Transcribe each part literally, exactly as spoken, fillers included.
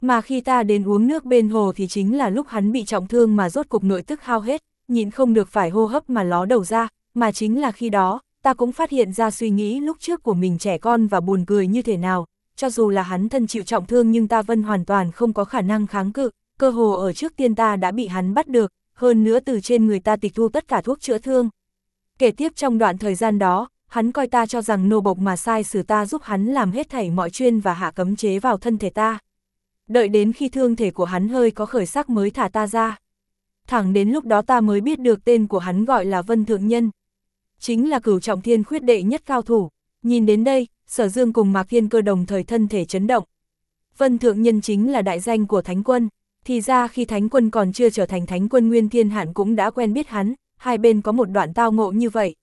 Mà khi ta đến uống nước bên hồ thì chính là lúc hắn bị trọng thương mà rốt cục nội tức hao hết, nhịn không được phải hô hấp mà ló đầu ra, mà chính là khi đó, ta cũng phát hiện ra suy nghĩ lúc trước của mình trẻ con và buồn cười như thế nào, cho dù là hắn thân chịu trọng thương nhưng ta Vân hoàn toàn không có khả năng kháng cự, cơ hồ ở trước tiên ta đã bị hắn bắt được, hơn nữa từ trên người ta tịch thu tất cả thuốc chữa thương. Kể tiếp trong đoạn thời gian đó, hắn coi ta cho rằng nô bộc mà sai xử ta giúp hắn làm hết thảy mọi chuyên và hạ cấm chế vào thân thể ta. Đợi đến khi thương thể của hắn hơi có khởi sắc mới thả ta ra. Thẳng đến lúc đó ta mới biết được tên của hắn gọi là Vân Thượng Nhân. Chính là Cửu Trọng Thiên Khuyết đệ nhất cao thủ. Nhìn đến đây, Sở Dương cùng Mạc Thiên Cơ đồng thời thân thể chấn động. Vân Thượng Nhân chính là đại danh của Thánh Quân. Thì ra khi Thánh Quân còn chưa trở thành Thánh Quân, Nguyên Thiên Hạn cũng đã quen biết hắn, hai bên có một đoạn tao ngộ như vậy.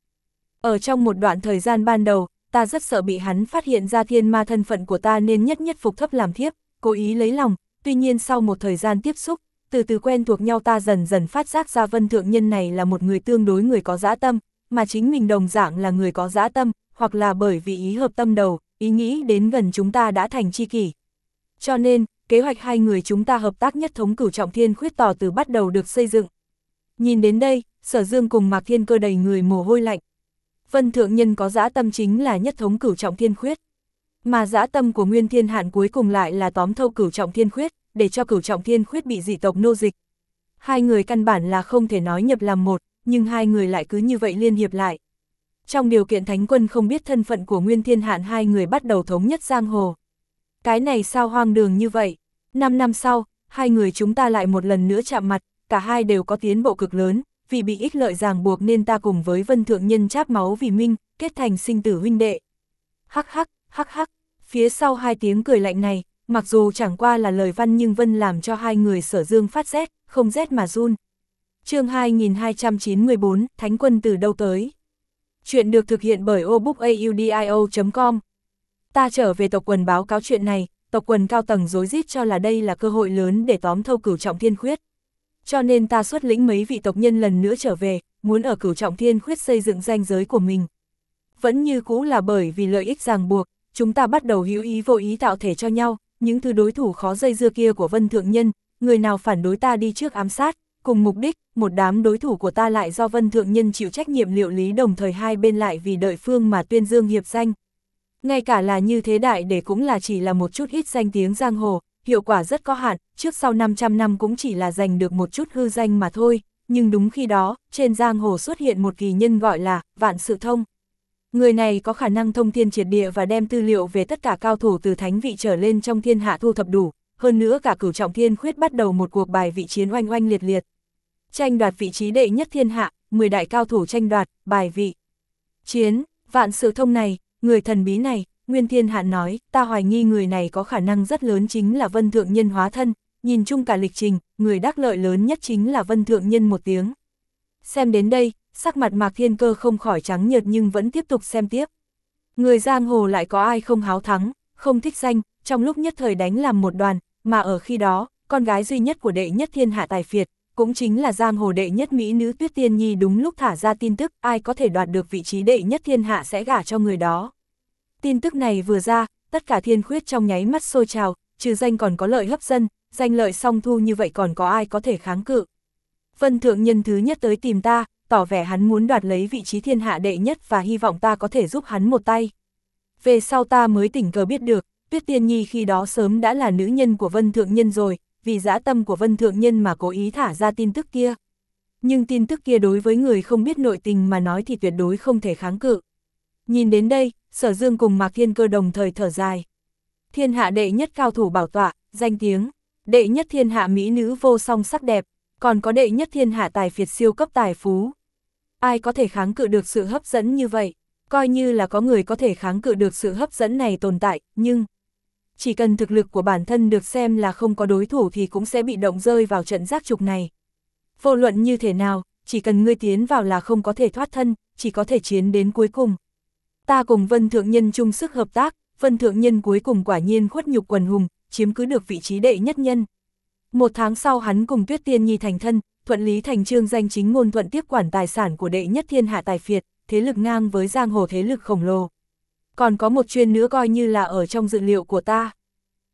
Ở trong một đoạn thời gian ban đầu, ta rất sợ bị hắn phát hiện ra thiên ma thân phận của ta nên nhất nhất phục thấp làm thiếp, cố ý lấy lòng, tuy nhiên sau một thời gian tiếp xúc, từ từ quen thuộc nhau ta dần dần phát giác ra Vân Thượng Nhân này là một người tương đối người có dã tâm, mà chính mình đồng dạng là người có dã tâm, hoặc là bởi vì ý hợp tâm đầu, ý nghĩ đến gần chúng ta đã thành tri kỷ. Cho nên, kế hoạch hai người chúng ta hợp tác nhất thống Cửu Trọng Thiên Khuyết tỏ từ bắt đầu được xây dựng. Nhìn đến đây, Sở Dương cùng Mạc Thiên Cơ đầy người mồ hôi lạnh. Vân Thượng Nhân có dã tâm chính là nhất thống Cửu Trọng Thiên Khuyết. Mà dã tâm của Nguyên Thiên Hạn cuối cùng lại là tóm thâu Cửu Trọng Thiên Khuyết, để cho Cửu Trọng Thiên Khuyết bị dị tộc nô dịch. Hai người căn bản là không thể nói nhập làm một, nhưng hai người lại cứ như vậy liên hiệp lại. Trong điều kiện Thánh Quân không biết thân phận của Nguyên Thiên Hạn, hai người bắt đầu thống nhất giang hồ. Cái này sao hoang đường như vậy? Năm năm sau, hai người chúng ta lại một lần nữa chạm mặt, cả hai đều có tiến bộ cực lớn, vì bị ích lợi ràng buộc nên ta cùng với Vân Thượng Nhân cháp máu vì minh, kết thành sinh tử huynh đệ. Hắc hắc, hắc hắc, phía sau hai tiếng cười lạnh này, mặc dù chẳng qua là lời văn nhưng Vân làm cho hai người Sở Dương phát rét, không rét mà run. Chương hai nghìn hai trăm chín mươi tư, Thánh Quân từ đâu tới? Chuyện được thực hiện bởi obookaudio chấm com. Ta trở về tộc quần báo cáo chuyện này, tộc quần cao tầng rối rít cho là đây là cơ hội lớn để tóm thâu Cửu Trọng Thiên Khuyết. Cho nên ta xuất lĩnh mấy vị tộc nhân lần nữa trở về, muốn ở Cửu Trọng Thiên Khuyết xây dựng ranh giới của mình. Vẫn như cũ là bởi vì lợi ích ràng buộc, chúng ta bắt đầu hữu ý vô ý tạo thể cho nhau, những thứ đối thủ khó dây dưa kia của Vân Thượng Nhân, người nào phản đối ta đi trước ám sát, cùng mục đích, một đám đối thủ của ta lại do Vân Thượng Nhân chịu trách nhiệm liệu lý, đồng thời hai bên lại vì đợi phương mà tuyên dương hiệp danh. Ngay cả là như thế đại để cũng là chỉ là một chút ít danh tiếng giang hồ, hiệu quả rất có hạn, trước sau năm trăm năm cũng chỉ là giành được một chút hư danh mà thôi, nhưng đúng khi đó, trên giang hồ xuất hiện một kỳ nhân gọi là Vạn Sự Thông. Người này có khả năng thông thiên triệt địa và đem tư liệu về tất cả cao thủ từ thánh vị trở lên trong thiên hạ thu thập đủ, hơn nữa cả Cửu Trọng Thiên Khuyết bắt đầu một cuộc bài vị chiến oanh oanh liệt liệt. Tranh đoạt vị trí đệ nhất thiên hạ, mười đại cao thủ tranh đoạt, bài vị chiến, Vạn Sự Thông này, người thần bí này, Nguyên Thiên Hạn nói, ta hoài nghi người này có khả năng rất lớn chính là Vân Thượng Nhân hóa thân, nhìn chung cả lịch trình, người đắc lợi lớn nhất chính là Vân Thượng Nhân một tiếng. Xem đến đây, sắc mặt Mạc Thiên Cơ không khỏi trắng nhợt nhưng vẫn tiếp tục xem tiếp. Người giang hồ lại có ai không háo thắng, không thích danh, trong lúc nhất thời đánh làm một đoàn, mà ở khi đó, con gái duy nhất của đệ nhất thiên hạ tài phiệt, cũng chính là giang hồ đệ nhất mỹ nữ Tuyết Tiên Nhi đúng lúc thả ra tin tức, ai có thể đoạt được vị trí đệ nhất thiên hạ sẽ gả cho người đó. Tin tức này vừa ra, tất cả thiên khuyết trong nháy mắt sôi trào, trừ danh còn có lợi hấp dân, danh lợi song thu như vậy còn có ai có thể kháng cự. Vân Thượng Nhân thứ nhất tới tìm ta, tỏ vẻ hắn muốn đoạt lấy vị trí thiên hạ đệ nhất và hy vọng ta có thể giúp hắn một tay. Về sau ta mới tình cờ biết được, Tuyết Tiên Nhi khi đó sớm đã là nữ nhân của Vân Thượng Nhân rồi, vì dã tâm của Vân Thượng Nhân mà cố ý thả ra tin tức kia. Nhưng tin tức kia đối với người không biết nội tình mà nói thì tuyệt đối không thể kháng cự. Nhìn đến đây, Sở Dương cùng Mạc Thiên Cơ đồng thời thở dài. Thiên hạ đệ nhất cao thủ bảo tọa, danh tiếng, đệ nhất thiên hạ mỹ nữ vô song sắc đẹp, còn có đệ nhất thiên hạ tài phiệt siêu cấp tài phú. Ai có thể kháng cự được sự hấp dẫn như vậy? Coi như là có người có thể kháng cự được sự hấp dẫn này tồn tại, nhưng chỉ cần thực lực của bản thân được xem là không có đối thủ thì cũng sẽ bị động rơi vào trận giác trục này. Vô luận như thế nào, chỉ cần ngươi tiến vào là không có thể thoát thân, chỉ có thể chiến đến cuối cùng. Ta cùng Vân Thượng Nhân chung sức hợp tác, Vân Thượng Nhân cuối cùng quả nhiên khuất nhục quần hùng, chiếm cứ được vị trí đệ nhất nhân. Một tháng sau hắn cùng Tuyết Tiên Nhi thành thân, thuận lý thành chương danh chính ngôn thuận tiếp quản tài sản của đệ nhất thiên hạ tài phiệt, thế lực ngang với giang hồ thế lực khổng lồ. Còn có một chuyên nữa coi như là ở trong dự liệu của ta.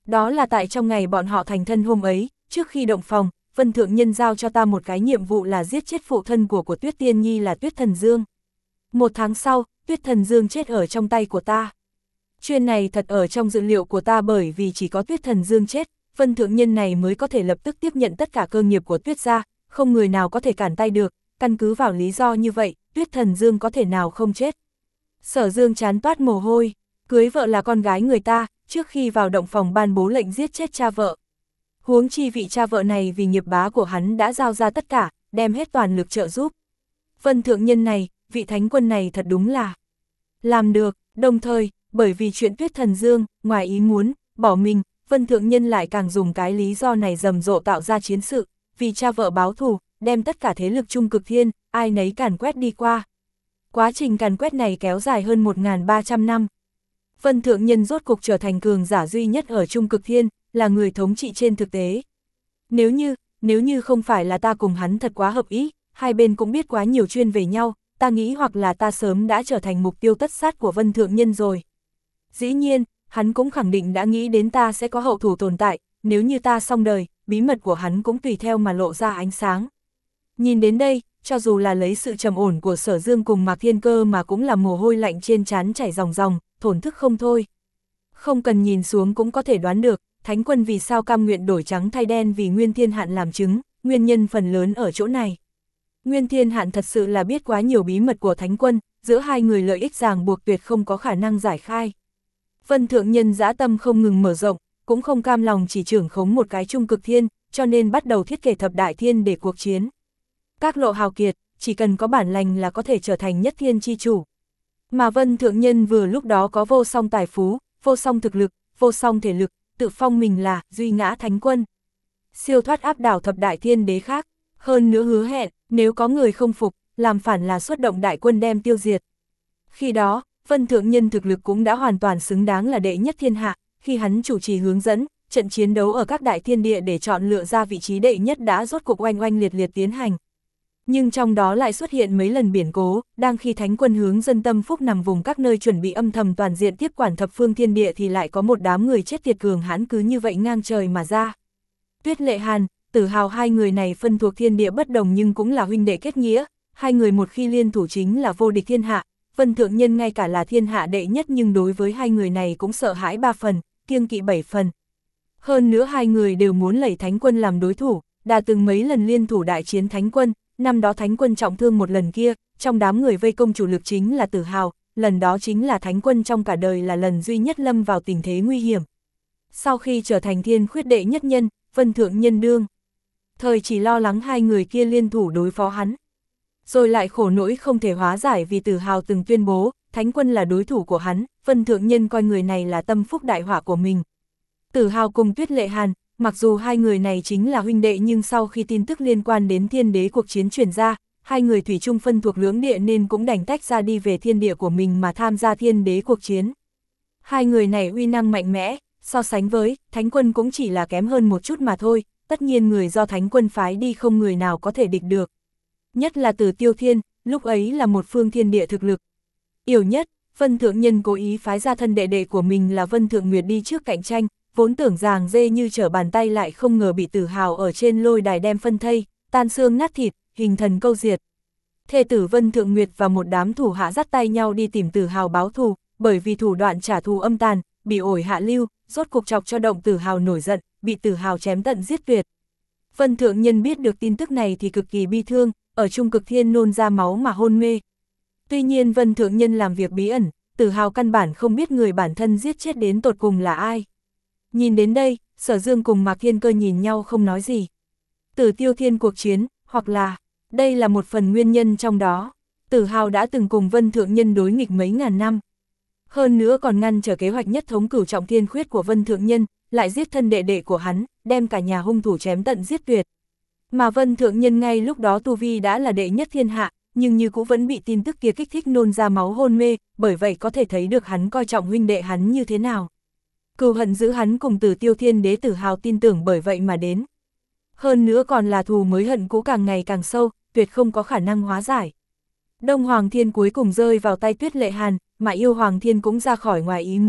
Đó là tại trong ngày bọn họ thành thân hôm ấy, trước khi động phòng, Vân Thượng Nhân giao cho ta một cái nhiệm vụ là giết chết phụ thân của của Tuyết Tiên Nhi là Tuyết Thần Dương. Một tháng sau, Tuyết Thần Dương chết ở trong tay của ta. Chuyện này thật ở trong dự liệu của ta, bởi vì chỉ có Tuyết Thần Dương chết, Vân Thượng Nhân này mới có thể lập tức tiếp nhận tất cả cơ nghiệp của Tuyết gia, không người nào có thể cản tay được, căn cứ vào lý do như vậy, Tuyết Thần Dương có thể nào không chết. Sở Dương chán toát mồ hôi, cưới vợ là con gái người ta, trước khi vào động phòng ban bố lệnh giết chết cha vợ. Huống chi vị cha vợ này vì nghiệp bá của hắn đã giao ra tất cả, đem hết toàn lực trợ giúp. Vân Thượng Nhân này, vị thánh quân này thật đúng là làm được, đồng thời, bởi vì chuyện Tuyết Thần Dương, ngoài ý muốn, bỏ mình, Vân Thượng Nhân lại càng dùng cái lý do này rầm rộ tạo ra chiến sự, vì cha vợ báo thù, đem tất cả thế lực Trung Cực Thiên, ai nấy càn quét đi qua. Quá trình càn quét này kéo dài hơn một nghìn ba trăm năm. Vân Thượng Nhân rốt cục trở thành cường giả duy nhất ở Trung Cực Thiên, là người thống trị trên thực tế. Nếu như, nếu như không phải là ta cùng hắn thật quá hợp ý, hai bên cũng biết quá nhiều chuyên về nhau, ta nghĩ hoặc là ta sớm đã trở thành mục tiêu tất sát của Vân Thượng Nhân rồi. Dĩ nhiên, hắn cũng khẳng định đã nghĩ đến ta sẽ có hậu thủ tồn tại, nếu như ta xong đời, bí mật của hắn cũng tùy theo mà lộ ra ánh sáng. Nhìn đến đây, cho dù là lấy sự trầm ổn của Sở Dương cùng Mạc Thiên Cơ mà cũng là mồ hôi lạnh trên trán chảy ròng ròng, thổn thức không thôi. Không cần nhìn xuống cũng có thể đoán được, Thánh Quân vì sao cam nguyện đổi trắng thay đen vì Nguyên Thiên Hạn làm chứng, nguyên nhân phần lớn ở chỗ này. Nguyên Thiên Hạn thật sự là biết quá nhiều bí mật của Thánh Quân, giữa hai người lợi ích ràng buộc tuyệt không có khả năng giải khai. Vân Thượng Nhân dã tâm không ngừng mở rộng, cũng không cam lòng chỉ trưởng khống một cái Trung Cực Thiên, cho nên bắt đầu thiết kế thập đại thiên để cuộc chiến. Các lộ hào kiệt, chỉ cần có bản lành là có thể trở thành nhất thiên chi chủ. Mà Vân Thượng Nhân vừa lúc đó có vô song tài phú, vô song thực lực, vô song thể lực, tự phong mình là duy ngã Thánh Quân. Siêu thoát áp đảo thập đại thiên đế khác, hơn nữa hứa hẹn, nếu có người không phục, làm phản là xuất động đại quân đem tiêu diệt. Khi đó, Vân Thượng Nhân thực lực cũng đã hoàn toàn xứng đáng là đệ nhất thiên hạ, khi hắn chủ trì hướng dẫn, trận chiến đấu ở các đại thiên địa để chọn lựa ra vị trí đệ nhất đã rốt cuộc oanh oanh liệt liệt tiến hành. Nhưng trong đó lại xuất hiện mấy lần biến cố, đang khi Thánh Quân hướng dân tâm phúc nằm vùng các nơi chuẩn bị âm thầm toàn diện tiếp quản thập phương thiên địa thì lại có một đám người chết tiệt cường hãn cứ như vậy ngang trời mà ra. Tuyết Lệ Hàn, Tử Hào hai người này phân thuộc thiên địa bất đồng nhưng cũng là huynh đệ kết nghĩa, hai người một khi liên thủ chính là vô địch thiên hạ. Vân Thượng Nhân ngay cả là thiên hạ đệ nhất nhưng đối với hai người này cũng sợ hãi ba phần, kiêng kỵ bảy phần. Hơn nữa hai người đều muốn lấy Thánh Quân làm đối thủ, đã từng mấy lần liên thủ đại chiến Thánh Quân, năm đó Thánh Quân trọng thương một lần kia, trong đám người vây công chủ lực chính là Tử Hào, lần đó chính là Thánh Quân trong cả đời là lần duy nhất lâm vào tình thế nguy hiểm. Sau khi trở thành thiên khuyết đệ nhất nhân, Vân Thượng Nhân đương thời chỉ lo lắng hai người kia liên thủ đối phó hắn. Rồi lại khổ nỗi không thể hóa giải vì Tử Hào từng tuyên bố, Thánh Quân là đối thủ của hắn, Vân Thượng Nhân coi người này là tâm phúc đại họa của mình. Tử Hào cùng Tuyết Lệ Hàn, mặc dù hai người này chính là huynh đệ nhưng sau khi tin tức liên quan đến thiên đế cuộc chiến truyền ra, hai người thủy chung phân thuộc lưỡng địa nên cũng đành tách ra đi về thiên địa của mình mà tham gia thiên đế cuộc chiến. Hai người này uy năng mạnh mẽ, so sánh với Thánh Quân cũng chỉ là kém hơn một chút mà thôi, tất nhiên người do Thánh Quân phái đi không người nào có thể địch được. Nhất là Tử Tiêu Thiên, lúc ấy là một phương thiên địa thực lực. Yểu nhất, Vân Thượng Nhân cố ý phái ra thân đệ đệ của mình là Vân Thượng Nguyệt đi trước cạnh tranh, vốn tưởng rằng dê như trở bàn tay lại không ngờ bị Tử Hào ở trên lôi đài đem phân thây, tan xương nát thịt, hình thần câu diệt. Thê tử Vân Thượng Nguyệt và một đám thủ hạ dắt tay nhau đi tìm Tử Hào báo thù, bởi vì thủ đoạn trả thù âm tàn, bị ổi hạ lưu, rốt cục chọc cho động Tử Hào nổi giận, bị Tử Hào chém tận giết tuyệt. Vân Thượng Nhân biết được tin tức này thì cực kỳ bi thương, ở Trung Cực Thiên nôn ra máu mà hôn mê. Tuy nhiên Vân Thượng Nhân làm việc bí ẩn, Tử Hào căn bản không biết người bản thân giết chết đến tột cùng là ai. Nhìn đến đây, Sở Dương cùng Mạc Thiên Cơ nhìn nhau không nói gì. Tử Tiêu Thiên cuộc chiến, hoặc là, đây là một phần nguyên nhân trong đó. Tử Hào đã từng cùng Vân Thượng Nhân đối nghịch mấy ngàn năm. Hơn nữa còn ngăn trở kế hoạch nhất thống cửu trọng thiên khuyết của Vân Thượng Nhân, lại giết thân đệ đệ của hắn, đem cả nhà hung thủ chém tận giết tuyệt. Mà Vân Thượng Nhân ngay lúc đó tu vi đã là đệ nhất thiên hạ, nhưng như cũng vẫn bị tin tức kia kích thích nôn ra máu hôn mê, bởi vậy có thể thấy được hắn coi trọng huynh đệ hắn như thế nào. Cừu hận giữ hắn cùng Tử Tiêu Thiên đế Tử Hào tin tưởng bởi vậy mà đến. Hơn nữa còn là thù mới hận cũ càng ngày càng sâu, tuyệt không có khả năng hóa giải. Đông Hoàng Thiên cuối cùng rơi vào tay Tuyết Lệ Hàn, mà Yêu Hoàng Thiên cũng ra khỏi ngoài ý muốn,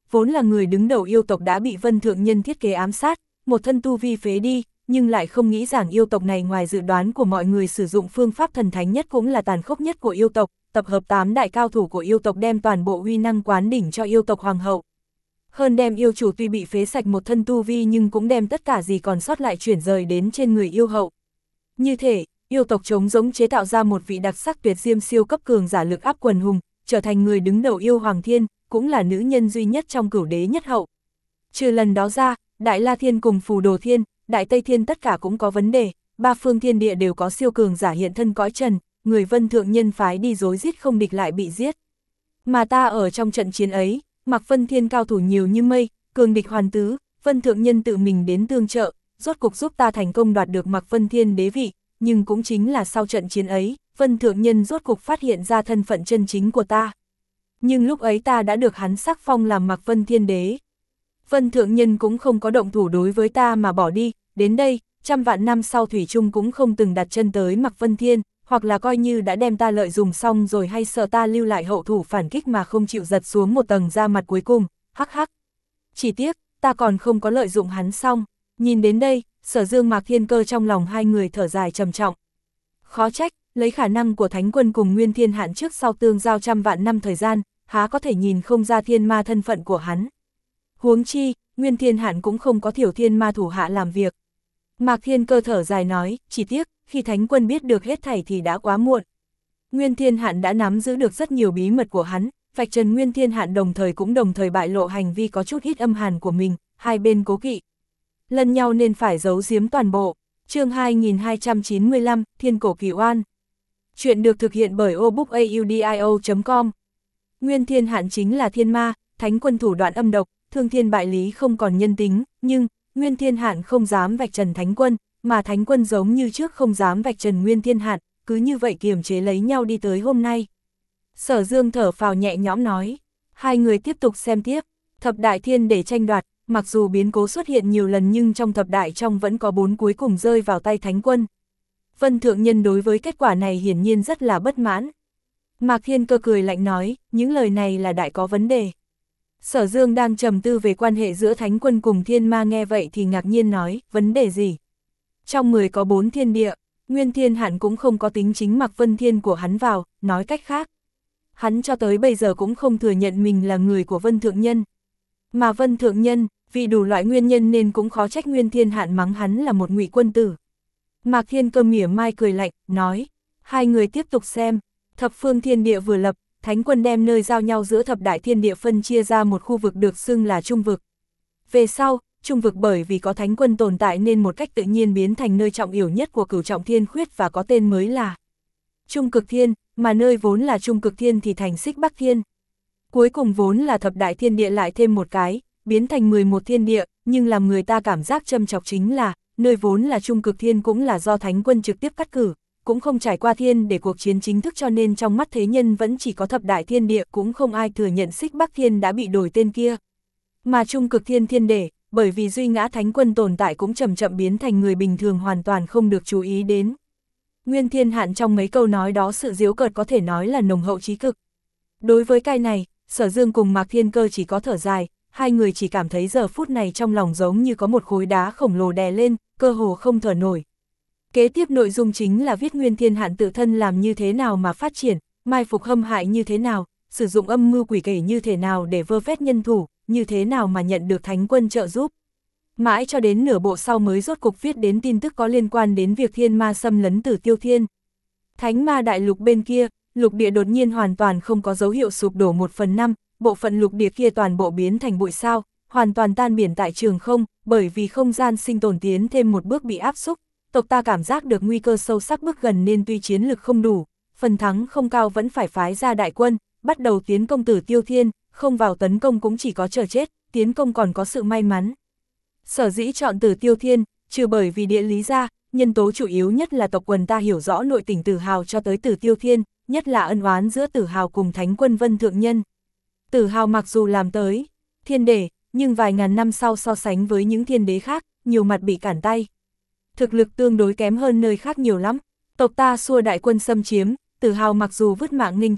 vốn là người đứng đầu yêu tộc đã bị Vân Thượng Nhân thiết kế ám sát, một thân tu vi phế đi, nhưng lại không nghĩ rằng yêu tộc này ngoài dự đoán của mọi người sử dụng phương pháp thần thánh nhất cũng là tàn khốc nhất của yêu tộc, tập hợp tám đại cao thủ của yêu tộc đem toàn bộ uy năng quán đỉnh cho yêu tộc hoàng hậu. Hơn đem yêu chủ tuy bị phế sạch một thân tu vi nhưng cũng đem tất cả gì còn sót lại chuyển rời đến trên người yêu hậu. Như thế, yêu tộc trống rỗng chế tạo ra một vị đặc sắc tuyệt diêm siêu cấp cường giả lực áp quần hùng, trở thành người đứng đầu yêu hoàng thiên, cũng là nữ nhân duy nhất trong cửu đế nhất hậu. Trừ lần đó ra, Đại La Thiên cùng Phù Đồ Thiên, Đại Tây Thiên tất cả cũng có vấn đề, ba phương thiên địa đều có siêu cường giả hiện thân cõi trần, người Vân Thượng Nhân phái đi rối rít không địch lại bị giết. Mà ta ở trong trận chiến ấy, Mạc Vân Thiên cao thủ nhiều như mây, cường địch hoàn tứ, Vân Thượng Nhân tự mình đến tương trợ, rốt cục giúp ta thành công đoạt được Mạc Vân Thiên đế vị, nhưng cũng chính là sau trận chiến ấy, Vân Thượng Nhân rốt cục phát hiện ra thân phận chân chính của ta. Nhưng lúc ấy ta đã được hắn sắc phong làm Mạc Vân Thiên đế. Vân Thượng Nhân cũng không có động thủ đối với ta mà bỏ đi, đến đây, trăm vạn năm sau Thủy Trung cũng không từng đặt chân tới Mạc Vân Thiên, hoặc là coi như đã đem ta lợi dụng xong rồi hay sợ ta lưu lại hậu thủ phản kích mà không chịu giật xuống một tầng da mặt cuối cùng, hắc hắc. Chỉ tiếc, ta còn không có lợi dụng hắn xong, nhìn đến đây, Sở Dương Mạc Thiên Cơ trong lòng hai người thở dài trầm trọng. Khó trách, lấy khả năng của Thánh Quân cùng Nguyên Thiên Hạn trước sau tương giao trăm vạn năm thời gian, há có thể nhìn không ra thiên ma thân phận của hắn. Huống chi, Nguyên Thiên Hạn cũng không có thiểu thiên ma thủ hạ làm việc. Mạc Thiên Cơ thở dài nói, chỉ tiếc, khi Thánh Quân biết được hết thảy thì đã quá muộn. Nguyên Thiên Hạn đã nắm giữ được rất nhiều bí mật của hắn, vạch trần Nguyên Thiên Hạn đồng thời cũng đồng thời bại lộ hành vi có chút ít âm hàn của mình, hai bên cố kỵ. Lần nhau nên phải giấu giếm toàn bộ. Chương hai nghìn hai trăm chín mươi lăm, Thiên Cổ Kỳ Oan. Chuyện được thực hiện bởi obookaudio chấm com. Nguyên Thiên Hạn chính là thiên ma, Thánh Quân thủ đoạn âm độc, thương thiên bại lý không còn nhân tính, nhưng Nguyên Thiên Hạn không dám vạch trần Thánh Quân, mà Thánh Quân giống như trước không dám vạch trần Nguyên Thiên Hạn, cứ như vậy kiềm chế lấy nhau đi tới hôm nay. Sở Dương thở phào nhẹ nhõm nói, hai người tiếp tục xem tiếp, thập đại thiên để tranh đoạt, mặc dù biến cố xuất hiện nhiều lần nhưng trong thập đại trong vẫn có bốn cuối cùng rơi vào tay Thánh Quân. Vân Thượng Nhân đối với kết quả này hiển nhiên rất là bất mãn. Mạc Thiên Cơ cười lạnh nói, những lời này là đại có vấn đề. Sở Dương đang trầm tư về quan hệ giữa Thánh Quân cùng thiên ma nghe vậy thì ngạc nhiên nói, vấn đề gì? Trong mười có bốn thiên địa, Nguyên Thiên Hạn cũng không có tính chính Mạc Vân Thiên của hắn vào, nói cách khác. Hắn cho tới bây giờ cũng không thừa nhận mình là người của Vân Thượng Nhân. Mà Vân Thượng Nhân, vì đủ loại nguyên nhân nên cũng khó trách Nguyên Thiên Hạn mắng hắn là một ngụy quân tử. Mạc Thiên Cơ mỉa mai cười lạnh, nói, hai người tiếp tục xem, thập phương thiên địa vừa lập, Thánh Quân đem nơi giao nhau giữa thập đại thiên địa phân chia ra một khu vực được xưng là trung vực. Về sau, trung vực bởi vì có Thánh Quân tồn tại nên một cách tự nhiên biến thành nơi trọng yếu nhất của cửu trọng thiên khuyết và có tên mới là Trung Cực Thiên, mà nơi vốn là Trung Cực Thiên thì thành Xích Bắc Thiên. Cuối cùng vốn là thập đại thiên địa lại thêm một cái, biến thành mười một thiên địa, nhưng làm người ta cảm giác châm chọc chính là, nơi vốn là Trung Cực Thiên cũng là do Thánh Quân trực tiếp cắt cử, cũng không trải qua thiên để cuộc chiến chính thức cho nên trong mắt thế nhân vẫn chỉ có thập đại thiên địa, cũng không ai thừa nhận Xích Bắc Thiên đã bị đổi tên kia. Mà Trung Cực Thiên thiên để, bởi vì duy ngã Thánh Quân tồn tại cũng chậm chậm biến thành người bình thường hoàn toàn không được chú ý đến. Nguyên Thiên Hạn trong mấy câu nói đó sự giễu cợt có thể nói là nồng hậu chí cực. Đối với cái này, Sở Dương cùng Mạc Thiên Cơ chỉ có thở dài, hai người chỉ cảm thấy giờ phút này trong lòng giống như có một khối đá khổng lồ đè lên, cơ hồ không thở nổi. Kế tiếp nội dung chính là viết Nguyên Thiên Hạn tự thân làm như thế nào mà phát triển, mai phục hâm hại như thế nào, sử dụng âm mưu quỷ kể như thế nào để vơ vét nhân thủ, như thế nào mà nhận được Thánh Quân trợ giúp. Mãi cho đến nửa bộ sau mới rốt cục viết đến tin tức có liên quan đến việc thiên ma xâm lấn Tử Tiêu Thiên. Thánh ma đại lục bên kia, lục địa đột nhiên hoàn toàn không có dấu hiệu sụp đổ một phần năm, bộ phận lục địa kia toàn bộ biến thành bụi sao, hoàn toàn tan biển tại trường không, bởi vì không gian sinh tồn tiến thêm một bước bị áp xúc, tộc ta cảm giác được nguy cơ sâu sắc bước gần nên tuy chiến lực không đủ, phần thắng không cao vẫn phải phái ra đại quân, bắt đầu tiến công Tử Tiêu Thiên, không vào tấn công cũng chỉ có chờ chết, tiến công còn có sự may mắn. Sở dĩ chọn Tử Tiêu Thiên, trừ bởi vì địa lý ra, nhân tố chủ yếu nhất là tộc quần ta hiểu rõ nội tình Tử Hào cho tới Tử Tiêu Thiên, nhất là ân oán giữa Tử Hào cùng Thánh Quân Vân Thượng Nhân. Tử Hào mặc dù làm tới thiên đế, nhưng vài ngàn năm sau so sánh với những thiên đế khác, nhiều mặt bị cản tay. Thực lực tương đối kém hơn nơi khác nhiều lắm. Tộc ta xua đại quân xâm chiếm, Tử Hào mặc dù vứt mạng nghênh chiến,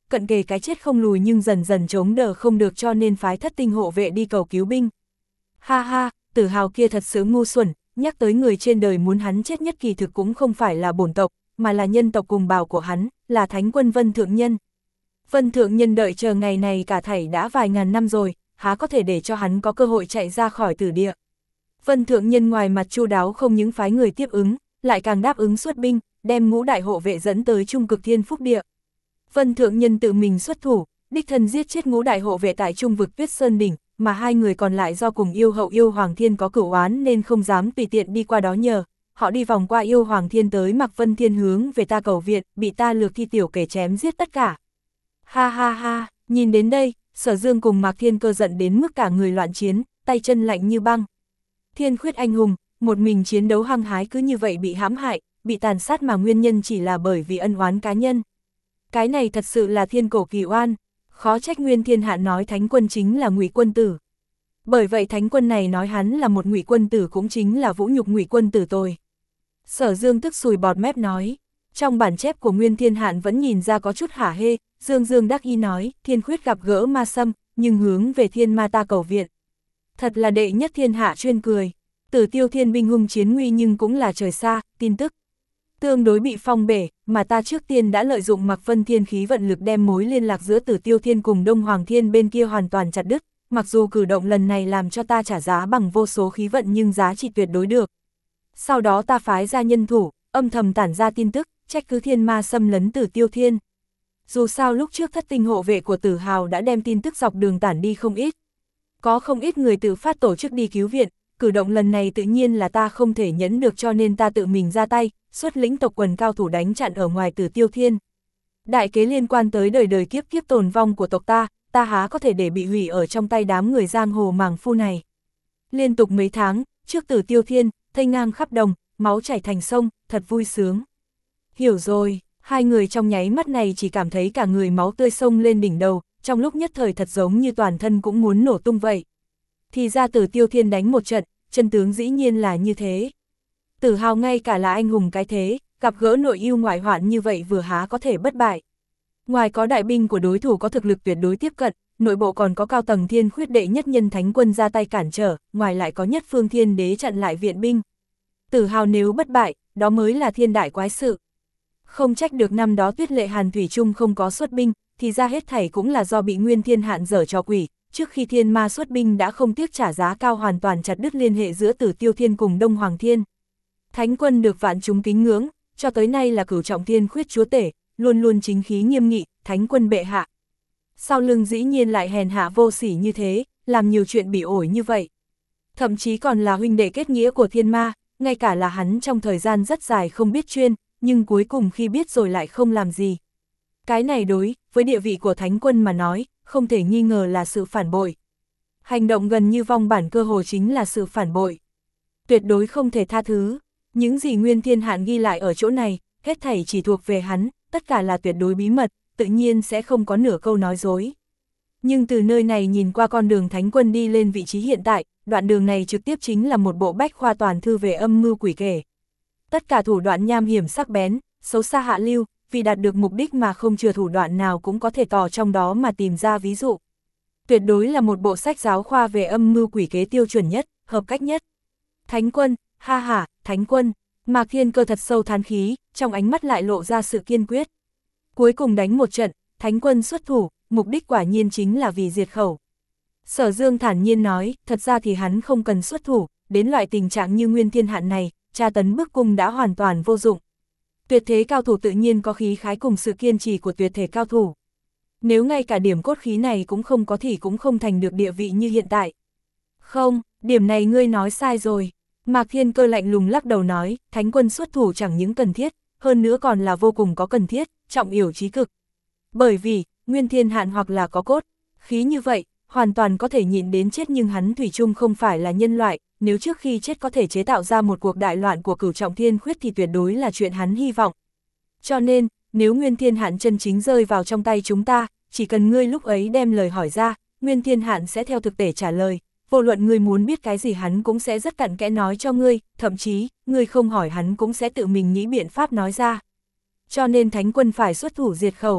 cận kề cái chết không lùi nhưng dần dần chống đỡ không được cho nên phái thất tinh hộ vệ đi cầu cứu binh. Ha ha, Tử Hào kia thật sự ngu xuẩn, nhắc tới người trên đời muốn hắn chết nhất kỳ thực cũng không phải là bổn tộc, mà là nhân tộc cùng bào của hắn, là Thánh Quân Vân Thượng Nhân. Vân Thượng Nhân đợi chờ ngày này cả thảy đã vài ngàn năm rồi, há có thể để cho hắn có cơ hội chạy ra khỏi tử địa. Vân Thượng Nhân ngoài mặt chu đáo không những phái người tiếp ứng, lại càng đáp ứng xuất binh, đem ngũ đại hộ vệ dẫn tới Trung Cực Thiên Phúc Địa. Vân Thượng Nhân tự mình xuất thủ, đích thân giết chết ngũ đại hộ vệ tại Trung Vực Tuyết Sơn Đỉnh, mà hai người còn lại do cùng yêu hậu yêu Hoàng Thiên có cửu oán nên không dám tùy tiện đi qua đó nhờ. Họ đi vòng qua yêu Hoàng Thiên tới Mạc Vân Thiên hướng về ta cầu viện, bị ta lược thi tiểu kể chém giết tất cả. Ha ha ha, nhìn đến đây, Sở Dương cùng Mạc Thiên Cơ giận đến mức cả người loạn chiến, tay chân lạnh như băng. Thiên Khuyết anh hùng, một mình chiến đấu hăng hái cứ như vậy bị hãm hại, bị tàn sát mà nguyên nhân chỉ là bởi vì ân oán cá nhân. Cái này thật sự là thiên cổ kỳ oan, khó trách Nguyên Thiên Hạ nói Thánh Quân chính là Ngụy Quân Tử. Bởi vậy Thánh Quân này nói hắn là một Ngụy Quân Tử cũng chính là vũ nhục Ngụy Quân Tử tôi. Sở Dương tức sùi bọt mép nói, trong bản chép của Nguyên Thiên Hạn vẫn nhìn ra có chút hả hê, Dương Dương đắc ý nói, Thiên Khuyết gặp gỡ ma sâm, nhưng hướng về thiên ma ta cầu viện. Thật là đệ nhất thiên hạ chuyên cười, Tử Tiêu Thiên binh hung chiến nguy nhưng cũng là trời xa, tin tức. Tương đối bị phong bể, mà ta trước tiên đã lợi dụng Mạc Vân Thiên khí vận lực đem mối liên lạc giữa Tử Tiêu Thiên cùng Đông Hoàng Thiên bên kia hoàn toàn chặt đứt, mặc dù cử động lần này làm cho ta trả giá bằng vô số khí vận nhưng giá trị tuyệt đối được. Sau đó ta phái ra nhân thủ, âm thầm tản ra tin tức, trách cứ thiên ma xâm lấn Tử Tiêu Thiên. Dù sao lúc trước thất tinh hộ vệ của Tử Hào đã đem tin tức dọc đường tản đi không ít. Có không ít người tự phát tổ chức đi cứu viện, cử động lần này tự nhiên là ta không thể nhẫn được cho nên ta tự mình ra tay, xuất lĩnh tộc quần cao thủ đánh chặn ở ngoài Tử Tiêu Thiên. Đại kế liên quan tới đời đời kiếp kiếp tồn vong của tộc ta, ta há có thể để bị hủy ở trong tay đám người giang hồ màng phu này. Liên tục mấy tháng, trước Tử Tiêu Thiên, thây ngang khắp đồng, máu chảy thành sông, thật vui sướng. Hiểu rồi, hai người trong nháy mắt này chỉ cảm thấy cả người máu tươi sông lên đỉnh đầu, trong lúc nhất thời thật giống như toàn thân cũng muốn nổ tung vậy. Thì ra Tử Tiêu Thiên đánh một trận, chân tướng dĩ nhiên là như thế. Tử Hào ngay cả là anh hùng cái thế, gặp gỡ nội yêu ngoại hoạn như vậy vừa há có thể bất bại. Ngoài có đại binh của đối thủ có thực lực tuyệt đối tiếp cận, nội bộ còn có cao tầng Thiên Khuyết đệ nhất nhân Thánh Quân ra tay cản trở, ngoài lại có nhất phương Thiên Đế chặn lại viện binh. Tử Hào nếu bất bại, đó mới là thiên đại quái sự. Không trách được năm đó Tuyết Lệ Hàn Thủy Trung không có xuất binh, thì ra hết thảy cũng là do bị Nguyên Thiên Hạn dở trò quỷ, trước khi thiên ma xuất binh đã không tiếc trả giá cao hoàn toàn chặt đứt liên hệ giữa Tử Tiêu Thiên cùng Đông Hoàng Thiên. Thánh Quân được vạn chúng kính ngưỡng, cho tới nay là cửu trọng Thiên Khuyết chúa tể, luôn luôn chính khí nghiêm nghị, Thánh Quân bệ hạ. Sau lưng dĩ nhiên lại hèn hạ vô sỉ như thế, làm nhiều chuyện bị ổi như vậy. Thậm chí còn là huynh đệ kết nghĩa của thiên ma, ngay cả là hắn trong thời gian rất dài không biết chuyên, nhưng cuối cùng khi biết rồi lại không làm gì. Cái này đối với địa vị của Thánh Quân mà nói, không thể nghi ngờ là sự phản bội. Hành động gần như vong bản cơ hồ chính là sự phản bội. Tuyệt đối không thể tha thứ. Những gì Nguyên Thiên Hạn ghi lại ở chỗ này, hết thảy chỉ thuộc về hắn, tất cả là tuyệt đối bí mật, tự nhiên sẽ không có nửa câu nói dối. Nhưng từ nơi này nhìn qua con đường Thánh Quân đi lên vị trí hiện tại, đoạn đường này trực tiếp chính là một bộ bách khoa toàn thư về âm mưu quỷ kể. Tất cả thủ đoạn nham hiểm sắc bén, xấu xa hạ lưu, vì đạt được mục đích mà không chừa thủ đoạn nào cũng có thể tỏ trong đó mà tìm ra ví dụ. Tuyệt đối là một bộ sách giáo khoa về âm mưu quỷ kế tiêu chuẩn nhất, hợp cách nhất. Thánh Quân, ha ha, Thánh Quân, Mạc Thiên Cơ thật sâu thán khí, trong ánh mắt lại lộ ra sự kiên quyết. Cuối cùng đánh một trận, Thánh Quân xuất thủ, mục đích quả nhiên chính là vì diệt khẩu. Sở Dương thản nhiên nói, thật ra thì hắn không cần xuất thủ, đến loại tình trạng như Nguyên Thiên Hạn này, tra tấn bức cung đã hoàn toàn vô dụng. Tuyệt thế cao thủ tự nhiên có khí khái cùng sự kiên trì của tuyệt thể cao thủ. Nếu ngay cả điểm cốt khí này cũng không có thì cũng không thành được địa vị như hiện tại. Không, điểm này ngươi nói sai rồi. Mạc Thiên Cơ lạnh lùng lắc đầu nói, Thánh Quân xuất thủ chẳng những cần thiết, hơn nữa còn là vô cùng có cần thiết, trọng yểu chí cực. Bởi vì, Nguyên Thiên Hạn hoặc là có cốt, khí như vậy, hoàn toàn có thể nhịn đến chết nhưng hắn thủy chung không phải là nhân loại, nếu trước khi chết có thể chế tạo ra một cuộc đại loạn của cửu trọng Thiên Khuyết thì tuyệt đối là chuyện hắn hy vọng. Cho nên, nếu Nguyên Thiên Hạn chân chính rơi vào trong tay chúng ta, chỉ cần ngươi lúc ấy đem lời hỏi ra, Nguyên Thiên Hạn sẽ theo thực tế trả lời, vô luận ngươi muốn biết cái gì hắn cũng sẽ rất cặn kẽ nói cho ngươi, thậm chí, ngươi không hỏi hắn cũng sẽ tự mình nghĩ biện pháp nói ra. Cho nên Thánh Quân phải xuất thủ diệt khẩu.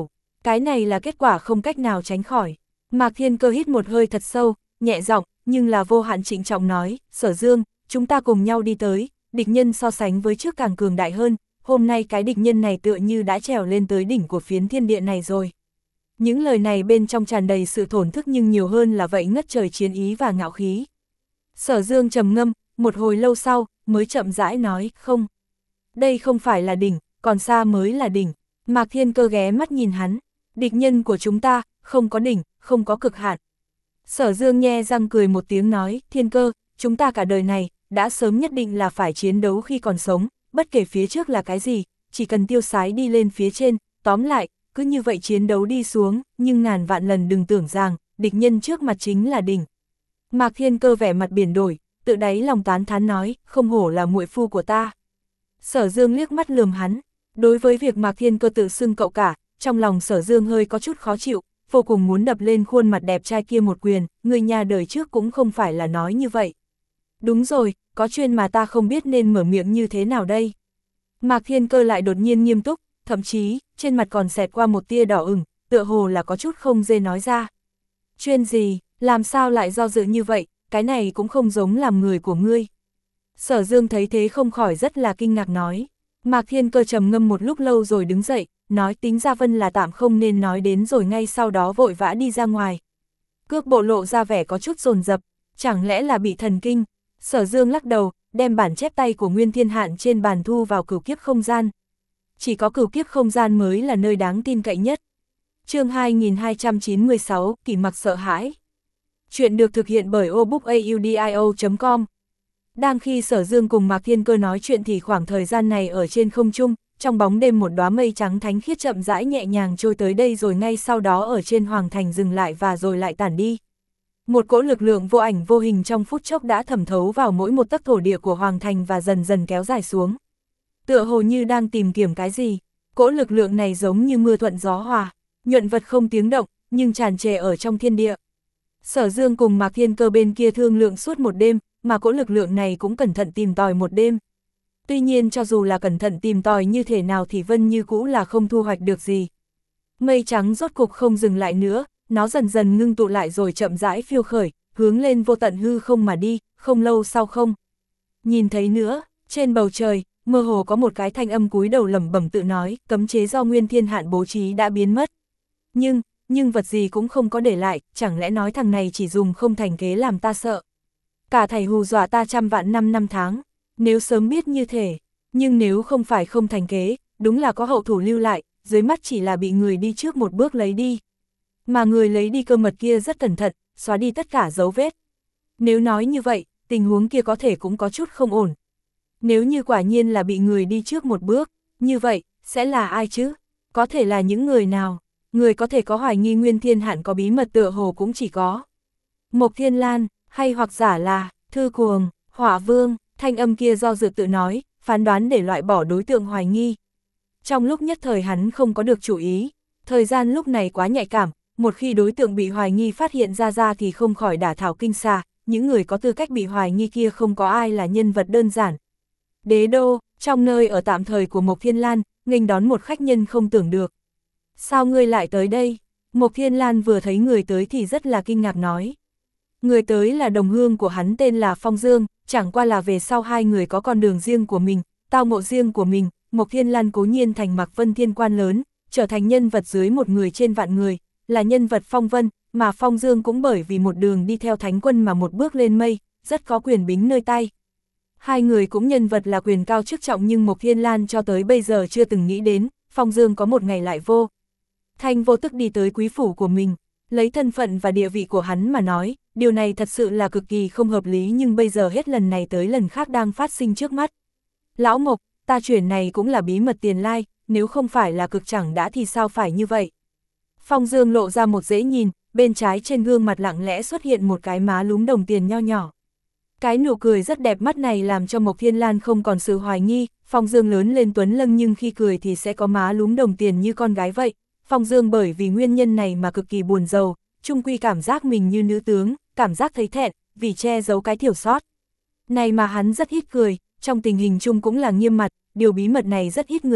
Cái này là kết quả không cách nào tránh khỏi. Mạc Thiên Cơ hít một hơi thật sâu, nhẹ giọng, nhưng là vô hạn trịnh trọng nói, Sở Dương, chúng ta cùng nhau đi tới, địch nhân so sánh với trước càng cường đại hơn, hôm nay cái địch nhân này tựa như đã trèo lên tới đỉnh của phiến thiên địa này rồi. Những lời này bên trong tràn đầy sự thổn thức nhưng nhiều hơn là vậy ngất trời chiến ý và ngạo khí. Sở Dương trầm ngâm, một hồi lâu sau, mới chậm rãi nói, không. Đây không phải là đỉnh, còn xa mới là đỉnh. Mạc Thiên Cơ ghé mắt nhìn hắn, địch nhân của chúng ta, không có đỉnh, không có cực hạn. Sở Dương nhe răng cười một tiếng nói, Thiên Cơ, chúng ta cả đời này, đã sớm nhất định là phải chiến đấu khi còn sống, bất kể phía trước là cái gì, chỉ cần tiêu sái đi lên phía trên, tóm lại, cứ như vậy chiến đấu đi xuống, nhưng ngàn vạn lần đừng tưởng rằng, địch nhân trước mặt chính là đỉnh. Mạc Thiên Cơ vẻ mặt biển đổi, tự đáy lòng tán thán nói, không hổ là muội phu của ta. Sở Dương liếc mắt lườm hắn, đối với việc Mạc Thiên Cơ tự xưng cậu cả, trong lòng Sở Dương hơi có chút khó chịu, vô cùng muốn đập lên khuôn mặt đẹp trai kia một quyền, người nhà đời trước cũng không phải là nói như vậy. Đúng rồi, có chuyện mà ta không biết nên mở miệng như thế nào đây. Mạc Thiên Cơ lại đột nhiên nghiêm túc, thậm chí, trên mặt còn xẹt qua một tia đỏ ửng, tựa hồ là có chút không dễ nói ra. Chuyện gì, làm sao lại do dự như vậy, cái này cũng không giống làm người của ngươi. Sở Dương thấy thế không khỏi rất là kinh ngạc nói. Mạc Thiên Cơ trầm ngâm một lúc lâu rồi đứng dậy, nói tính ra Vân là tạm không nên nói đến rồi ngay sau đó vội vã đi ra ngoài. Cước bộ lộ ra vẻ có chút dồn dập, chẳng lẽ là bị thần kinh. Sở Dương lắc đầu, đem bản chép tay của Nguyên Thiên Hạn trên bàn thu vào cửu kiếp không gian. Chỉ có cửu kiếp không gian mới là nơi đáng tin cậy nhất. Chương hai nghìn hai trăm chín mươi sáu, Kỳ Mặc sợ hãi. Chuyện được thực hiện bởi obookaudio chấm com. Đang khi Sở Dương cùng Mạc Thiên Cơ nói chuyện thì khoảng thời gian này ở trên không trung, trong bóng đêm một đóa mây trắng thánh khiết chậm rãi nhẹ nhàng trôi tới đây rồi ngay sau đó ở trên hoàng thành dừng lại và rồi lại tản đi. Một cỗ lực lượng vô ảnh vô hình trong phút chốc đã thẩm thấu vào mỗi một tấc thổ địa của hoàng thành và dần dần kéo dài xuống. Tựa hồ như đang tìm kiếm cái gì, cỗ lực lượng này giống như mưa thuận gió hòa, nhuận vật không tiếng động, nhưng tràn trề ở trong thiên địa. Sở Dương cùng Mạc Thiên Cơ bên kia thương lượng suốt một đêm, mà cỗ lực lượng này cũng cẩn thận tìm tòi một đêm. Tuy nhiên cho dù là cẩn thận tìm tòi như thế nào thì Vân như cũ là không thu hoạch được gì. Mây trắng rốt cục không dừng lại nữa, nó dần dần ngưng tụ lại rồi chậm rãi phiêu khởi, hướng lên vô tận hư không mà đi, không lâu sau không. Nhìn thấy nữa, trên bầu trời, mơ hồ có một cái thanh âm cúi đầu lẩm bẩm tự nói, cấm chế do Nguyên Thiên Hạn bố trí đã biến mất. Nhưng, nhưng vật gì cũng không có để lại, chẳng lẽ nói thằng này chỉ dùng không thành kế làm ta sợ. Cả thầy hù dọa ta trăm vạn năm năm tháng, nếu sớm biết như thế, nhưng nếu không phải không thành kế, đúng là có hậu thủ lưu lại, dưới mắt chỉ là bị người đi trước một bước lấy đi. Mà người lấy đi cơ mật kia rất cẩn thận, xóa đi tất cả dấu vết. Nếu nói như vậy, tình huống kia có thể cũng có chút không ổn. Nếu như quả nhiên là bị người đi trước một bước, như vậy, sẽ là ai chứ? Có thể là những người nào? Người có thể có hoài nghi Nguyên Thiên Hạn có bí mật tựa hồ cũng chỉ có Mộc Thiên Lan, hay hoặc giả là Thư Cuồng, Hỏa Vương. Thanh âm kia do dự tự nói, phán đoán để loại bỏ đối tượng hoài nghi. Trong lúc nhất thời hắn không có được chủ ý, thời gian lúc này quá nhạy cảm, một khi đối tượng bị hoài nghi phát hiện ra ra thì không khỏi đả thảo kinh xà, những người có tư cách bị hoài nghi kia không có ai là nhân vật đơn giản. Đế đô, trong nơi ở tạm thời của Mộc Thiên Lan, nghênh đón một khách nhân không tưởng được. Sao ngươi lại tới đây? Mộc Thiên Lan vừa thấy người tới thì rất là kinh ngạc nói. Người tới là đồng hương của hắn tên là Phong Dương, chẳng qua là về sau hai người có con đường riêng của mình, tao ngộ riêng của mình, Mộc Thiên Lan cố nhiên thành Mạc Vân thiên quan lớn, trở thành nhân vật dưới một người trên vạn người, là nhân vật phong vân, mà Phong Dương cũng bởi vì một đường đi theo thánh quân mà một bước lên mây, rất có quyền bính nơi tay. Hai người cũng nhân vật là quyền cao chức trọng nhưng Mộc Thiên Lan cho tới bây giờ chưa từng nghĩ đến, Phong Dương có một ngày lại vô thanh vô tức đi tới quý phủ của mình. Lấy thân phận và địa vị của hắn mà nói, điều này thật sự là cực kỳ không hợp lý nhưng bây giờ hết lần này tới lần khác đang phát sinh trước mắt. Lão Mộc, ta chuyển này cũng là bí mật tiền lai, nếu không phải là cực chẳng đã thì sao phải như vậy. Phong Dương lộ ra một dễ nhìn, bên trái trên gương mặt lặng lẽ xuất hiện một cái má lúm đồng tiền nho nhỏ. Cái nụ cười rất đẹp mắt này làm cho Mộc Thiên Lan không còn sự hoài nghi, Phong Dương lớn lên tuấn lâng nhưng khi cười thì sẽ có má lúm đồng tiền như con gái vậy. Phong Dương bởi vì nguyên nhân này mà cực kỳ buồn rầu, chung quy cảm giác mình như nữ tướng, cảm giác thấy thẹn, vì che giấu cái thiểu sót. Này mà hắn rất ít cười, trong tình hình chung cũng là nghiêm mặt, điều bí mật này rất ít người biết,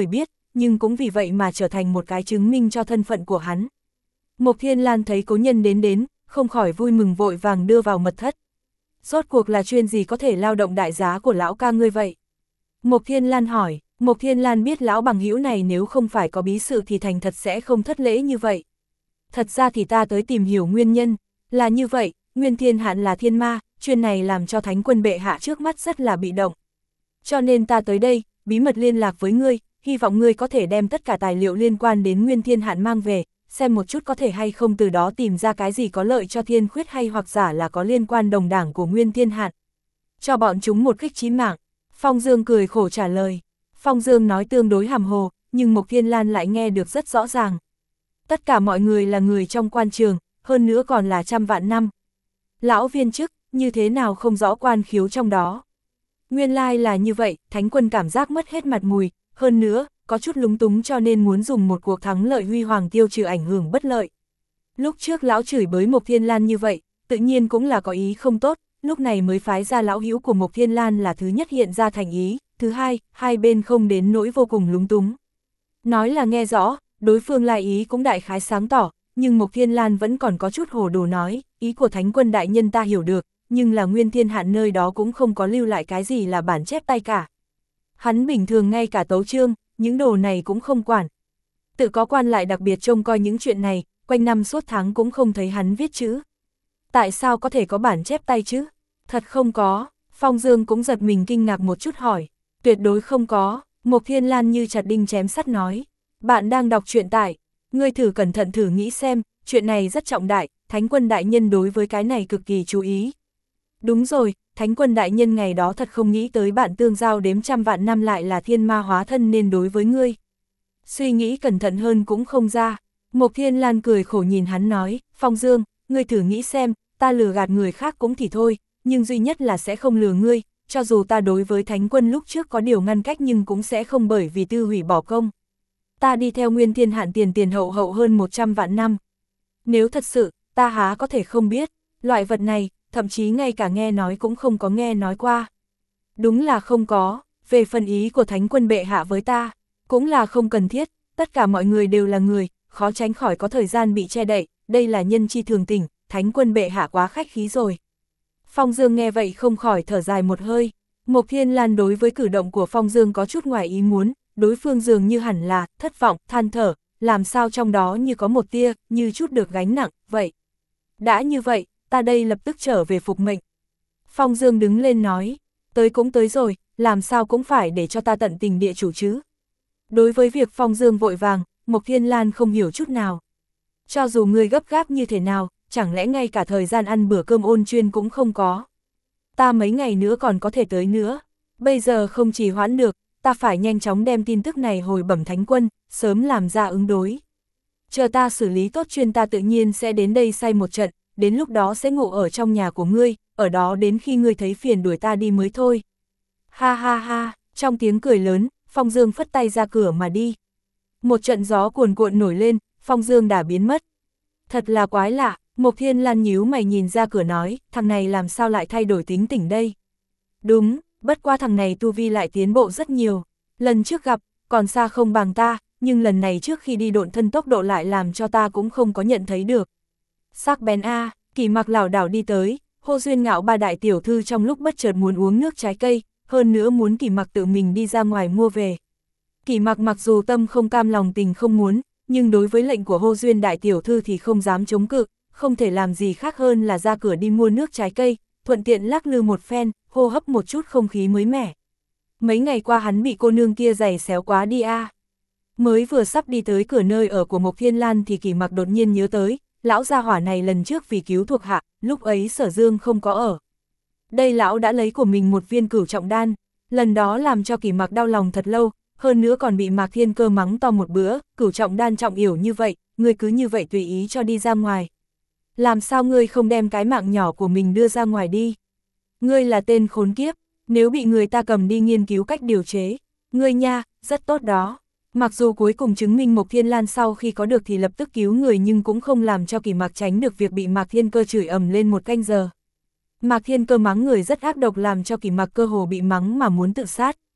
nhưng cũng vì vậy mà trở thành một cái chứng minh cho thân phận của hắn. Mộc Thiên Lan thấy cố nhân đến đến, không khỏi vui mừng vội vàng đưa vào mật thất. Rốt cuộc là chuyên gì có thể lao động đại giá của lão ca ngươi vậy? Mộc Thiên Lan hỏi. Mộc Thiên Lan biết lão bằng hữu này nếu không phải có bí sự thì thành thật sẽ không thất lễ như vậy. Thật ra thì ta tới tìm hiểu nguyên nhân, là như vậy, Nguyên Thiên Hạn là thiên ma, chuyện này làm cho Thánh quân bệ hạ trước mắt rất là bị động. Cho nên ta tới đây, bí mật liên lạc với ngươi, hy vọng ngươi có thể đem tất cả tài liệu liên quan đến Nguyên Thiên Hạn mang về, xem một chút có thể hay không từ đó tìm ra cái gì có lợi cho Thiên Khuyết hay hoặc giả là có liên quan đồng đảng của Nguyên Thiên Hạn. Cho bọn chúng một kích chí mạng. Phong Dương cười khổ trả lời. Phong Dương nói tương đối hàm hồ, nhưng Mộc Thiên Lan lại nghe được rất rõ ràng. Tất cả mọi người là người trong quan trường, hơn nữa còn là trăm vạn năm. Lão viên chức, như thế nào không rõ quan khiếu trong đó. Nguyên lai là như vậy, Thánh quân cảm giác mất hết mặt mùi, hơn nữa, có chút lúng túng cho nên muốn dùng một cuộc thắng lợi huy hoàng tiêu trừ ảnh hưởng bất lợi. Lúc trước lão chửi bới Mộc Thiên Lan như vậy, tự nhiên cũng là có ý không tốt, lúc này mới phái ra lão hữu của Mộc Thiên Lan là thứ nhất hiện ra thành ý, thứ hai, hai bên không đến nỗi vô cùng lúng túng. Nói là nghe rõ, đối phương lại ý cũng đại khái sáng tỏ, nhưng Mộc Thiên Lan vẫn còn có chút hồ đồ nói, ý của Thánh quân đại nhân ta hiểu được, nhưng là Nguyên Thiên Hạn nơi đó cũng không có lưu lại cái gì là bản chép tay cả. Hắn bình thường ngay cả tấu chương, những đồ này cũng không quản. Tự có quan lại đặc biệt trông coi những chuyện này, quanh năm suốt tháng cũng không thấy hắn viết chữ. Tại sao có thể có bản chép tay chứ? Thật không có. Phong Dương cũng giật mình kinh ngạc một chút hỏi. Tuyệt đối không có. Mộc Thiên Lan như chặt đinh chém sắt nói. Bạn đang đọc truyện tại. Ngươi thử cẩn thận thử nghĩ xem, chuyện này rất trọng đại, Thánh quân đại nhân đối với cái này cực kỳ chú ý. Đúng rồi, Thánh quân đại nhân ngày đó thật không nghĩ tới bạn tương giao đếm trăm vạn năm lại là thiên ma hóa thân nên đối với ngươi. Suy nghĩ cẩn thận hơn cũng không ra. Mộc Thiên Lan cười khổ nhìn hắn nói, Phong Dương, ngươi thử nghĩ xem, ta lừa gạt người khác cũng thì thôi, nhưng duy nhất là sẽ không lừa ngươi, cho dù ta đối với Thánh quân lúc trước có điều ngăn cách nhưng cũng sẽ không bởi vì tư hủy bỏ công. Ta đi theo Nguyên Thiên Hạn tiền tiền hậu hậu hơn một trăm vạn năm. Nếu thật sự, ta há có thể không biết, loại vật này, thậm chí ngay cả nghe nói cũng không có nghe nói qua. Đúng là không có, về phần ý của Thánh quân bệ hạ với ta, cũng là không cần thiết, tất cả mọi người đều là người, khó tránh khỏi có thời gian bị che đậy, đây là nhân chi thường tình, Thánh quân bệ hạ quá khách khí rồi. Phong Dương nghe vậy không khỏi thở dài một hơi, Mộc Thiên Lan đối với cử động của Phong Dương có chút ngoài ý muốn, đối phương dường như hẳn là, thất vọng, than thở, làm sao trong đó như có một tia, như chút được gánh nặng, vậy. Đã như vậy, ta đây lập tức trở về phục mệnh. Phong Dương đứng lên nói, tới cũng tới rồi, làm sao cũng phải để cho ta tận tình địa chủ chứ. Đối với việc Phong Dương vội vàng, Mộc Thiên Lan không hiểu chút nào. Cho dù người gấp gáp như thế nào, chẳng lẽ ngay cả thời gian ăn bữa cơm ôn chuyên cũng không có. Ta mấy ngày nữa còn có thể tới nữa, bây giờ không chỉ hoãn được, ta phải nhanh chóng đem tin tức này hồi bẩm Thánh quân, sớm làm ra ứng đối. Chờ ta xử lý tốt chuyên ta tự nhiên sẽ đến đây say một trận, đến lúc đó sẽ ngủ ở trong nhà của ngươi, ở đó đến khi ngươi thấy phiền đuổi ta đi mới thôi. Ha ha ha, trong tiếng cười lớn, Phong Dương phất tay ra cửa mà đi. Một trận gió cuồn cuộn nổi lên, Phong Dương đã biến mất. Thật là quái lạ, Mộc Thiên Lan nhíu mày nhìn ra cửa nói, thằng này làm sao lại thay đổi tính tình đây? Đúng, bất qua thằng này tu vi lại tiến bộ rất nhiều. Lần trước gặp, còn xa không bằng ta, nhưng lần này trước khi đi độn thân tốc độ lại làm cho ta cũng không có nhận thấy được. Sắc bén a, Kỳ Mặc lảo đảo đi tới, hô duyên ngạo ba đại tiểu thư trong lúc bất chợt muốn uống nước trái cây, hơn nữa muốn Kỳ Mặc tự mình đi ra ngoài mua về. Kỳ Mặc mặc dù tâm không cam lòng tình không muốn, nhưng đối với lệnh của hô duyên đại tiểu thư thì không dám chống cự, không thể làm gì khác hơn là ra cửa đi mua nước trái cây, thuận tiện lắc lư một phen, hô hấp một chút không khí mới mẻ. Mấy ngày qua hắn bị cô nương kia giày xéo quá đi a. À. Mới vừa sắp đi tới cửa nơi ở của Mộc Thiên Lan thì Kỳ Mặc đột nhiên nhớ tới, lão gia hỏa này lần trước vì cứu thuộc hạ, lúc ấy Sở Dương không có ở. Đây lão đã lấy của mình một viên cửu trọng đan, lần đó làm cho Kỳ Mặc đau lòng thật lâu, hơn nữa còn bị Mạc Thiên Cơ mắng to một bữa, cửu trọng đan trọng yểu như vậy, ngươi cứ như vậy tùy ý cho đi ra ngoài. Làm sao ngươi không đem cái mạng nhỏ của mình đưa ra ngoài đi? Ngươi là tên khốn kiếp, nếu bị người ta cầm đi nghiên cứu cách điều chế, ngươi nha, rất tốt đó. Mặc dù cuối cùng chứng minh Mộc Thiên Lan sau khi có được thì lập tức cứu người nhưng cũng không làm cho Kỳ Mặc tránh được việc bị Mạc Thiên Cơ chửi ầm lên một canh giờ. Mạc Thiên Cơ mắng người rất ác độc làm cho Kỳ Mặc cơ hồ bị mắng mà muốn tự sát.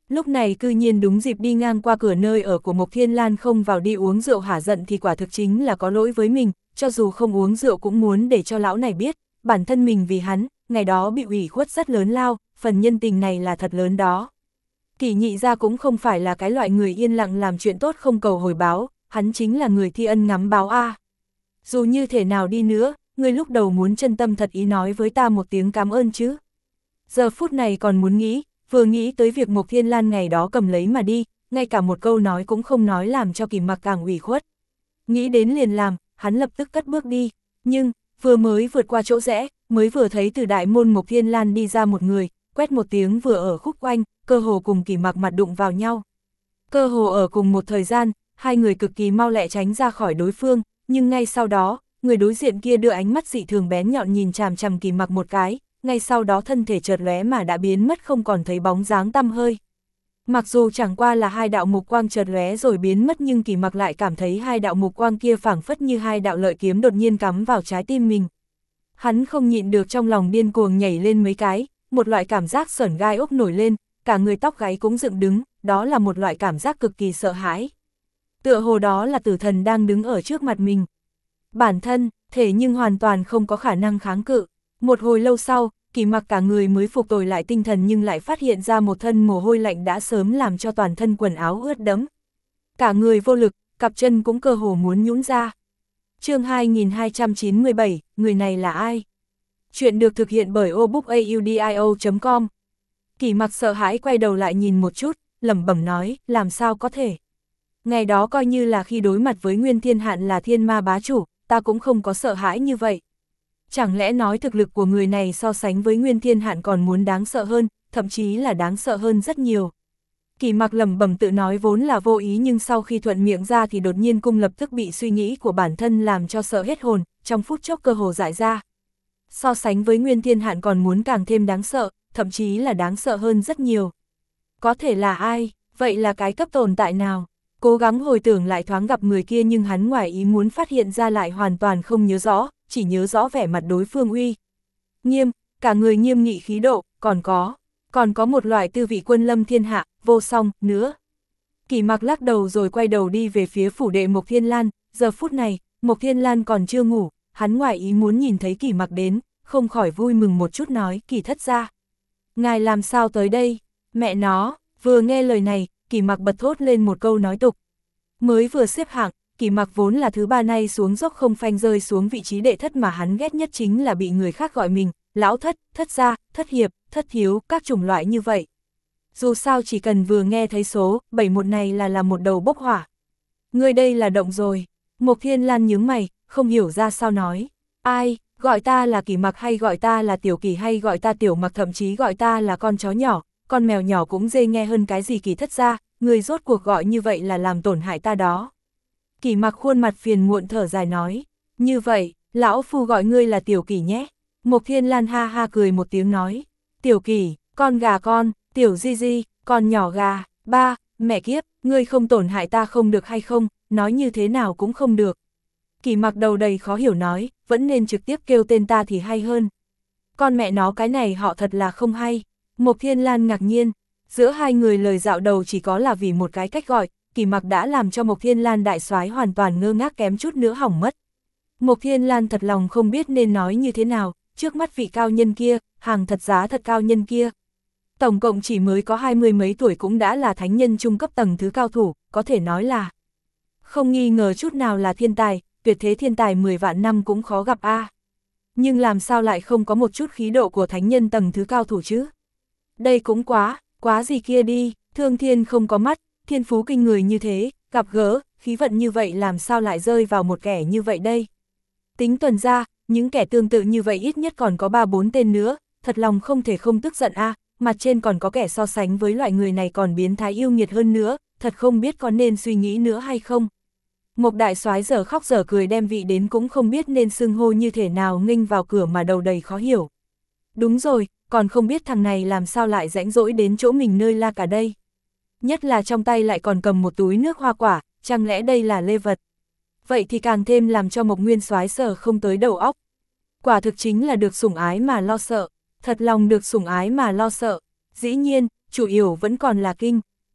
Lúc này cư nhiên đúng dịp đi ngang qua cửa nơi ở của Mộc Thiên Lan không vào đi uống rượu hả giận thì quả thực chính là có lỗi với mình, cho dù không uống rượu cũng muốn để cho lão này biết, bản thân mình vì hắn, ngày đó bị ủy khuất rất lớn lao, phần nhân tình này là thật lớn đó. Kỷ nhị gia cũng không phải là cái loại người yên lặng làm chuyện tốt không cầu hồi báo, hắn chính là người thi ân ngắm báo a. Dù như thế nào đi nữa, người lúc đầu muốn chân tâm thật ý nói với ta một tiếng cảm ơn chứ. Giờ phút này còn muốn nghĩ, vừa nghĩ tới việc Mộc Thiên Lan ngày đó cầm lấy mà đi, ngay cả một câu nói cũng không nói làm cho Kỷ Mặc càng ủy khuất. Nghĩ đến liền làm, hắn lập tức cất bước đi, nhưng, vừa mới vượt qua chỗ rẽ, mới vừa thấy từ đại môn Mộc Thiên Lan đi ra một người, quét một tiếng vừa ở khúc quanh, cơ hồ cùng Kỷ Mặc mặt đụng vào nhau. Cơ hồ ở cùng một thời gian, hai người cực kỳ mau lẹ tránh ra khỏi đối phương, nhưng ngay sau đó, người đối diện kia đưa ánh mắt dị thường bén nhọn nhìn chằm chằm Kỷ Mặc một cái, ngay sau đó thân thể chợt lóe mà đã biến mất không còn thấy bóng dáng tăm hơi. Mặc dù chẳng qua là hai đạo mục quang chợt lóe rồi biến mất nhưng Kỷ Mặc lại cảm thấy hai đạo mục quang kia phảng phất như hai đạo lợi kiếm đột nhiên cắm vào trái tim mình. Hắn không nhịn được trong lòng điên cuồng nhảy lên mấy cái, một loại cảm giác sởn gai ốc nổi lên, cả người tóc gáy cũng dựng đứng, đó là một loại cảm giác cực kỳ sợ hãi. Tựa hồ đó là tử thần đang đứng ở trước mặt mình. Bản thân, thể nhưng hoàn toàn không có khả năng kháng cự. Một hồi lâu sau, Kỷ Mặc cả người mới phục hồi lại tinh thần nhưng lại phát hiện ra một thân mồ hôi lạnh đã sớm làm cho toàn thân quần áo ướt đẫm. Cả người vô lực, cặp chân cũng cơ hồ muốn nhũn ra. Chương hai nghìn hai trăm chín mươi bảy, người này là ai? Chuyện được thực hiện bởi obookaudio chấm com. Kỷ Mặc sợ hãi quay đầu lại nhìn một chút, lẩm bẩm nói, làm sao có thể? Ngày đó coi như là khi đối mặt với Nguyên Thiên Hạn là thiên ma bá chủ, ta cũng không có sợ hãi như vậy. Chẳng lẽ nói thực lực của người này so sánh với Nguyên Thiên Hạn còn muốn đáng sợ hơn, thậm chí là đáng sợ hơn rất nhiều. Kỷ Mặc lẩm bẩm tự nói vốn là vô ý nhưng sau khi thuận miệng ra thì đột nhiên cung lập tức bị suy nghĩ của bản thân làm cho sợ hết hồn, trong phút chốc cơ hồ dại ra. So sánh với Nguyên Thiên Hạn còn muốn càng thêm đáng sợ, thậm chí là đáng sợ hơn rất nhiều. Có thể là ai, vậy là cái cấp tồn tại nào? Cố gắng hồi tưởng lại thoáng gặp người kia nhưng hắn ngoài ý muốn phát hiện ra lại hoàn toàn không nhớ rõ, chỉ nhớ rõ vẻ mặt đối phương uy nghiêm, cả người nghiêm nghị khí độ, còn có, còn có một loại tư vị quân lâm thiên hạ, vô song, nữa. Kỷ Mặc lắc đầu rồi quay đầu đi về phía phủ đệ Mộc Thiên Lan, giờ phút này, Mộc Thiên Lan còn chưa ngủ, hắn ngoài ý muốn nhìn thấy Kỷ Mặc đến, không khỏi vui mừng một chút nói, Kỷ thất gia. Ngài làm sao tới đây? Mẹ nó, vừa nghe lời này, Kỷ Mặc bật thốt lên một câu nói tục. Mới vừa xếp hạng, Kỷ Mặc vốn là thứ ba nay xuống dốc không phanh rơi xuống vị trí đệ thất mà hắn ghét nhất chính là bị người khác gọi mình, lão thất, thất gia, thất hiệp, thất thiếu, các chủng loại như vậy. Dù sao chỉ cần vừa nghe thấy số bảy một này là là một đầu bốc hỏa. Người đây là động rồi. Mộc Thiên Lan nhướng mày, không hiểu ra sao nói. Ai, gọi ta là Kỷ Mặc hay gọi ta là Tiểu Kỷ hay gọi ta Tiểu Mặc thậm chí gọi ta là con chó nhỏ, con mèo nhỏ cũng dễ nghe hơn cái gì Kỷ thất gia, người rốt cuộc gọi như vậy là làm tổn hại ta đó. Kỷ Mặc khuôn mặt phiền muộn thở dài nói, như vậy, lão phu gọi ngươi là Tiểu Kỷ nhé. Mộc Thiên Lan ha ha cười một tiếng nói, Tiểu Kỷ, con gà con, Tiểu Di Di, con nhỏ gà, ba, mẹ kiếp, ngươi không tổn hại ta không được hay không, nói như thế nào cũng không được. Kỷ Mặc đầu đầy khó hiểu nói, vẫn nên trực tiếp kêu tên ta thì hay hơn. Con mẹ nó cái này họ thật là không hay. Mộc Thiên Lan ngạc nhiên, giữa hai người lời dạo đầu chỉ có là vì một cái cách gọi, Kỷ Mặc đã làm cho Mộc Thiên Lan đại soái hoàn toàn ngơ ngác kém chút nữa hỏng mất. Mộc Thiên Lan thật lòng không biết nên nói như thế nào, trước mắt vị cao nhân kia, hàng thật giá thật cao nhân kia. Tổng cộng chỉ mới có hai mươi mấy tuổi cũng đã là thánh nhân trung cấp tầng thứ cao thủ, có thể nói là không nghi ngờ chút nào là thiên tài, tuyệt thế thiên tài mười vạn năm cũng khó gặp a. À. Nhưng làm sao lại không có một chút khí độ của thánh nhân tầng thứ cao thủ chứ? Đây cũng quá, quá gì kia đi, Thương Thiên không có mắt, thiên phú kinh người như thế, gặp gỡ, khí vận như vậy làm sao lại rơi vào một kẻ như vậy đây? Tính tuần ra, những kẻ tương tự như vậy ít nhất còn có ba bốn tên nữa, thật lòng không thể không tức giận a. À, mặt trên còn có kẻ so sánh với loại người này còn biến thái yêu nghiệt hơn nữa, thật không biết có nên suy nghĩ nữa hay không. Một đại soái giờ khóc giờ cười đem vị đến cũng không biết nên xưng hô như thế nào nghênh vào cửa mà đầu đầy khó hiểu. Đúng rồi, còn không biết thằng này làm sao lại rãnh rỗi đến chỗ mình nơi la cả đây. Nhất là trong tay lại còn cầm một túi nước hoa quả, chẳng lẽ đây là lễ vật. Vậy thì càng thêm làm cho Mộc Nguyên soái sở không tới đầu óc. Quả thực chính là được sủng ái mà lo sợ, thật lòng được sủng ái mà lo sợ. Dĩ nhiên, chủ yếu vẫn còn là kinh,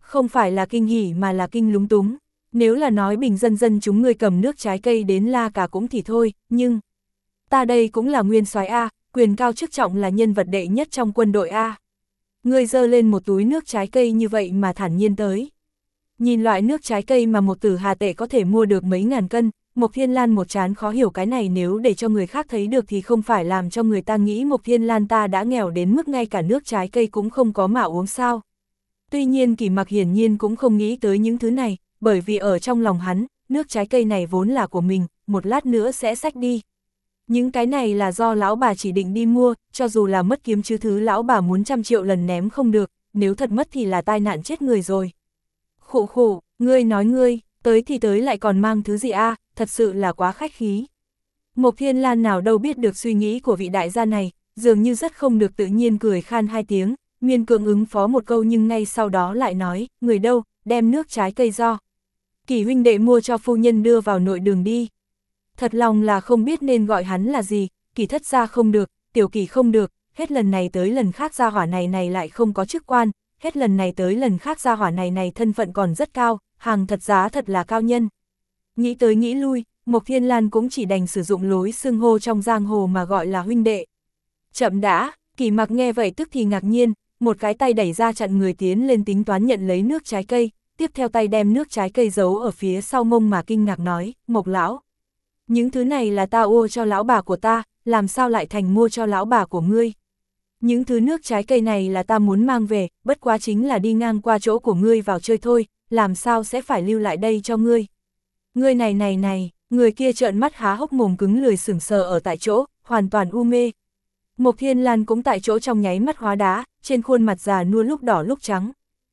Không phải là kinh hỉ mà là kinh lúng túng. Nếu là nói bình dân dân chúng ngươi cầm nước trái cây đến la cả cũng thì thôi, nhưng... Ta đây cũng là nguyên soái A, quyền cao chức trọng là nhân vật đệ nhất trong quân đội A. Ngươi dơ lên một túi nước trái cây như vậy mà thản nhiên tới. Nhìn loại nước trái cây mà một tử hà tệ có thể mua được mấy ngàn cân, Mộc Thiên Lan một chán khó hiểu cái này, nếu để cho người khác thấy được thì không phải làm cho người ta nghĩ Mộc Thiên Lan ta đã nghèo đến mức ngay cả nước trái cây cũng không có mà uống sao. Tuy nhiên Kỷ Mặc hiển nhiên cũng không nghĩ tới những thứ này, bởi vì ở trong lòng hắn, nước trái cây này vốn là của mình, một lát nữa sẽ xách đi. Những cái này là do lão bà chỉ định đi mua, cho dù là mất kiếm chứ thứ lão bà muốn trăm triệu lần ném không được, nếu thật mất thì là tai nạn chết người rồi. Khụ khụ, ngươi nói ngươi, tới thì tới lại còn mang thứ gì a, à, thật sự là quá khách khí. Mộc Thiên Lan nào đâu biết được suy nghĩ của vị đại gia này, dường như rất không được tự nhiên cười khan hai tiếng, miên cưỡng ứng phó một câu nhưng ngay sau đó lại nói, người đâu, đem nước trái cây do. Kỷ huynh đệ mua cho phu nhân đưa vào nội đường đi. Thật lòng là không biết nên gọi hắn là gì, Kỷ thất gia không được, tiểu Kỷ không được, hết lần này tới lần khác gia hỏa này này lại không có chức quan, hết lần này tới lần khác gia hỏa này này thân phận còn rất cao, hàng thật giá thật là cao nhân. Nghĩ tới nghĩ lui, Mộc Thiên Lan cũng chỉ đành sử dụng lối xưng hô trong giang hồ mà gọi là huynh đệ. Chậm đã, Kỷ Mặc nghe vậy tức thì ngạc nhiên, một cái tay đẩy ra chặn người tiến lên tính toán nhận lấy nước trái cây, tiếp theo tay đem nước trái cây giấu ở phía sau mông mà kinh ngạc nói, Mộc lão. Những thứ này là ta mua cho lão bà của ta, làm sao lại thành mua cho lão bà của ngươi? Những thứ nước trái cây này là ta muốn mang về, bất quá chính là đi ngang qua chỗ của ngươi vào chơi thôi, làm sao sẽ phải lưu lại đây cho ngươi? Ngươi này này này, người kia trợn mắt há hốc mồm cứng lười sững sờ ở tại chỗ, hoàn toàn u mê. Mộc Thiên Lan cũng tại chỗ trong nháy mắt hóa đá, trên khuôn mặt già nua lúc đỏ lúc trắng.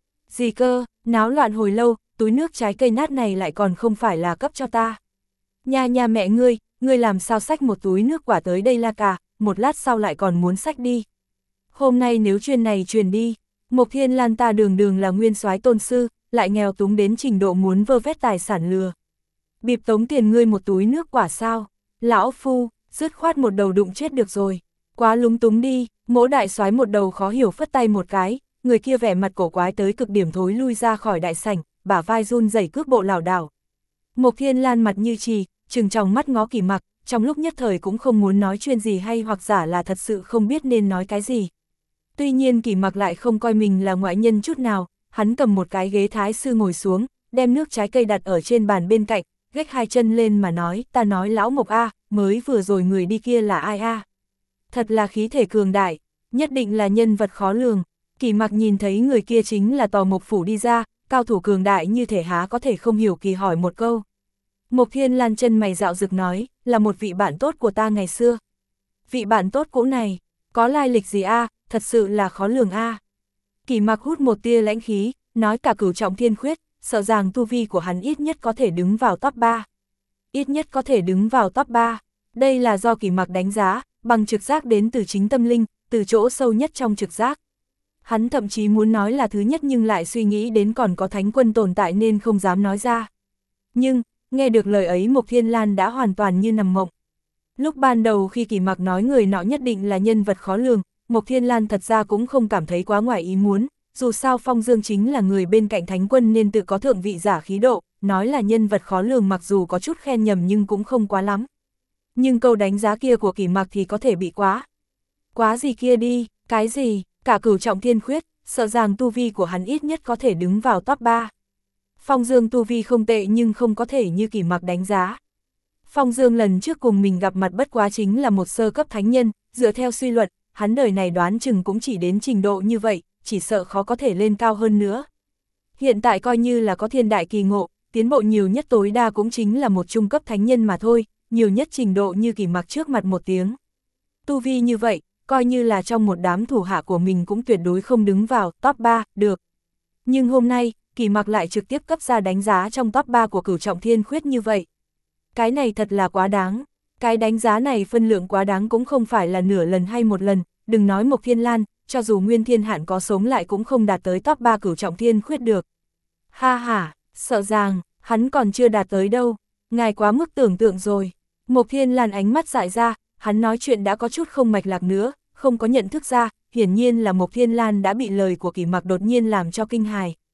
Gì cơ, náo loạn hồi lâu, túi nước trái cây nát này lại còn không phải là cấp cho ta. Nha nha mẹ ngươi, ngươi làm sao xách một túi nước quả tới đây là cả, một lát sau lại còn muốn xách đi. Hôm nay nếu chuyên này truyền đi, Mộc Thiên Lan ta đường đường là nguyên soái tôn sư, lại nghèo túng đến trình độ muốn vơ vét tài sản lừa. Bịp tống tiền ngươi một túi nước quả sao, lão phu, dứt khoát một đầu đụng chết được rồi. Quá lúng túng đi, Mỗ đại soái một đầu khó hiểu phất tay một cái, người kia vẻ mặt cổ quái tới cực điểm thối lui ra khỏi đại sảnh, bả vai run rẩy cước bộ lảo đảo. Mộc Thiên Lan mặt như trì, trừng tròng mắt ngó Kỷ Mặc, trong lúc nhất thời cũng không muốn nói chuyện gì hay hoặc giả là thật sự không biết nên nói cái gì. Tuy nhiên Kỷ Mặc lại không coi mình là ngoại nhân chút nào, hắn cầm một cái ghế thái sư ngồi xuống, đem nước trái cây đặt ở trên bàn bên cạnh, gách hai chân lên mà nói, ta nói lão Mộc a, mới vừa rồi người đi kia là ai a? Thật là khí thể cường đại, nhất định là nhân vật khó lường. Kỷ Mặc nhìn thấy người kia chính là Tò Mộc phủ đi ra, cao thủ cường đại như thể há có thể không hiểu kỳ hỏi một câu. Mộc Thiên Lan chân mày dạo rực nói, là một vị bạn tốt của ta ngày xưa. Vị bạn tốt cũ này, có lai lịch gì a, thật sự là khó lường a. Kỷ Mặc hút một tia lãnh khí, nói cả Cửu Trọng Thiên Khuyết, sợ rằng tu vi của hắn ít nhất có thể đứng vào top ba. Ít nhất có thể đứng vào top ba. Đây là do Kỷ Mặc đánh giá, bằng trực giác đến từ chính tâm linh, từ chỗ sâu nhất trong trực giác. Hắn thậm chí muốn nói là thứ nhất nhưng lại suy nghĩ đến còn có thánh quân tồn tại nên không dám nói ra. Nhưng, nghe được lời ấy Mộc Thiên Lan đã hoàn toàn như nằm mộng. Lúc ban đầu khi Kỷ Mặc nói người nọ nhất định là nhân vật khó lường, Mộc Thiên Lan thật ra cũng không cảm thấy quá ngoài ý muốn, dù sao Phong Dương chính là người bên cạnh thánh quân nên tự có thượng vị giả khí độ, nói là nhân vật khó lường mặc dù có chút khen nhầm nhưng cũng không quá lắm. Nhưng câu đánh giá kia của Kỷ Mặc thì có thể bị quá. Quá gì kia đi, cái gì, cả Cửu Trọng Thiên Khuyết, sợ rằng tu vi của hắn ít nhất có thể đứng vào top ba. Phong Dương tu vi không tệ nhưng không có thể như Kỷ Mặc đánh giá. Phong Dương lần trước cùng mình gặp mặt bất quá chính là một sơ cấp thánh nhân, dựa theo suy luận, hắn đời này đoán chừng cũng chỉ đến trình độ như vậy, chỉ sợ khó có thể lên cao hơn nữa. Hiện tại coi như là có thiên đại kỳ ngộ, tiến bộ nhiều nhất tối đa cũng chính là một trung cấp thánh nhân mà thôi, nhiều nhất trình độ như Kỷ Mặc trước mặt một tiếng. Tu vi như vậy, coi như là trong một đám thủ hạ của mình cũng tuyệt đối không đứng vào top ba, được. Nhưng hôm nay, Kỷ Mặc lại trực tiếp cấp ra đánh giá trong top ba của Cửu Trọng Thiên Khuyết như vậy. Cái này thật là quá đáng, cái đánh giá này phân lượng quá đáng cũng không phải là nửa lần hay một lần, đừng nói Mộc Thiên Lan, cho dù Nguyên Thiên Hạn có sống lại cũng không đạt tới top ba Cửu Trọng Thiên Khuyết được. Ha ha, sợ rằng, hắn còn chưa đạt tới đâu, ngài quá mức tưởng tượng rồi. Mộc Thiên Lan ánh mắt dại ra, hắn nói chuyện đã có chút không mạch lạc nữa, không có nhận thức ra, hiển nhiên là Mộc Thiên Lan đã bị lời của Kỷ Mặc đột nhiên làm cho kinh hài.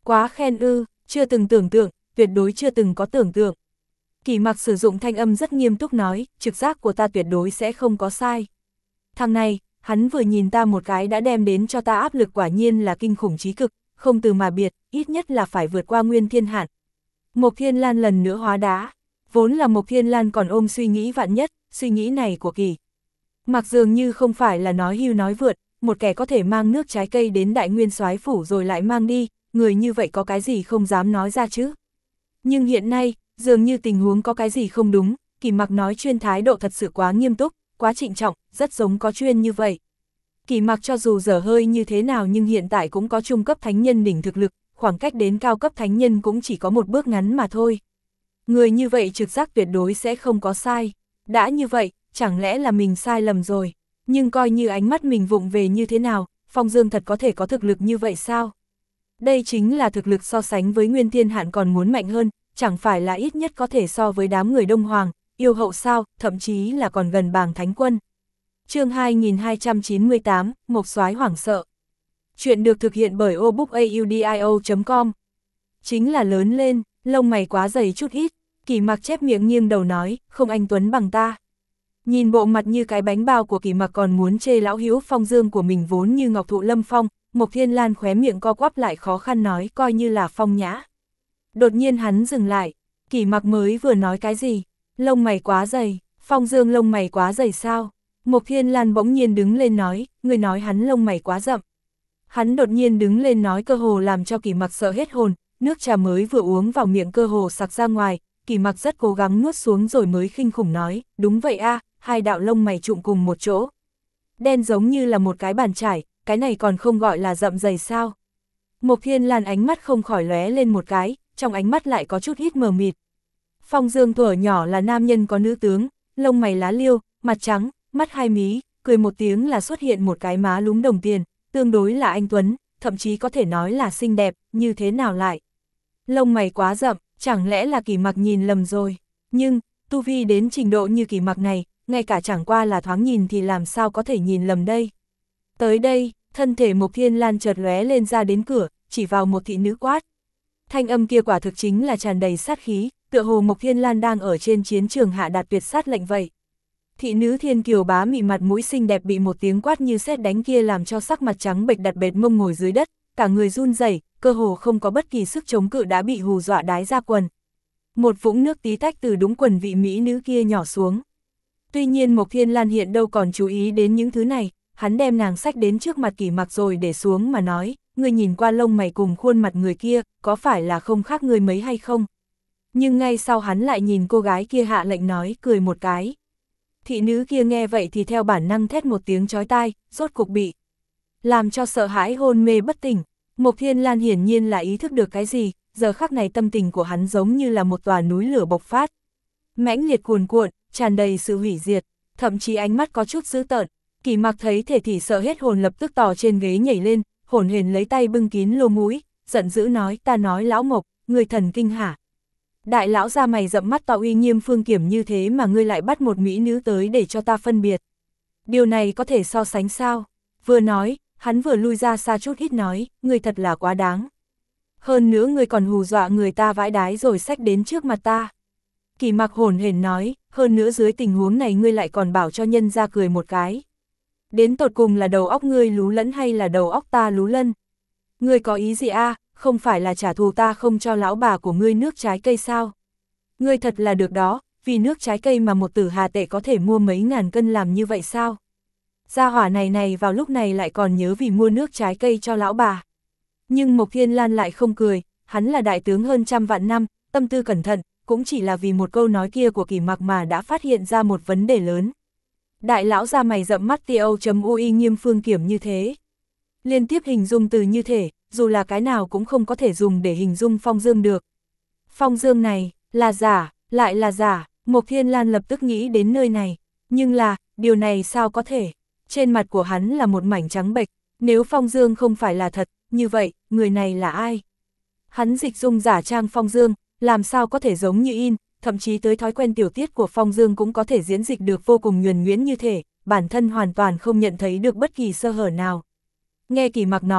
Quá khen ư, chưa từng tưởng tượng, tuyệt đối chưa từng có tưởng tượng. Kỳ Mặc sử dụng thanh âm rất nghiêm túc nói, trực giác của ta tuyệt đối sẽ không có sai. Thằng này, hắn vừa nhìn ta một cái đã đem đến cho ta áp lực quả nhiên là kinh khủng chí cực, không từ mà biệt, ít nhất là phải vượt qua Nguyên Thiên Hạn. Mộc Thiên Lan lần nữa hóa đá, vốn là Mộc Thiên Lan còn ôm suy nghĩ vạn nhất, suy nghĩ này của Kỳ Mặc dường như không phải là nói hưu nói vượt, một kẻ có thể mang nước trái cây đến Đại Nguyên Soái phủ rồi lại mang đi, người như vậy có cái gì không dám nói ra chứ. Nhưng hiện nay, dường như tình huống có cái gì không đúng, Kỳ Mặc nói chuyên thái độ thật sự quá nghiêm túc, quá trịnh trọng, rất giống có chuyên như vậy. Kỳ Mặc cho dù dở hơi như thế nào nhưng hiện tại cũng có trung cấp thánh nhân đỉnh thực lực, khoảng cách đến cao cấp thánh nhân cũng chỉ có một bước ngắn mà thôi. Người như vậy trực giác tuyệt đối sẽ không có sai. Đã như vậy, chẳng lẽ là mình sai lầm rồi? Nhưng coi như ánh mắt mình vụng về như thế nào, Phong Dương thật có thể có thực lực như vậy sao? Đây chính là thực lực so sánh với Nguyên Thiên Hạn còn muốn mạnh hơn, chẳng phải là ít nhất có thể so với đám người Đông Hoàng, yêu hậu sao, thậm chí là còn gần bàng thánh quân. Chương hai nghìn hai trăm chín mươi tám, Mộc Soái hoảng sợ. Chuyện được thực hiện bởi obookaudio chấm com. Chính là lớn lên, lông mày quá dày chút ít, Kỳ Mặc chép miệng nghiêng đầu nói, không anh tuấn bằng ta. Nhìn bộ mặt như cái bánh bao của Kỳ Mặc còn muốn chê lão hữu Phong Dương của mình vốn như ngọc thụ lâm phong, Mộc Thiên Lan khóe miệng co quắp lại khó khăn nói coi như là phong nhã. Đột nhiên hắn dừng lại, Kỳ Mặc mới vừa nói cái gì? Lông mày quá dày, Phong Dương lông mày quá dày sao? Mộc Thiên Lan bỗng nhiên đứng lên nói, người nói hắn lông mày quá rậm. Hắn đột nhiên đứng lên nói cơ hồ làm cho Kỳ Mặc sợ hết hồn, nước trà mới vừa uống vào miệng cơ hồ sặc ra ngoài, Kỳ Mặc rất cố gắng nuốt xuống rồi mới khinh khủng nói, đúng vậy a, hai đạo lông mày trụm cùng một chỗ. Đen giống như là một cái bàn chải, cái này còn không gọi là rậm dày sao. Mộc Thiên Lan ánh mắt không khỏi lóe lên một cái, trong ánh mắt lại có chút ít mờ mịt. Phong Dương thuở nhỏ là nam nhân có nữ tướng, lông mày lá liêu, mặt trắng, mắt hai mí, cười một tiếng là xuất hiện một cái má lúm đồng tiền, tương đối là anh tuấn, thậm chí có thể nói là xinh đẹp, như thế nào lại. Lông mày quá rậm, chẳng lẽ là Kỳ Mặc nhìn lầm rồi, nhưng, tu vi đến trình độ như Kỳ Mặc này, ngay cả chẳng qua là thoáng nhìn thì làm sao có thể nhìn lầm đây. Tới đây, thân thể Mộc Thiên Lan chợt lóe lên ra đến cửa, chỉ vào một thị nữ quát. Thanh âm kia quả thực chính là tràn đầy sát khí, tựa hồ Mộc Thiên Lan đang ở trên chiến trường hạ đạt tuyệt sát lệnh vậy. Thị nữ Thiên Kiều bá mị mặt mũi xinh đẹp bị một tiếng quát như sét đánh kia làm cho sắc mặt trắng bệch đặt bệt mông ngồi dưới đất, cả người run rẩy, cơ hồ không có bất kỳ sức chống cự đã bị hù dọa đái ra quần. Một vũng nước tí tách từ đúng quần vị mỹ nữ kia nhỏ xuống. Tuy nhiên Mộc Thiên Lan hiện đâu còn chú ý đến những thứ này, hắn đem nàng xách đến trước mặt Kỳ Mặc rồi để xuống mà nói, ngươi nhìn qua lông mày cùng khuôn mặt người kia, có phải là không khác ngươi mấy hay không? Nhưng ngay sau hắn lại nhìn cô gái kia hạ lệnh nói, cười một cái. Thị nữ kia nghe vậy thì theo bản năng thét một tiếng chói tai, rốt cục bị làm cho sợ hãi hôn mê bất tỉnh. Mộc Thiên Lan hiển nhiên là ý thức được cái gì, giờ khắc này tâm tình của hắn giống như là một tòa núi lửa bộc phát. Mãnh liệt cuồn cuộn, tràn đầy sự hủy diệt, thậm chí ánh mắt có chút dữ tợn. Kỳ Mặc thấy thể thì sợ hết hồn lập tức tò trên ghế nhảy lên, hổn hển lấy tay bưng kín lô mũi, giận dữ nói, ta nói lão Mộc, người thần kinh hả? Đại lão ra mày rậm mắt to uy nghiêm phương kiểm như thế mà ngươi lại bắt một mỹ nữ tới để cho ta phân biệt. Điều này có thể so sánh sao? Vừa nói, hắn vừa lui ra xa chút ít nói, ngươi thật là quá đáng. Hơn nữa ngươi còn hù dọa người ta vãi đái rồi xách đến trước mặt ta. Kỳ Mặc hổn hển nói, hơn nữa dưới tình huống này ngươi lại còn bảo cho nhân ra cười một cái. Đến tột cùng là đầu óc ngươi lú lẫn hay là đầu óc ta lú lân? Ngươi có ý gì a? À? Không phải là trả thù ta không cho lão bà của ngươi nước trái cây sao? Ngươi thật là được đó, vì nước trái cây mà một tử hà tệ có thể mua mấy ngàn cân làm như vậy sao? Gia hỏa này này vào lúc này lại còn nhớ vì mua nước trái cây cho lão bà. Nhưng Mộc Thiên Lan lại không cười, hắn là đại tướng hơn trăm vạn năm, tâm tư cẩn thận, cũng chỉ là vì một câu nói kia của Kỳ Mặc mà đã phát hiện ra một vấn đề lớn. Đại lão ra mày rậm mắt to.ui nghiêm phương kiểm như thế. Liên tiếp hình dung từ như thể, dù là cái nào cũng không có thể dùng để hình dung Phong Dương được. Phong Dương này, là giả, lại là giả, Mộc Thiên Lan lập tức nghĩ đến nơi này. Nhưng là, điều này sao có thể? Trên mặt của hắn là một mảnh trắng bệch, nếu Phong Dương không phải là thật, như vậy, người này là ai? Hắn dịch dung giả trang Phong Dương, làm sao có thể giống như in, thậm chí tới thói quen tiểu tiết của Phong Dương cũng có thể diễn dịch được vô cùng nhuần nhuyễn như thể, bản thân hoàn toàn không nhận thấy được bất kỳ sơ hở nào. Nghe Kỳ Mặc nói,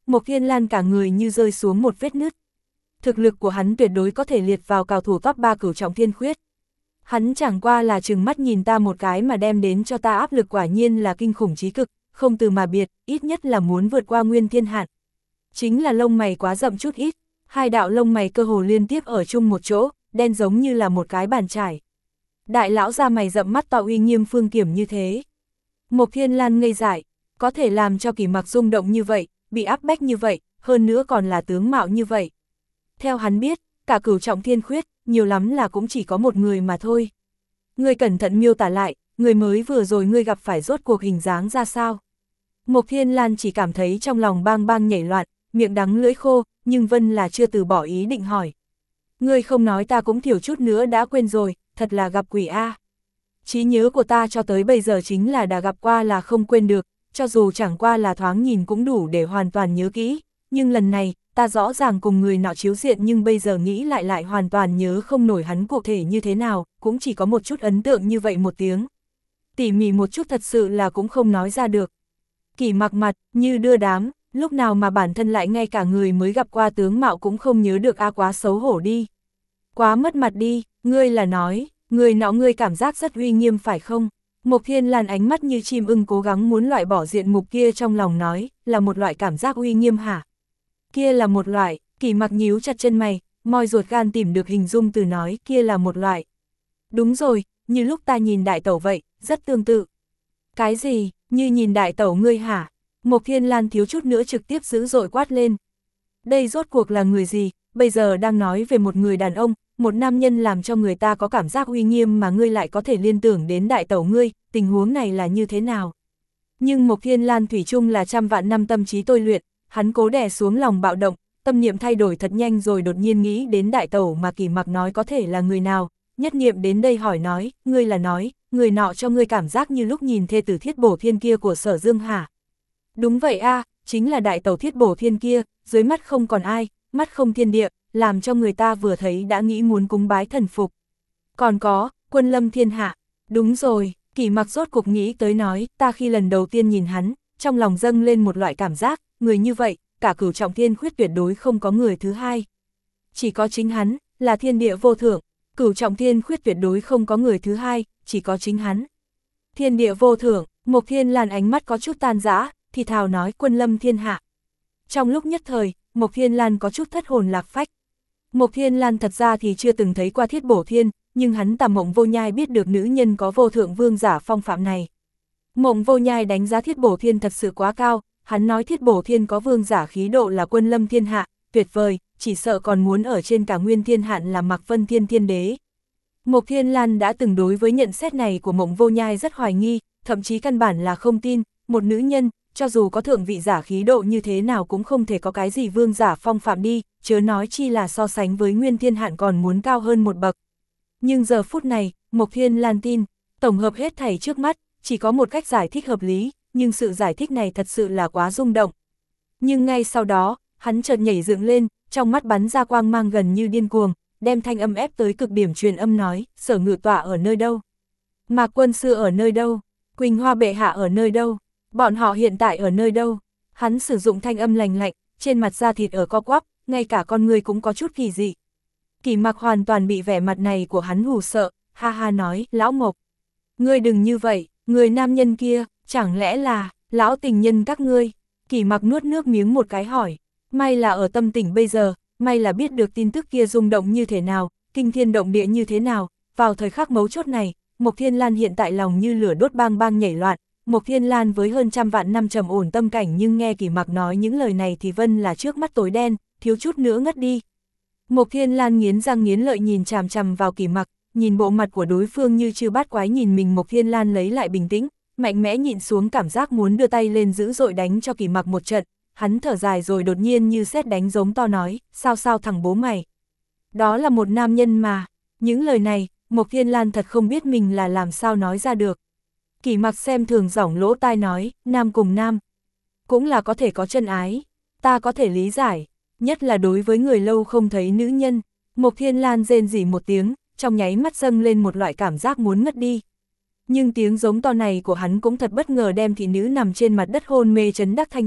Mộc Thiên Lan cả người như rơi xuống một vết nứt. Thực lực của hắn tuyệt đối có thể liệt vào cao thủ top ba cửu trọng thiên khuyết. Hắn chẳng qua là trừng mắt nhìn ta một cái mà đem đến cho ta áp lực quả nhiên là kinh khủng chí cực, không từ mà biệt, ít nhất là muốn vượt qua nguyên thiên hạn. Chính là lông mày quá rậm chút ít, hai đạo lông mày cơ hồ liên tiếp ở chung một chỗ, đen giống như là một cái bàn chải. Đại lão ra mày rậm mắt to uy nghiêm phương kiểm như thế. Mộc Thiên Lan ngây dại, có thể làm cho Kỷ Mặc rung động như vậy, bị áp bách như vậy, hơn nữa còn là tướng mạo như vậy. Theo hắn biết, cả cửu trọng thiên khuyết, nhiều lắm là cũng chỉ có một người mà thôi. Ngươi cẩn thận miêu tả lại, người mới vừa rồi ngươi gặp phải rốt cuộc hình dáng ra sao. Mộc Thiên Lan chỉ cảm thấy trong lòng bang bang nhảy loạn, miệng đắng lưỡi khô, nhưng Vân là chưa từ bỏ ý định hỏi. Ngươi không nói ta cũng thiểu chút nữa đã quên rồi, thật là gặp quỷ a. Trí nhớ của ta cho tới bây giờ chính là đã gặp qua là không quên được, cho dù chẳng qua là thoáng nhìn cũng đủ để hoàn toàn nhớ kỹ, nhưng lần này, ta rõ ràng cùng người nọ chiếu diện nhưng bây giờ nghĩ lại lại hoàn toàn nhớ không nổi hắn cụ thể như thế nào, cũng chỉ có một chút ấn tượng như vậy một tiếng. Tỉ mỉ một chút thật sự là cũng không nói ra được. Kỷ Mặc mặt, như đưa đám, lúc nào mà bản thân lại ngay cả người mới gặp qua tướng mạo cũng không nhớ được a quá xấu hổ đi. Quá mất mặt đi, ngươi là nói, người nọ ngươi cảm giác rất uy nghiêm phải không? Mộc Thiên Lan ánh mắt như chim ưng cố gắng muốn loại bỏ diện mục kia trong lòng nói, là một loại cảm giác uy nghiêm hả? Kia là một loại, Kỷ Mặc nhíu chặt chân mày, moi ruột gan tìm được hình dung từ nói, kia là một loại. Đúng rồi, như lúc ta nhìn đại tẩu vậy, rất tương tự. Cái gì, như nhìn đại tẩu ngươi hả? Mộc Thiên Lan thiếu chút nữa trực tiếp dữ dội quát lên. Đây rốt cuộc là người gì, bây giờ đang nói về một người đàn ông, một nam nhân làm cho người ta có cảm giác uy nghiêm mà ngươi lại có thể liên tưởng đến đại tẩu ngươi, tình huống này là như thế nào? Nhưng Mộc Thiên Lan thủy chung là trăm vạn năm tâm trí tôi luyện, hắn cố đè xuống lòng bạo động, tâm niệm thay đổi thật nhanh rồi đột nhiên nghĩ đến đại tẩu mà Kỷ Mặc nói có thể là người nào, nhất niệm đến đây hỏi nói, ngươi là nói, người nọ cho ngươi cảm giác như lúc nhìn thê tử Thiết Bổ Thiên kia của Sở Dương hả? Đúng vậy a, chính là đại tẩu Thiết Bổ Thiên kia, dưới mắt không còn ai, mắt không thiên địa, làm cho người ta vừa thấy đã nghĩ muốn cúng bái thần phục. Còn có, Quân Lâm Thiên Hạ, đúng rồi, Kỷ Mặc rốt cục nghĩ tới nói, ta khi lần đầu tiên nhìn hắn, trong lòng dâng lên một loại cảm giác, người như vậy, cả cửu trọng thiên khuyết tuyệt đối không có người thứ hai. Chỉ có chính hắn, là thiên địa vô thượng, cửu trọng thiên khuyết tuyệt đối không có người thứ hai, chỉ có chính hắn. Thiên địa vô thượng, Mộc Thiên Lan ánh mắt có chút tan rã, thì thào nói Quân Lâm Thiên Hạ. Trong lúc nhất thời, Mộc Thiên Lan có chút thất hồn lạc phách. Mộc Thiên Lan thật ra thì chưa từng thấy qua Thiết Bổ Thiên, nhưng hắn tà Mộng Vô Nhai biết được nữ nhân có vô thượng vương giả phong phạm này. Mộng Vô Nhai đánh giá Thiết Bổ Thiên thật sự quá cao, hắn nói Thiết Bổ Thiên có vương giả khí độ là Quân Lâm Thiên Hạ, tuyệt vời, chỉ sợ còn muốn ở trên cả nguyên thiên hạn là Mạc Vân Thiên Thiên Đế. Mộc Thiên Lan đã từng đối với nhận xét này của Mộng Vô Nhai rất hoài nghi, thậm chí căn bản là không tin, một nữ nhân, cho dù có thượng vị giả khí độ như thế nào cũng không thể có cái gì vương giả phong phạm đi, chớ nói chi là so sánh với nguyên thiên hạn còn muốn cao hơn một bậc. Nhưng giờ phút này, Mộc Thiên Lan tin, tổng hợp hết thảy trước mắt, chỉ có một cách giải thích hợp lý, nhưng sự giải thích này thật sự là quá rung động. Nhưng ngay sau đó, hắn chợt nhảy dựng lên, trong mắt bắn ra quang mang gần như điên cuồng, đem thanh âm ép tới cực điểm truyền âm nói, Sở Ngự Tọa ở nơi đâu? Mạc Quân Sư ở nơi đâu? Quỳnh Hoa Bệ Hạ ở nơi đâu? Bọn họ hiện tại ở nơi đâu? Hắn sử dụng thanh âm lành lạnh, trên mặt da thịt ở co quắp, ngay cả con người cũng có chút kỳ dị. Kỷ Mặc hoàn toàn bị vẻ mặt này của hắn hù sợ, ha ha nói, lão Mộc. Ngươi đừng như vậy, người nam nhân kia, chẳng lẽ là, lão tình nhân các ngươi? Kỷ Mặc nuốt nước miếng một cái hỏi, may là ở tâm tình bây giờ, may là biết được tin tức kia rung động như thế nào, kinh thiên động địa như thế nào, vào thời khắc mấu chốt này, Mộc Thiên Lan hiện tại lòng như lửa đốt bang bang nhảy loạn. Mộc Thiên Lan với hơn trăm vạn năm trầm ổn tâm cảnh nhưng nghe Kỷ Mặc nói những lời này thì Vân là trước mắt tối đen, thiếu chút nữa ngất đi. Mộc Thiên Lan nghiến răng nghiến lợi nhìn chằm chằm vào Kỷ Mặc, nhìn bộ mặt của đối phương như chư bát quái nhìn mình. Mộc Thiên Lan lấy lại bình tĩnh, mạnh mẽ nhịn xuống cảm giác muốn đưa tay lên dữ dội đánh cho Kỷ Mặc một trận, hắn thở dài rồi đột nhiên như sét đánh giống to nói, sao sao thằng bố mày. Đó là một nam nhân mà, những lời này, Mộc Thiên Lan thật không biết mình là làm sao nói ra được. Kỷ Mặc xem thường giỏng lỗ tai nói, nam cùng nam, cũng là có thể có chân ái, ta có thể lý giải, nhất là đối với người lâu không thấy nữ nhân. Mộc Thiên Lan rên rỉ một tiếng, trong nháy mắt dâng lên một loại cảm giác muốn ngất đi. Nhưng tiếng giống to này của hắn cũng thật bất ngờ đem thị nữ nằm trên mặt đất hôn mê chấn đắc thanh tỉnh,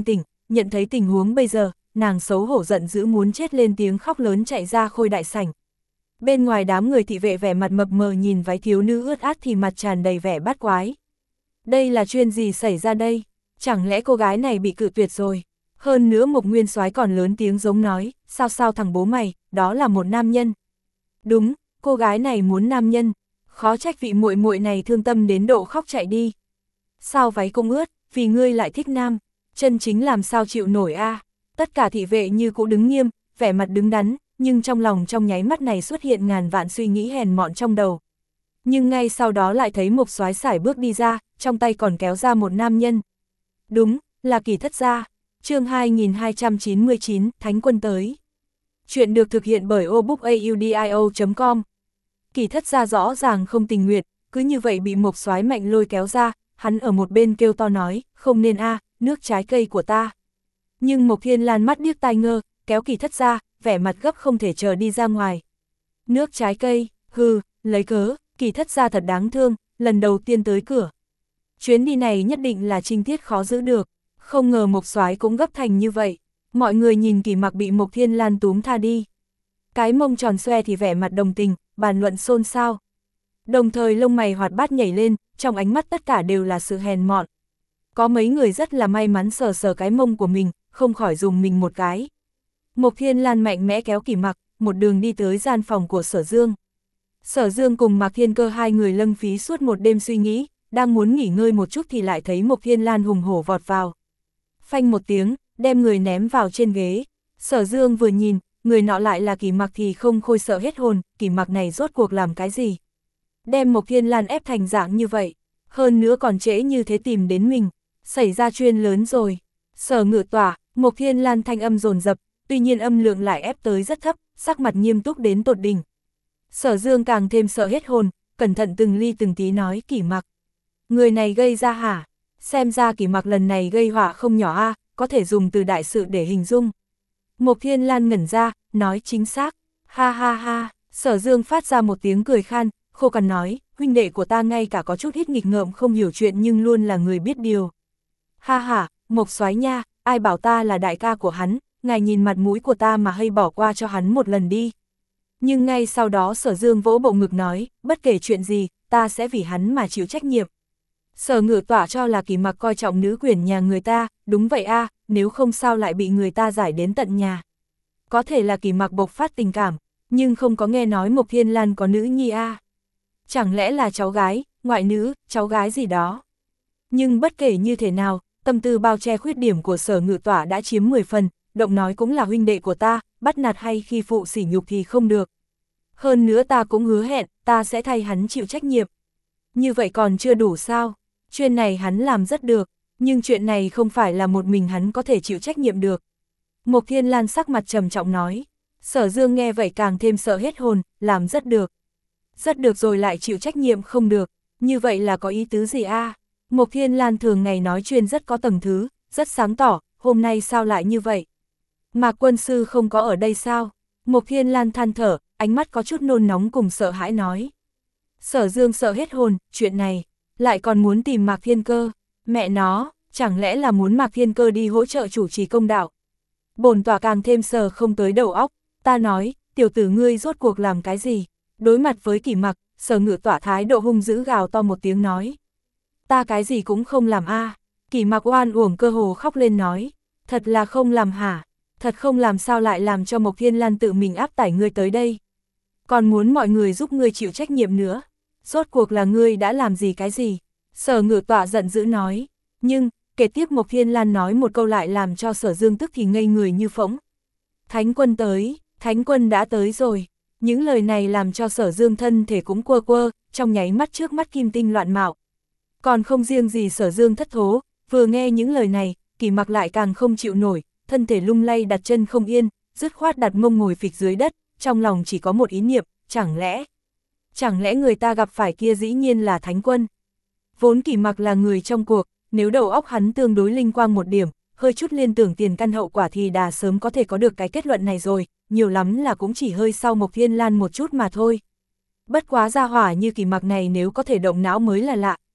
nhận thấy tình huống bây giờ, nàng xấu hổ giận dữ muốn chết lên tiếng khóc lớn chạy ra khôi đại sảnh. Bên ngoài đám người thị vệ vẻ mặt mập mờ nhìn váy thiếu nữ ướt át thì mặt tràn đầy vẻ bát quái. Đây là chuyện gì xảy ra đây? Chẳng lẽ cô gái này bị cự tuyệt rồi? Hơn nữa Mộc Nguyên Soái còn lớn tiếng giống nói, sao sao thằng bố mày, đó là một nam nhân. Đúng, cô gái này muốn nam nhân, khó trách vị muội muội này thương tâm đến độ khóc chạy đi. Sao váy cũng ướt, vì ngươi lại thích nam, chân chính làm sao chịu nổi a? À? Tất cả thị vệ như cũ đứng nghiêm, vẻ mặt đứng đắn, nhưng trong lòng trong nháy mắt này xuất hiện ngàn vạn suy nghĩ hèn mọn trong đầu. Nhưng ngay sau đó lại thấy Mộc Soái sải bước đi ra, trong tay còn kéo ra một nam nhân. Đúng, là Kỳ Thất gia. Chương hai nghìn hai trăm chín mươi chín, Thánh Quân tới. Chuyện được thực hiện bởi obookaudio chấm com. Kỳ Thất gia rõ ràng không tình nguyện, cứ như vậy bị Mộc Soái mạnh lôi kéo ra, hắn ở một bên kêu to nói, không nên a, nước trái cây của ta. Nhưng Mộc Thiên Lan mắt điếc tai ngơ, kéo Kỳ Thất gia, vẻ mặt gấp không thể chờ đi ra ngoài. Nước trái cây, hừ, lấy cớ, Kỳ Thất gia thật đáng thương, lần đầu tiên tới cửa. Chuyến đi này nhất định là trinh tiết khó giữ được, không ngờ Mộc Soái cũng gấp thành như vậy. Mọi người nhìn Kỳ Mặc bị Mộc Thiên Lan túm tha đi. Cái mông tròn xoe thì vẻ mặt đồng tình, bàn luận xôn xao. Đồng thời lông mày hoạt bát nhảy lên, trong ánh mắt tất cả đều là sự hèn mọn. Có mấy người rất là may mắn sờ sờ cái mông của mình, không khỏi dùng mình một cái. Mộc Thiên Lan mạnh mẽ kéo Kỳ Mặc, một đường đi tới gian phòng của Sở Dương. Sở Dương cùng Mạc Thiên Cơ hai người lâng phí suốt một đêm suy nghĩ, đang muốn nghỉ ngơi một chút thì lại thấy Mộc Thiên Lan hùng hổ vọt vào. Phanh một tiếng, đem người ném vào trên ghế. Sở Dương vừa nhìn, người nọ lại là Kỳ Mặc thì không khôi sợ hết hồn, Kỳ Mặc này rốt cuộc làm cái gì? Đem Mộc Thiên Lan ép thành dạng như vậy, hơn nữa còn trễ như thế tìm đến mình, xảy ra chuyện lớn rồi. Sở Ngự Tỏa, Mộc Thiên Lan thanh âm dồn dập, tuy nhiên âm lượng lại ép tới rất thấp, sắc mặt nghiêm túc đến tột đỉnh. Sở Dương càng thêm sợ hết hồn, cẩn thận từng ly từng tí nói, Kỳ Mặc, người này gây ra hả? Xem ra Kỳ Mặc lần này gây họa không nhỏ a, à, có thể dùng từ đại sự để hình dung. Mộc Thiên Lan ngẩn ra, nói chính xác, ha ha ha. Sở Dương phát ra một tiếng cười khan, khô cằn nói, huynh đệ của ta ngay cả có chút ít nghịch ngợm không hiểu chuyện nhưng luôn là người biết điều. Ha ha, Mộc Soái nha, ai bảo ta là đại ca của hắn, ngài nhìn mặt mũi của ta mà hay bỏ qua cho hắn một lần đi. Nhưng ngay sau đó Sở Dương vỗ bộ ngực nói, bất kể chuyện gì, ta sẽ vì hắn mà chịu trách nhiệm. Sở Ngự Tỏa cho là Kỳ Mặc coi trọng nữ quyển nhà người ta, đúng vậy a, à, nếu không sao lại bị người ta giải đến tận nhà. Có thể là Kỳ Mặc bộc phát tình cảm, nhưng không có nghe nói Mộc Thiên Lan có nữ nhi a. À. Chẳng lẽ là cháu gái, ngoại nữ, cháu gái gì đó. Nhưng bất kể như thế nào, tâm tư bao che khuyết điểm của Sở Ngự Tỏa đã chiếm mười phần, động nói cũng là huynh đệ của ta, bắt nạt hay khi phụ sỉ nhục thì không được. Hơn nữa ta cũng hứa hẹn, ta sẽ thay hắn chịu trách nhiệm. Như vậy còn chưa đủ sao? Chuyện này hắn làm rất được, nhưng chuyện này không phải là một mình hắn có thể chịu trách nhiệm được. Mộc Thiên Lan sắc mặt trầm trọng nói. Sở Dương nghe vậy càng thêm sợ hết hồn, làm rất được. Rất được rồi lại chịu trách nhiệm không được, như vậy là có ý tứ gì a? À? Mộc Thiên Lan thường ngày nói chuyện rất có tầng thứ, rất sáng tỏ, hôm nay sao lại như vậy? Mạc quân sư không có ở đây sao? Mộc Thiên Lan than thở, ánh mắt có chút nôn nóng cùng sợ hãi nói. Sở Dương sợ hết hồn, chuyện này, lại còn muốn tìm Mạc Thiên Cơ, mẹ nó, chẳng lẽ là muốn Mạc Thiên Cơ đi hỗ trợ chủ trì công đạo. Bổn tọa càng thêm sờ không tới đầu óc, ta nói, tiểu tử ngươi rốt cuộc làm cái gì? Đối mặt với Kỳ Mặc, Sở Ngự Tỏa thái độ hung dữ gào to một tiếng nói. Ta cái gì cũng không làm a. À. Kỳ Mặc oan uổng cơ hồ khóc lên nói, thật là không làm hả? Thật không làm sao lại làm cho Mộc Thiên Lan tự mình áp tải ngươi tới đây. Còn muốn mọi người giúp ngươi chịu trách nhiệm nữa. Rốt cuộc là ngươi đã làm gì cái gì? Sở Ngự Tỏa giận dữ nói. Nhưng, kế tiếp Mộc Thiên Lan nói một câu lại làm cho Sở Dương tức thì ngây người như phỗng. Thánh quân tới, Thánh quân đã tới rồi. Những lời này làm cho Sở Dương thân thể cũng quơ quơ, trong nháy mắt trước mắt kim tinh loạn mạo. Còn không riêng gì Sở Dương thất thố, vừa nghe những lời này, Kỳ Mặc lại càng không chịu nổi, thân thể lung lay đặt chân không yên, dứt khoát đặt mông ngồi phịch dưới đất, trong lòng chỉ có một ý niệm, chẳng lẽ, chẳng lẽ người ta gặp phải kia dĩ nhiên là Thánh quân. Vốn Kỳ Mặc là người trong cuộc, nếu đầu óc hắn tương đối linh quang một điểm, hơi chút liên tưởng tiền căn hậu quả thì đã sớm có thể có được cái kết luận này rồi, nhiều lắm là cũng chỉ hơi sau Mộc Thiên Lan một chút mà thôi. Bất quá gia hỏa như Kỳ Mặc này nếu có thể động não mới là lạ,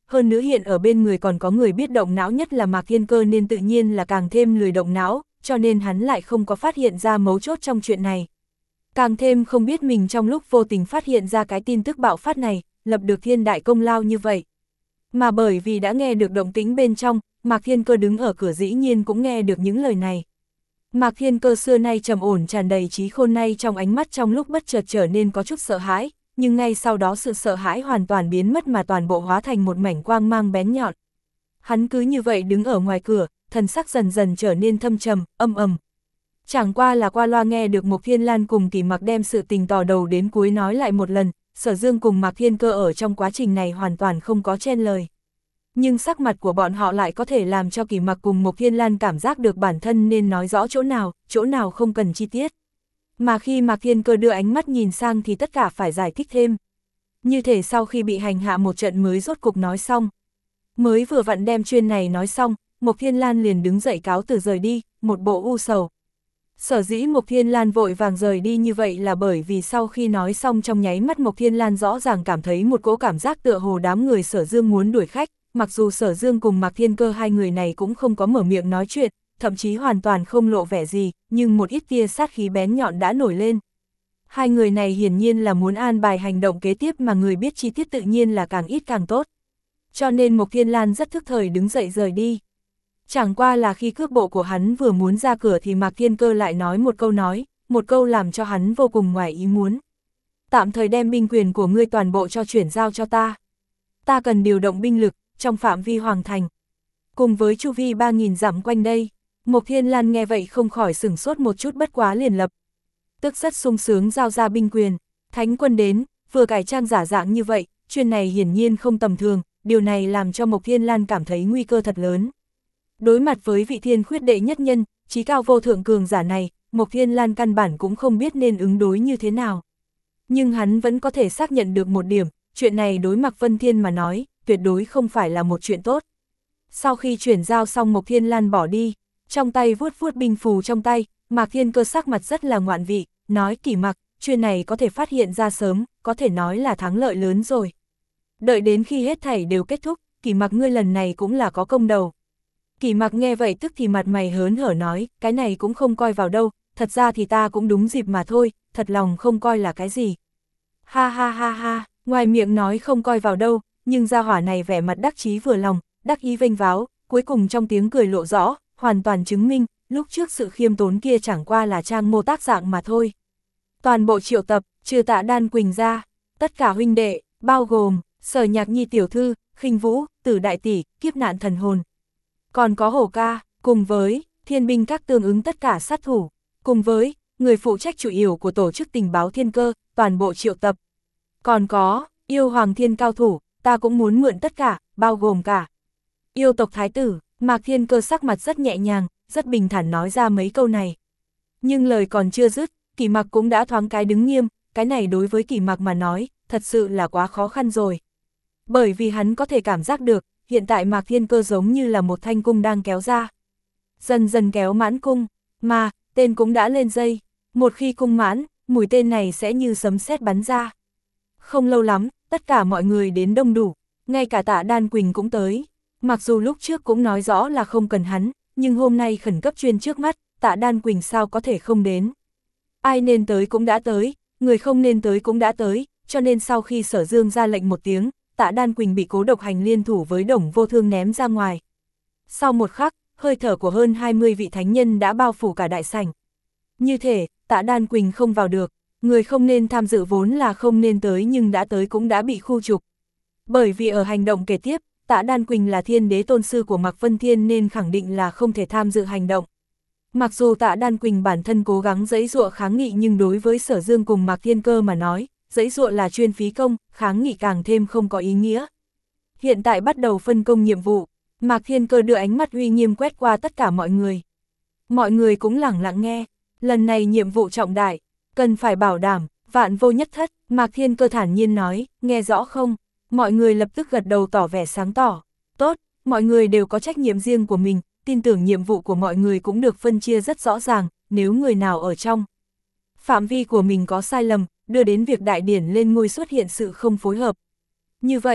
hơn nữa hiện ở bên người còn có người biết động não nhất là Mạc Thiên Cơ nên tự nhiên là càng thêm lười động não, cho nên hắn lại không có phát hiện ra mấu chốt trong chuyện này. Càng thêm không biết mình trong lúc vô tình phát hiện ra cái tin tức bạo phát này, lập được thiên đại công lao như vậy. Mà bởi vì đã nghe được động tĩnh bên trong, Mạc Thiên Cơ đứng ở cửa dĩ nhiên cũng nghe được những lời này. Mạc Thiên Cơ xưa nay trầm ổn tràn đầy trí khôn nay trong ánh mắt trong lúc bất chợt trở nên có chút sợ hãi, nhưng ngay sau đó sự sợ hãi hoàn toàn biến mất mà toàn bộ hóa thành một mảnh quang mang bén nhọn. Hắn cứ như vậy đứng ở ngoài cửa, thần sắc dần dần trở nên thâm trầm, âm ầm. Chẳng qua là qua loa nghe được Mộc Thiên Lan cùng Kỷ Mặc đem sự tình tò đầu đến cuối nói lại một lần, Sở Dương cùng Mạc Thiên Cơ ở trong quá trình này hoàn toàn không có chen lời. Nhưng sắc mặt của bọn họ lại có thể làm cho Kỷ Mặc cùng Mộc Thiên Lan cảm giác được bản thân nên nói rõ chỗ nào, chỗ nào không cần chi tiết. Mà khi Mạc Thiên Cơ đưa ánh mắt nhìn sang thì tất cả phải giải thích thêm. Như thể sau khi bị hành hạ một trận mới rốt cục nói xong. Mới vừa vặn đem chuyên này nói xong, Mộc Thiên Lan liền đứng dậy cáo từ rời đi, một bộ u sầu. Sở dĩ Mộc Thiên Lan vội vàng rời đi như vậy là bởi vì sau khi nói xong trong nháy mắt Mộc Thiên Lan rõ ràng cảm thấy một cỗ cảm giác tựa hồ đám người Sở Dương muốn đuổi khách, mặc dù Sở Dương cùng Mạc Thiên Cơ hai người này cũng không có mở miệng nói chuyện, thậm chí hoàn toàn không lộ vẻ gì, nhưng một ít tia sát khí bén nhọn đã nổi lên. Hai người này hiển nhiên là muốn an bài hành động kế tiếp mà người biết chi tiết tự nhiên là càng ít càng tốt. Cho nên Mộc Thiên Lan rất thức thời đứng dậy rời đi. Chẳng qua là khi cước bộ của hắn vừa muốn ra cửa thì Mạc Thiên Cơ lại nói một câu nói, một câu làm cho hắn vô cùng ngoài ý muốn. Tạm thời đem binh quyền của ngươi toàn bộ cho chuyển giao cho ta. Ta cần điều động binh lực, trong phạm vi hoàng thành. Cùng với chu vi ba nghìn dặm quanh đây, Mộc Thiên Lan nghe vậy không khỏi sửng sốt một chút bất quá liền lập. Tức rất sung sướng giao ra binh quyền, thánh quân đến, vừa cải trang giả dạng như vậy, chuyện này hiển nhiên không tầm thường, điều này làm cho Mộc Thiên Lan cảm thấy nguy cơ thật lớn. Đối mặt với vị thiên khuyết đệ nhất nhân, chí cao vô thượng cường giả này, Mộc Thiên Lan căn bản cũng không biết nên ứng đối như thế nào. Nhưng hắn vẫn có thể xác nhận được một điểm, chuyện này đối Mạc Vân Thiên mà nói, tuyệt đối không phải là một chuyện tốt. Sau khi chuyển giao xong Mộc Thiên Lan bỏ đi, trong tay vuốt vuốt binh phù trong tay, Mạc Thiên Cơ sắc mặt rất là ngoạn vị, nói Kỷ Mặc, chuyện này có thể phát hiện ra sớm, có thể nói là thắng lợi lớn rồi. Đợi đến khi hết thảy đều kết thúc, Kỷ Mặc ngươi lần này cũng là có công đầu. Kỷ Mặc nghe vậy tức thì mặt mày hớn hở nói, cái này cũng không coi vào đâu, thật ra thì ta cũng đúng dịp mà thôi, thật lòng không coi là cái gì. Ha ha ha ha, ngoài miệng nói không coi vào đâu, nhưng gia hỏa này vẻ mặt đắc chí vừa lòng, đắc ý vênh váo, cuối cùng trong tiếng cười lộ rõ, hoàn toàn chứng minh, lúc trước sự khiêm tốn kia chẳng qua là trang mô tác dạng mà thôi. Toàn bộ triệu tập, trừ Tạ Đan Quỳnh ra, tất cả huynh đệ, bao gồm, Sở Nhạc Nhi tiểu thư, Khinh Vũ, Tử Đại Tỷ, Kiếp Nạn Thần Hồn. Còn có Hổ Ca, cùng với thiên binh các tương ứng tất cả sát thủ, cùng với người phụ trách chủ yếu của tổ chức tình báo Thiên Cơ, toàn bộ triệu tập. Còn có yêu hoàng thiên cao thủ, ta cũng muốn mượn tất cả, bao gồm cả yêu tộc thái tử. Mạc Thiên Cơ sắc mặt rất nhẹ nhàng, rất bình thản nói ra mấy câu này. Nhưng lời còn chưa dứt, Kỷ Mặc cũng đã thoáng cái đứng nghiêm, cái này đối với Kỷ Mặc mà nói, thật sự là quá khó khăn rồi. Bởi vì hắn có thể cảm giác được, hiện tại Mạc Thiên Cơ giống như là một thanh cung đang kéo ra. Dần dần kéo mãn cung, mà, tên cũng đã lên dây. Một khi cung mãn, mũi tên này sẽ như sấm sét bắn ra. Không lâu lắm, tất cả mọi người đến đông đủ, ngay cả Tạ Đan Quỳnh cũng tới. Mặc dù lúc trước cũng nói rõ là không cần hắn, nhưng hôm nay khẩn cấp chuyên trước mắt, Tạ Đan Quỳnh sao có thể không đến. Ai nên tới cũng đã tới, người không nên tới cũng đã tới, cho nên sau khi Sở Dương ra lệnh một tiếng, Tạ Đan Quỳnh bị Cố Độc Hành liên thủ với Đồng Vô Thương ném ra ngoài. Sau một khắc, hơi thở của hơn hai mươi vị thánh nhân đã bao phủ cả đại sảnh. Như thể, Tạ Đan Quỳnh không vào được, người không nên tham dự vốn là không nên tới nhưng đã tới cũng đã bị khu trục. Bởi vì ở hành động kế tiếp, Tạ Đan Quỳnh là thiên đế tôn sư của Mạc Vân Thiên nên khẳng định là không thể tham dự hành động. Mặc dù Tạ Đan Quỳnh bản thân cố gắng giãy giụa kháng nghị nhưng đối với Sở Dương cùng Mạc Thiên Cơ mà nói, giãy giụa là chuyên phí công, kháng nghị càng thêm không có ý nghĩa. Hiện tại bắt đầu phân công nhiệm vụ, Mạc Thiên Cơ đưa ánh mắt uy nghiêm quét qua tất cả mọi người. Mọi người cũng lẳng lặng nghe, lần này nhiệm vụ trọng đại, cần phải bảo đảm, vạn vô nhất thất, Mạc Thiên Cơ thản nhiên nói, nghe rõ không? Mọi người lập tức gật đầu tỏ vẻ sáng tỏ. Tốt, mọi người đều có trách nhiệm riêng của mình, tin tưởng nhiệm vụ của mọi người cũng được phân chia rất rõ ràng, nếu người nào ở trong phạm vi của mình có sai lầm, đưa đến việc đại điển lên ngôi xuất hiện sự không phối hợp. Như vậy,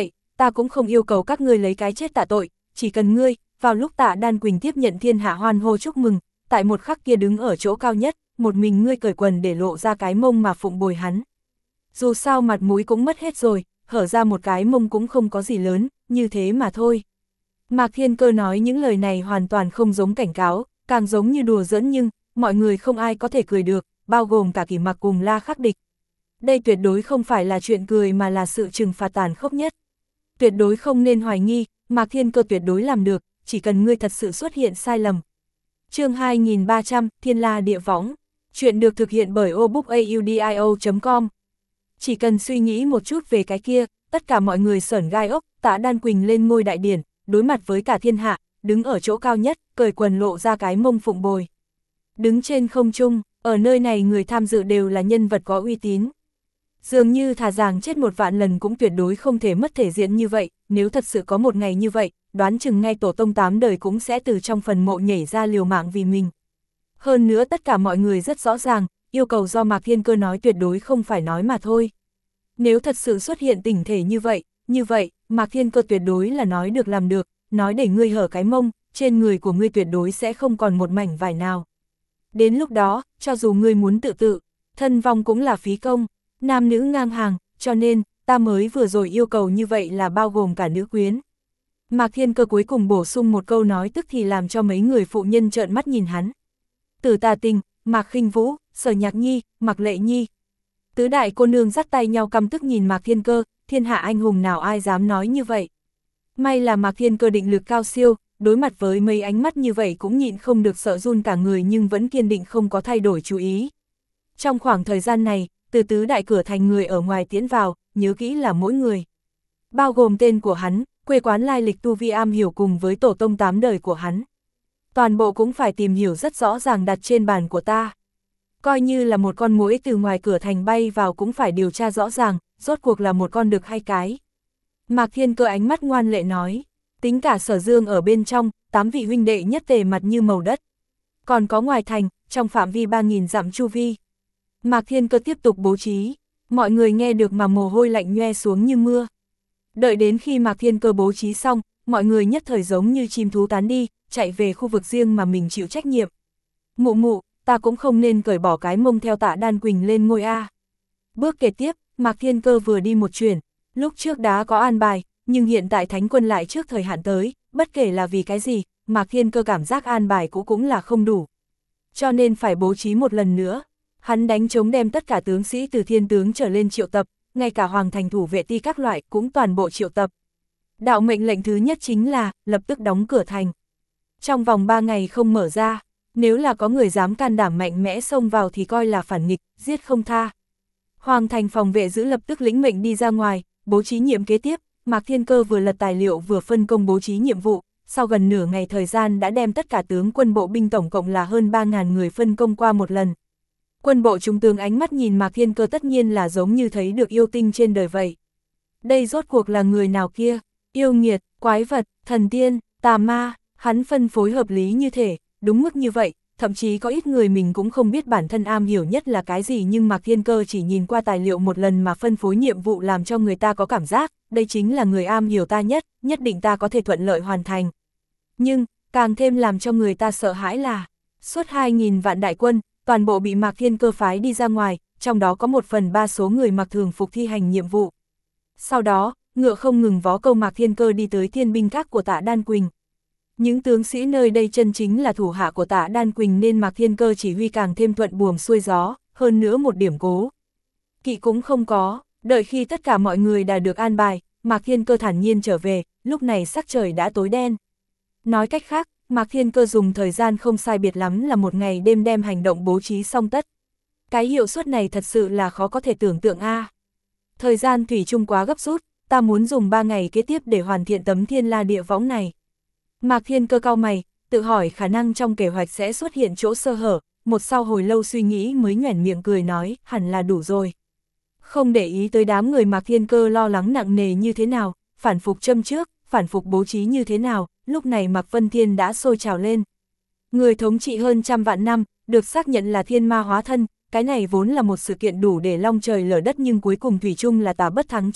ta cũng không yêu cầu các ngươi lấy cái chết tạ tội, chỉ cần ngươi, vào lúc Tạ Đan Quỳnh tiếp nhận thiên hạ hoan hô chúc mừng, tại một khắc kia đứng ở chỗ cao nhất, một mình ngươi cởi quần để lộ ra cái mông mà phụng bồi hắn. Dù sao mặt mũi cũng mất hết rồi, hở ra một cái mông cũng không có gì lớn, như thế mà thôi. Mạc Thiên Cơ nói những lời này hoàn toàn không giống cảnh cáo, càng giống như đùa giỡn nhưng, mọi người không ai có thể cười được, bao gồm cả Kỷ Mặc cùng La Khắc Địch. Đây tuyệt đối không phải là chuyện cười mà là sự trừng phạt tàn khốc nhất. Tuyệt đối không nên hoài nghi, Mạc Thiên Cơ tuyệt đối làm được, chỉ cần ngươi thật sự xuất hiện sai lầm. Chương hai nghìn ba trăm, Thiên La Địa Võng. Chuyện được thực hiện bởi obookaudio chấm com. Chỉ cần suy nghĩ một chút về cái kia, tất cả mọi người sởn gai ốc, Tạ Đan Quỳnh lên ngôi đại điển, đối mặt với cả thiên hạ, đứng ở chỗ cao nhất, cởi quần lộ ra cái mông phụng bồi. Đứng trên không trung, ở nơi này người tham dự đều là nhân vật có uy tín. Dường như thà rằng chết một vạn lần cũng tuyệt đối không thể mất thể diện như vậy, nếu thật sự có một ngày như vậy, đoán chừng ngay tổ tông tám đời cũng sẽ từ trong phần mộ nhảy ra liều mạng vì mình. Hơn nữa tất cả mọi người rất rõ ràng, yêu cầu do Mạc Thiên Cơ nói tuyệt đối không phải nói mà thôi. Nếu thật sự xuất hiện tình thể như vậy, như vậy, Mạc Thiên Cơ tuyệt đối là nói được làm được, nói để ngươi hở cái mông, trên người của ngươi tuyệt đối sẽ không còn một mảnh vải nào. Đến lúc đó, cho dù ngươi muốn tự tự, thân vong cũng là phí công, nam nữ ngang hàng, cho nên, ta mới vừa rồi yêu cầu như vậy là bao gồm cả nữ quyến. Mạc Thiên Cơ cuối cùng bổ sung một câu nói tức thì làm cho mấy người phụ nhân trợn mắt nhìn hắn. Tử Tà Tình, Mạc Khinh Vũ, Sở Nhạc Nhi, Mạc Lệ Nhi. Tứ đại cô nương dắt tay nhau căm tức nhìn Mạc Thiên Cơ, thiên hạ anh hùng nào ai dám nói như vậy. May là Mạc Thiên Cơ định lực cao siêu, đối mặt với mấy ánh mắt như vậy cũng nhịn không được sợ run cả người nhưng vẫn kiên định không có thay đổi chú ý. Trong khoảng thời gian này, từ tứ đại cửa thành người ở ngoài tiến vào, nhớ kỹ là mỗi người. Bao gồm tên của hắn, quê quán lai lịch tu vi am hiểu cùng với tổ tông tám đời của hắn. Toàn bộ cũng phải tìm hiểu rất rõ ràng đặt trên bàn của ta. Coi như là một con muỗi từ ngoài cửa thành bay vào cũng phải điều tra rõ ràng, rốt cuộc là một con đực hay cái. Mạc Thiên Cơ ánh mắt ngoan lệ nói, tính cả Sở Dương ở bên trong, tám vị huynh đệ nhất tề mặt như màu đất. Còn có ngoài thành, trong phạm vi ba nghìn dặm chu vi. Mạc Thiên Cơ tiếp tục bố trí, mọi người nghe được mà mồ hôi lạnh nhoe xuống như mưa. Đợi đến khi Mạc Thiên Cơ bố trí xong, mọi người nhất thời giống như chim thú tán đi, chạy về khu vực riêng mà mình chịu trách nhiệm. Mụ mụ, ta cũng không nên cởi bỏ cái mông theo Tạ Đan Quỳnh lên ngôi A. Bước kế tiếp, Mạc Thiên Cơ vừa đi một chuyển, lúc trước đã có an bài, nhưng hiện tại Thánh Quân lại trước thời hạn tới, bất kể là vì cái gì, Mạc Thiên Cơ cảm giác an bài cũ cũng là không đủ. Cho nên phải bố trí một lần nữa. Hắn đánh trống đem tất cả tướng sĩ từ thiên tướng trở lên triệu tập, ngay cả hoàng thành thủ vệ ti các loại cũng toàn bộ triệu tập. Đạo mệnh lệnh thứ nhất chính là, lập tức đóng cửa thành. Trong vòng ba ngày không mở ra, nếu là có người dám can đảm mạnh mẽ xông vào thì coi là phản nghịch, giết không tha. Hoàng thành phòng vệ giữ lập tức lĩnh mệnh đi ra ngoài, bố trí nhiệm kế tiếp, Mạc Thiên Cơ vừa lật tài liệu vừa phân công bố trí nhiệm vụ, sau gần nửa ngày thời gian đã đem tất cả tướng quân bộ binh tổng cộng là hơn ba nghìn người phân công qua một lần. Quân bộ trung tướng ánh mắt nhìn Mạc Thiên Cơ tất nhiên là giống như thấy được yêu tinh trên đời vậy. Đây rốt cuộc là người nào kia, yêu nghiệt, quái vật, thần tiên, tà ma, hắn phân phối hợp lý như thể, đúng mức như vậy, thậm chí có ít người mình cũng không biết bản thân am hiểu nhất là cái gì nhưng Mạc Thiên Cơ chỉ nhìn qua tài liệu một lần mà phân phối nhiệm vụ làm cho người ta có cảm giác, đây chính là người am hiểu ta nhất, nhất định ta có thể thuận lợi hoàn thành. Nhưng, càng thêm làm cho người ta sợ hãi là, suốt hai nghìn vạn đại quân, toàn bộ bị Mạc Thiên Cơ phái đi ra ngoài, trong đó có một phần ba số người mặc thường phục thi hành nhiệm vụ. Sau đó, ngựa không ngừng vó câu Mạc Thiên Cơ đi tới thiên binh các của Tạ Đan Quỳnh. Những tướng sĩ nơi đây chân chính là thủ hạ của Tạ Đan Quỳnh nên Mạc Thiên Cơ chỉ huy càng thêm thuận buồm xuôi gió, hơn nữa một điểm cố kỵ cũng không có, đợi khi tất cả mọi người đã được an bài, Mạc Thiên Cơ thản nhiên trở về, lúc này sắc trời đã tối đen. Nói cách khác, Mạc Thiên Cơ dùng thời gian không sai biệt lắm là một ngày đêm đem hành động bố trí xong tất. Cái hiệu suất này thật sự là khó có thể tưởng tượng a. À. Thời gian thủy chung quá gấp rút, ta muốn dùng ba ngày kế tiếp để hoàn thiện tấm Thiên La Địa Võng này. Mạc Thiên Cơ cau mày, tự hỏi khả năng trong kế hoạch sẽ xuất hiện chỗ sơ hở, một sau hồi lâu suy nghĩ mới nhoẻn miệng cười nói, hẳn là đủ rồi. Không để ý tới đám người Mạc Thiên Cơ lo lắng nặng nề như thế nào, phản phục châm trước, phản phục bố trí như thế nào, lúc này Mạc Vân Thiên đã sôi trào lên. Người thống trị hơn trăm vạn năm, được xác nhận là thiên ma hóa thân, cái này vốn là một sự kiện đủ để long trời lở đất nhưng cuối cùng thủy chung là tà bất thắng tránh,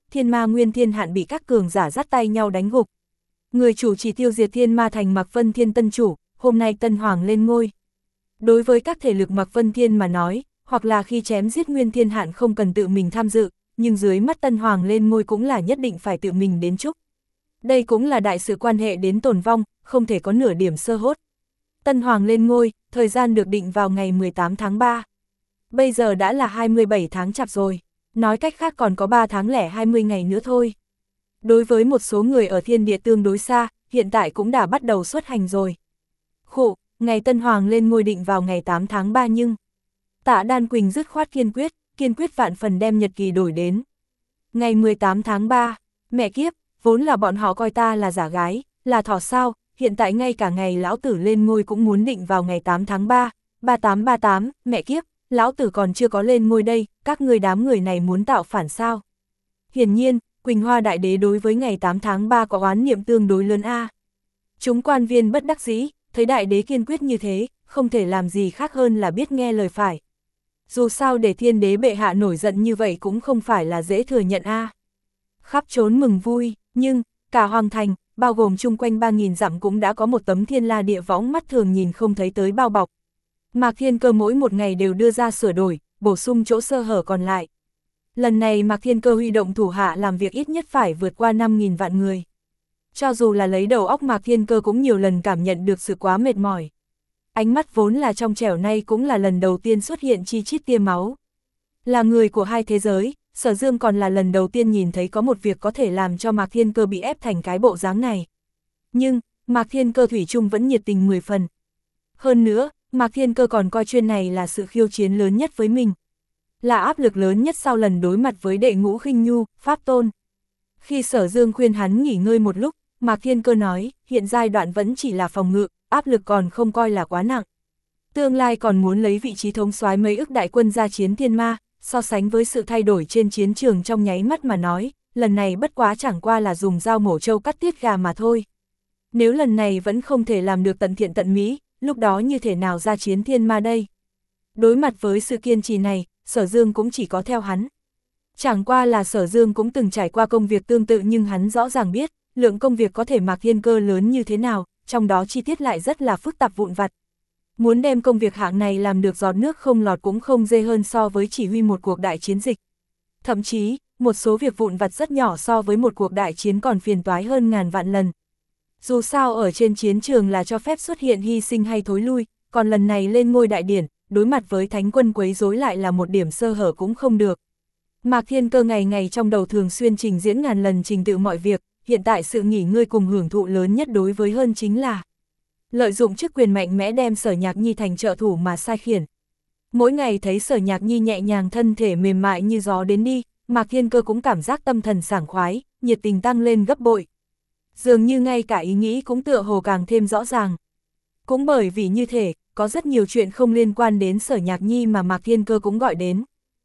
thiên ma Nguyên Thiên Hạn bị các cường giả dắt tay nhau đánh gục. Người chủ trì tiêu diệt thiên ma thành Mạc Vân Thiên tân chủ, hôm nay tân hoàng lên ngôi. Đối với các thể lực Mạc Vân Thiên mà nói, hoặc là khi chém giết Nguyên Thiên Hạn không cần tự mình tham dự, nhưng dưới mắt tân hoàng lên ngôi cũng là nhất định phải tự mình đến chúc. Đây cũng là đại sự quan hệ đến tồn vong, không thể có nửa điểm sơ hốt. Tân hoàng lên ngôi, thời gian được định vào ngày mười tám tháng ba. Bây giờ đã là hai mươi bảy tháng chạp rồi, nói cách khác còn có ba tháng lẻ hai mươi ngày nữa thôi. Đối với một số người ở thiên địa tương đối xa, hiện tại cũng đã bắt đầu xuất hành rồi. Khụ, ngày tân hoàng lên ngôi định vào ngày tám tháng ba nhưng Tạ Đan Quỳnh dứt khoát kiên quyết, kiên quyết vạn phần đem nhật kỳ đổi đến. Ngày mười tám tháng ba, mẹ kiếp, vốn là bọn họ coi ta là giả gái, là thỏ sao, hiện tại ngay cả ngày lão tử lên ngôi cũng muốn định vào ngày tám tháng ba, ba tám ba tám, mẹ kiếp, lão tử còn chưa có lên ngôi đây, các người đám người này muốn tạo phản sao. Hiển nhiên, Quỳnh Hoa Đại Đế đối với ngày tám tháng ba có oán niệm tương đối lớn a. Chúng quan viên bất đắc dĩ, thấy Đại Đế kiên quyết như thế, không thể làm gì khác hơn là biết nghe lời phải. Dù sao để thiên đế bệ hạ nổi giận như vậy cũng không phải là dễ thừa nhận a. Khắp trốn mừng vui, nhưng, cả hoàng thành, bao gồm chung quanh ba nghìn dặm cũng đã có một tấm thiên la địa võng mắt thường nhìn không thấy tới bao bọc. Mạc Thiên Cơ mỗi một ngày đều đưa ra sửa đổi, bổ sung chỗ sơ hở còn lại. Lần này Mạc Thiên Cơ huy động thủ hạ làm việc ít nhất phải vượt qua năm nghìn vạn người. Cho dù là lấy đầu óc Mạc Thiên Cơ cũng nhiều lần cảm nhận được sự quá mệt mỏi. Ánh mắt vốn là trong trẻo nay cũng là lần đầu tiên xuất hiện chi chít tia máu. Là người của hai thế giới, Sở Dương còn là lần đầu tiên nhìn thấy có một việc có thể làm cho Mạc Thiên Cơ bị ép thành cái bộ dáng này. Nhưng, Mạc Thiên Cơ thủy chung vẫn nhiệt tình mười phần. Hơn nữa, Mạc Thiên Cơ còn coi chuyện này là sự khiêu chiến lớn nhất với mình. Là áp lực lớn nhất sau lần đối mặt với đệ ngũ khinh nhu, Pháp Tôn. Khi Sở Dương khuyên hắn nghỉ ngơi một lúc, Mạc Thiên Cơ nói, hiện giai đoạn vẫn chỉ là phòng ngự, áp lực còn không coi là quá nặng. Tương lai còn muốn lấy vị trí thống soái mấy ức đại quân ra chiến thiên ma, so sánh với sự thay đổi trên chiến trường trong nháy mắt mà nói, lần này bất quá chẳng qua là dùng dao mổ trâu cắt tiết gà mà thôi. Nếu lần này vẫn không thể làm được tận thiện tận mỹ, lúc đó như thế nào ra chiến thiên ma đây? Đối mặt với sự kiên trì này, Sở Dương cũng chỉ có theo hắn. Chẳng qua là Sở Dương cũng từng trải qua công việc tương tự nhưng hắn rõ ràng biết, lượng công việc có thể Mạc Thiên Cơ lớn như thế nào, trong đó chi tiết lại rất là phức tạp vụn vặt. Muốn đem công việc hạng này làm được giọt nước không lọt cũng không dễ hơn so với chỉ huy một cuộc đại chiến dịch. Thậm chí, một số việc vụn vặt rất nhỏ so với một cuộc đại chiến còn phiền toái hơn ngàn vạn lần. Dù sao ở trên chiến trường là cho phép xuất hiện hy sinh hay thối lui, còn lần này lên ngôi đại điển, đối mặt với thánh quân quấy rối lại là một điểm sơ hở cũng không được. Mạc Thiên Cơ ngày ngày trong đầu thường xuyên trình diễn ngàn lần trình tự mọi việc, hiện tại sự nghỉ ngơi cùng hưởng thụ lớn nhất đối với hơn chính là lợi dụng chức quyền mạnh mẽ đem Sở Nhạc Nhi thành trợ thủ mà sai khiển. Mỗi ngày thấy Sở Nhạc Nhi nhẹ nhàng thân thể mềm mại như gió đến đi, Mạc Thiên Cơ cũng cảm giác tâm thần sảng khoái, nhiệt tình tăng lên gấp bội. Dường như ngay cả ý nghĩ cũng tựa hồ càng thêm rõ ràng. Cũng bởi vì như thế, có rất nhiều chuyện không liên quan đến Sở Nhạc Nhi mà Mạc Thiên Cơ cũng gọi đến.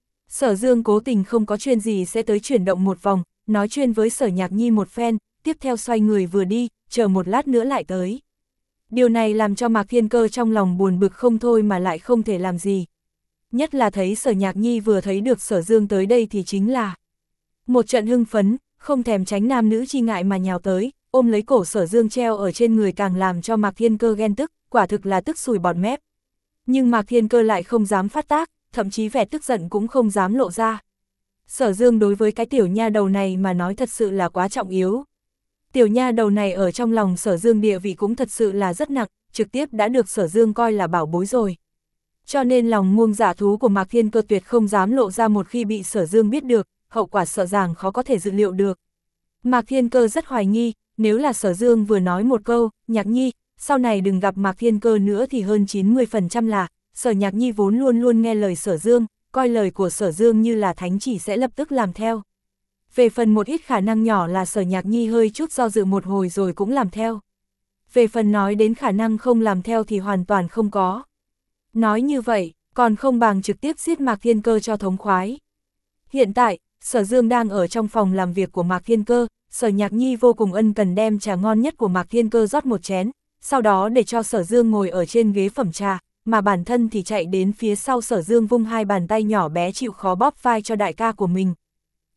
Sở Dương cố tình không có chuyện gì sẽ tới chuyển động một vòng, nói chuyện với Sở Nhạc Nhi một phen, tiếp theo xoay người vừa đi, chờ một lát nữa lại tới. Điều này làm cho Mạc Thiên Cơ trong lòng buồn bực không thôi mà lại không thể làm gì. Nhất là thấy Sở Nhạc Nhi vừa thấy được Sở Dương tới đây thì chính là một trận hưng phấn, không thèm tránh nam nữ chi ngại mà nhào tới, ôm lấy cổ Sở Dương treo ở trên người càng làm cho Mạc Thiên Cơ ghen tức, quả thực là tức sùi bọt mép. Nhưng Mạc Thiên Cơ lại không dám phát tác, thậm chí vẻ tức giận cũng không dám lộ ra. Sở Dương đối với cái tiểu nha đầu này mà nói thật sự là quá trọng yếu. Tiểu nha đầu này ở trong lòng Sở Dương địa vị cũng thật sự là rất nặng, trực tiếp đã được Sở Dương coi là bảo bối rồi. Cho nên lòng muông giả thú của Mạc Thiên Cơ tuyệt không dám lộ ra một khi bị Sở Dương biết được, hậu quả sợ rằng khó có thể dự liệu được. Mạc Thiên Cơ rất hoài nghi, nếu là Sở Dương vừa nói một câu, Nhạc Nhi, sau này đừng gặp Mạc Thiên Cơ nữa thì hơn chín mươi phần trăm là, Sở Nhạc Nhi vốn luôn luôn nghe lời Sở Dương, coi lời của Sở Dương như là thánh chỉ sẽ lập tức làm theo. Về phần một ít khả năng nhỏ là Sở Nhạc Nhi hơi chút do dự một hồi rồi cũng làm theo. Về phần nói đến khả năng không làm theo thì hoàn toàn không có. Nói như vậy, còn không bằng trực tiếp giết Mạc Thiên Cơ cho thống khoái. Hiện tại, Sở Dương đang ở trong phòng làm việc của Mạc Thiên Cơ, Sở Nhạc Nhi vô cùng ân cần đem trà ngon nhất của Mạc Thiên Cơ rót một chén, sau đó để cho Sở Dương ngồi ở trên ghế phẩm trà, mà bản thân thì chạy đến phía sau Sở Dương vung hai bàn tay nhỏ bé chịu khó bóp vai cho đại ca của mình.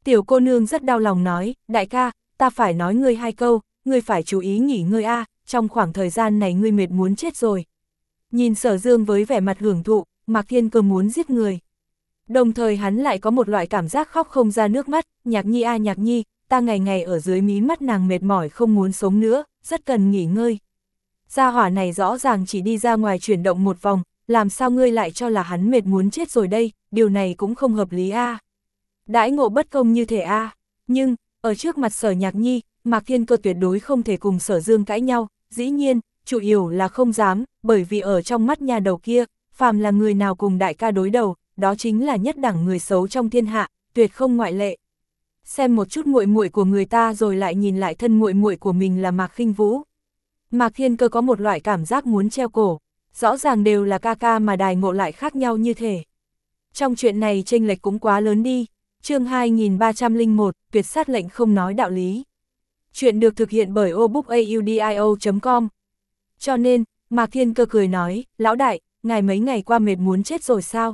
Tiểu cô nương rất đau lòng nói, đại ca, ta phải nói ngươi hai câu, ngươi phải chú ý nghỉ ngơi a, trong khoảng thời gian này ngươi mệt muốn chết rồi. Nhìn Sở Dương với vẻ mặt hưởng thụ, Mạc Thiên Cơ muốn giết người. Đồng thời hắn lại có một loại cảm giác khóc không ra nước mắt, Nhạc Nhi a Nhạc Nhi, ta ngày ngày ở dưới mí mắt nàng mệt mỏi không muốn sống nữa, rất cần nghỉ ngơi. Gia hỏa này rõ ràng chỉ đi ra ngoài chuyển động một vòng, làm sao ngươi lại cho là hắn mệt muốn chết rồi đây, điều này cũng không hợp lý a. À. Đãi ngộ bất công như thể a, à. Nhưng, ở trước mặt Sở Nhạc Nhi, Mạc Thiên Cơ tuyệt đối không thể cùng Sở Dương cãi nhau, dĩ nhiên, chủ yếu là không dám, bởi vì ở trong mắt nhà đầu kia, phàm là người nào cùng đại ca đối đầu, đó chính là nhất đẳng người xấu trong thiên hạ, tuyệt không ngoại lệ. Xem một chút muội muội của người ta rồi lại nhìn lại thân muội muội của mình là Mạc Khinh Vũ. Mạc Thiên Cơ có một loại cảm giác muốn treo cổ, rõ ràng đều là ca ca mà đài ngộ lại khác nhau như thể. Trong chuyện này chênh lệch cũng quá lớn đi. Chương hai nghìn ba trăm lẻ một, tuyệt sát lệnh không nói đạo lý. Chuyện được thực hiện bởi obookaudio chấm com. Cho nên, Mạc Thiên Cơ cười nói, lão đại, ngài mấy ngày qua mệt muốn chết rồi sao?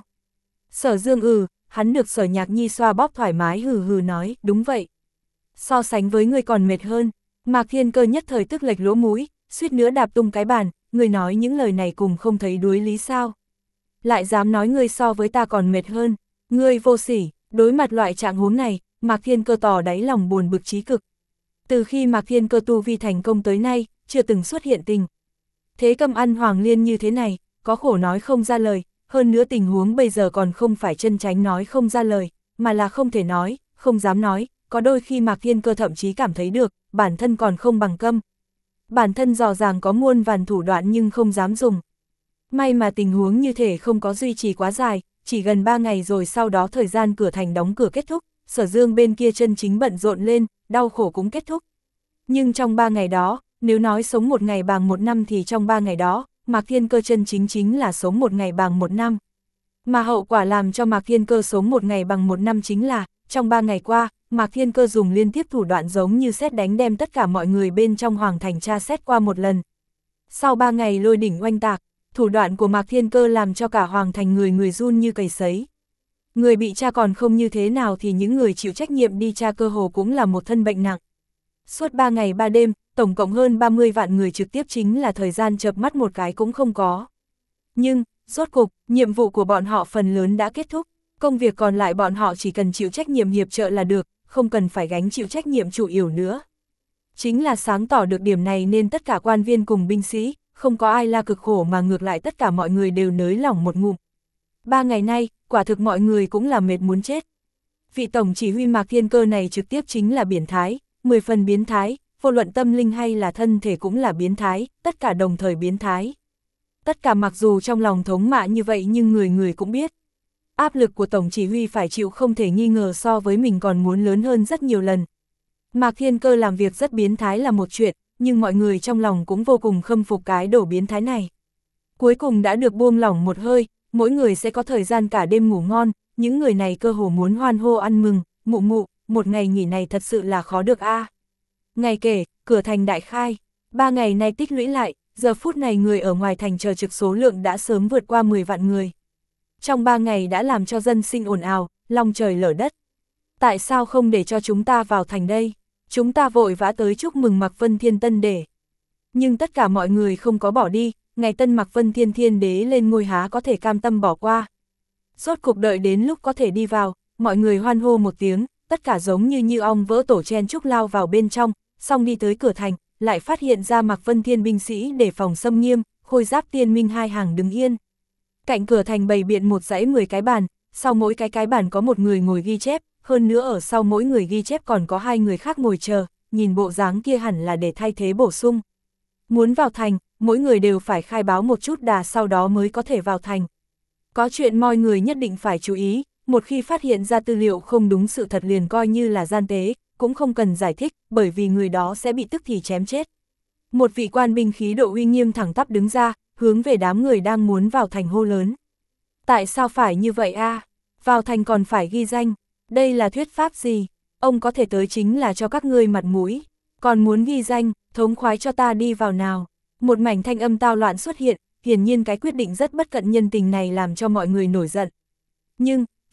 Sở Dương ừ, hắn được Sở Nhạc Nhi xoa bóp thoải mái hừ hừ nói, đúng vậy. So sánh với người còn mệt hơn, Mạc Thiên Cơ nhất thời tức lệch lỗ mũi, suýt nữa đạp tung cái bàn, người nói những lời này cùng không thấy đuối lý sao? Lại dám nói ngươi so với ta còn mệt hơn, ngươi vô sỉ. Đối mặt loại trạng huống này, Mạc Thiên Cơ tỏ đáy lòng buồn bực chí cực. Từ khi Mạc Thiên Cơ tu vi thành công tới nay, chưa từng xuất hiện tình thế cầm ăn hoàng liên như thế này, có khổ nói không ra lời, hơn nữa tình huống bây giờ còn không phải chân tránh nói không ra lời, mà là không thể nói, không dám nói, có đôi khi Mạc Thiên Cơ thậm chí cảm thấy được, bản thân còn không bằng câm. Bản thân rõ ràng có muôn vàn thủ đoạn nhưng không dám dùng. May mà tình huống như thể không có duy trì quá dài, chỉ gần ba ngày rồi sau đó thời gian cửa thành đóng cửa kết thúc, Sở Dương bên kia chân chính bận rộn lên, đau khổ cũng kết thúc. Nhưng trong ba ngày đó, nếu nói sống một ngày bằng một năm thì trong ba ngày đó, Mạc Thiên Cơ chân chính chính là sống một ngày bằng một năm. Mà hậu quả làm cho Mạc Thiên Cơ sống một ngày bằng một năm chính là, trong ba ngày qua, Mạc Thiên Cơ dùng liên tiếp thủ đoạn giống như sét đánh đem tất cả mọi người bên trong Hoàng Thành tra xét qua một lần. Sau ba ngày lôi đỉnh oanh tạc, thủ đoạn của Mạc Thiên Cơ làm cho cả Hoàng Thành người người run như cầy sấy. Người bị tra còn không như thế nào thì những người chịu trách nhiệm đi tra cơ hồ cũng là một thân bệnh nặng. Suốt ba ngày ba đêm, tổng cộng hơn ba mươi vạn người trực tiếp chính là thời gian chợp mắt một cái cũng không có. Nhưng, rốt cục, nhiệm vụ của bọn họ phần lớn đã kết thúc, công việc còn lại bọn họ chỉ cần chịu trách nhiệm hiệp trợ là được, không cần phải gánh chịu trách nhiệm chủ yếu nữa. Chính là sáng tỏ được điểm này nên tất cả quan viên cùng binh sĩ, không có ai la cực khổ mà ngược lại tất cả mọi người đều nới lỏng một ngụm. Ba ngày nay, quả thực mọi người cũng là mệt muốn chết. Vị tổng chỉ huy Mạc Thiên Cơ này trực tiếp chính là biến thái, mười phần biến thái, vô luận tâm linh hay là thân thể cũng là biến thái, tất cả đồng thời biến thái. Tất cả mặc dù trong lòng thống mạ như vậy nhưng người người cũng biết. Áp lực của tổng chỉ huy phải chịu không thể nghi ngờ so với mình còn muốn lớn hơn rất nhiều lần. Mạc Thiên Cơ làm việc rất biến thái là một chuyện, nhưng mọi người trong lòng cũng vô cùng khâm phục cái đổ biến thái này. Cuối cùng đã được buông lỏng một hơi, mỗi người sẽ có thời gian cả đêm ngủ ngon, những người này cơ hồ muốn hoan hô ăn mừng, mụ mụ, một ngày nghỉ này thật sự là khó được a. À. Ngày kể, cửa thành đại khai, ba ngày nay tích lũy lại, giờ phút này người ở ngoài thành chờ trực số lượng đã sớm vượt qua mười vạn người. Trong ba ngày đã làm cho dân sinh ồn ào, long trời lở đất. Tại sao không để cho chúng ta vào thành đây? Chúng ta vội vã tới chúc mừng Mạc Vân Thiên Tân Đế. Nhưng tất cả mọi người không có bỏ đi, ngày tân Mạc Vân Thiên Thiên Đế lên ngôi há có thể cam tâm bỏ qua. Rốt cuộc đợi đến lúc có thể đi vào, mọi người hoan hô một tiếng, tất cả giống như như ong vỡ tổ chen chúc lao vào bên trong, xong đi tới cửa thành, lại phát hiện ra Mạc Vân Thiên binh sĩ để phòng xâm nghiêm, khôi giáp tiên minh hai hàng đứng yên. Cạnh cửa thành bày biện một dãy mười cái bàn, sau mỗi cái cái bàn có một người ngồi ghi chép, hơn nữa ở sau mỗi người ghi chép còn có hai người khác ngồi chờ, nhìn bộ dáng kia hẳn là để thay thế bổ sung. Muốn vào thành, mỗi người đều phải khai báo một chút đà sau đó mới có thể vào thành. Có chuyện mọi người nhất định phải chú ý, một khi phát hiện ra tư liệu không đúng sự thật liền coi như là gian tế, cũng không cần giải thích, bởi vì người đó sẽ bị tức thì chém chết. Một vị quan binh khí độ uy nghiêm thẳng tắp đứng ra, hướng về đám người đang muốn vào thành hô lớn. Tại sao phải như vậy a? À? Vào thành còn phải ghi danh, đây là thuyết pháp gì? Ông có thể tới chính là cho các ngươi mặt mũi, còn muốn ghi danh, thống khoái cho ta đi vào nào. Một mảnh thanh âm tao loạn xuất hiện, hiển nhiên cái quyết định rất bất cận nhân tình này làm cho mọi người nổi giận. Nhưng,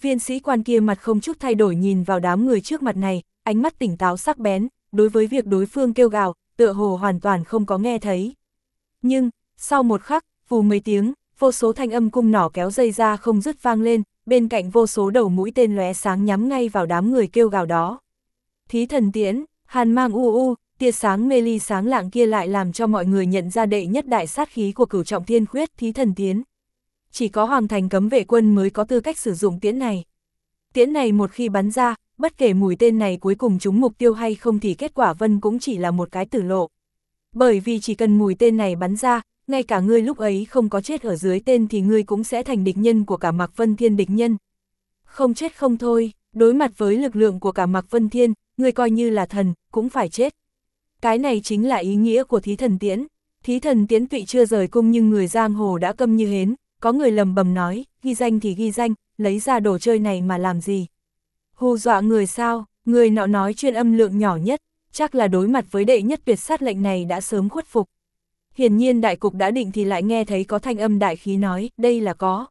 Viên sĩ quan kia mặt không chút thay đổi nhìn vào đám người trước mặt này, ánh mắt tỉnh táo sắc bén, đối với việc đối phương kêu gào, tựa hồ hoàn toàn không có nghe thấy. Nhưng, sau một khắc, vù mấy tiếng, vô số thanh âm cung nỏ kéo dây ra không dứt vang lên, bên cạnh vô số đầu mũi tên lóe sáng nhắm ngay vào đám người kêu gào đó. Thí thần tiễn, hàn mang u u, tia sáng mê ly sáng lạng kia lại làm cho mọi người nhận ra đệ nhất đại sát khí của Cửu Trọng Thiên Khuyết, thí thần tiễn. Chỉ có Hoàng Thành cấm vệ quân mới có tư cách sử dụng tiễn này. Tiễn này một khi bắn ra, bất kể mũi tên này cuối cùng trúng mục tiêu hay không thì kết quả vân cũng chỉ là một cái tử lộ. Bởi vì chỉ cần mũi tên này bắn ra, ngay cả ngươi lúc ấy không có chết ở dưới tên thì ngươi cũng sẽ thành địch nhân của cả Mạc Vân Thiên địch nhân. Không chết không thôi, đối mặt với lực lượng của cả Mạc Vân Thiên, ngươi coi như là thần, cũng phải chết. Cái này chính là ý nghĩa của thí thần tiễn. Thí thần tiễn tuy chưa rời cung nhưng người giang hồ đã câm như hến, có người lầm bầm nói, ghi danh thì ghi danh, lấy ra đồ chơi này mà làm gì? Hù dọa người sao? Người nọ nói chuyên âm lượng nhỏ nhất, chắc là đối mặt với đệ nhất tuyệt sát lệnh này đã sớm khuất phục. Hiển nhiên đại cục đã định thì lại nghe thấy có thanh âm đại khí nói, đây là có.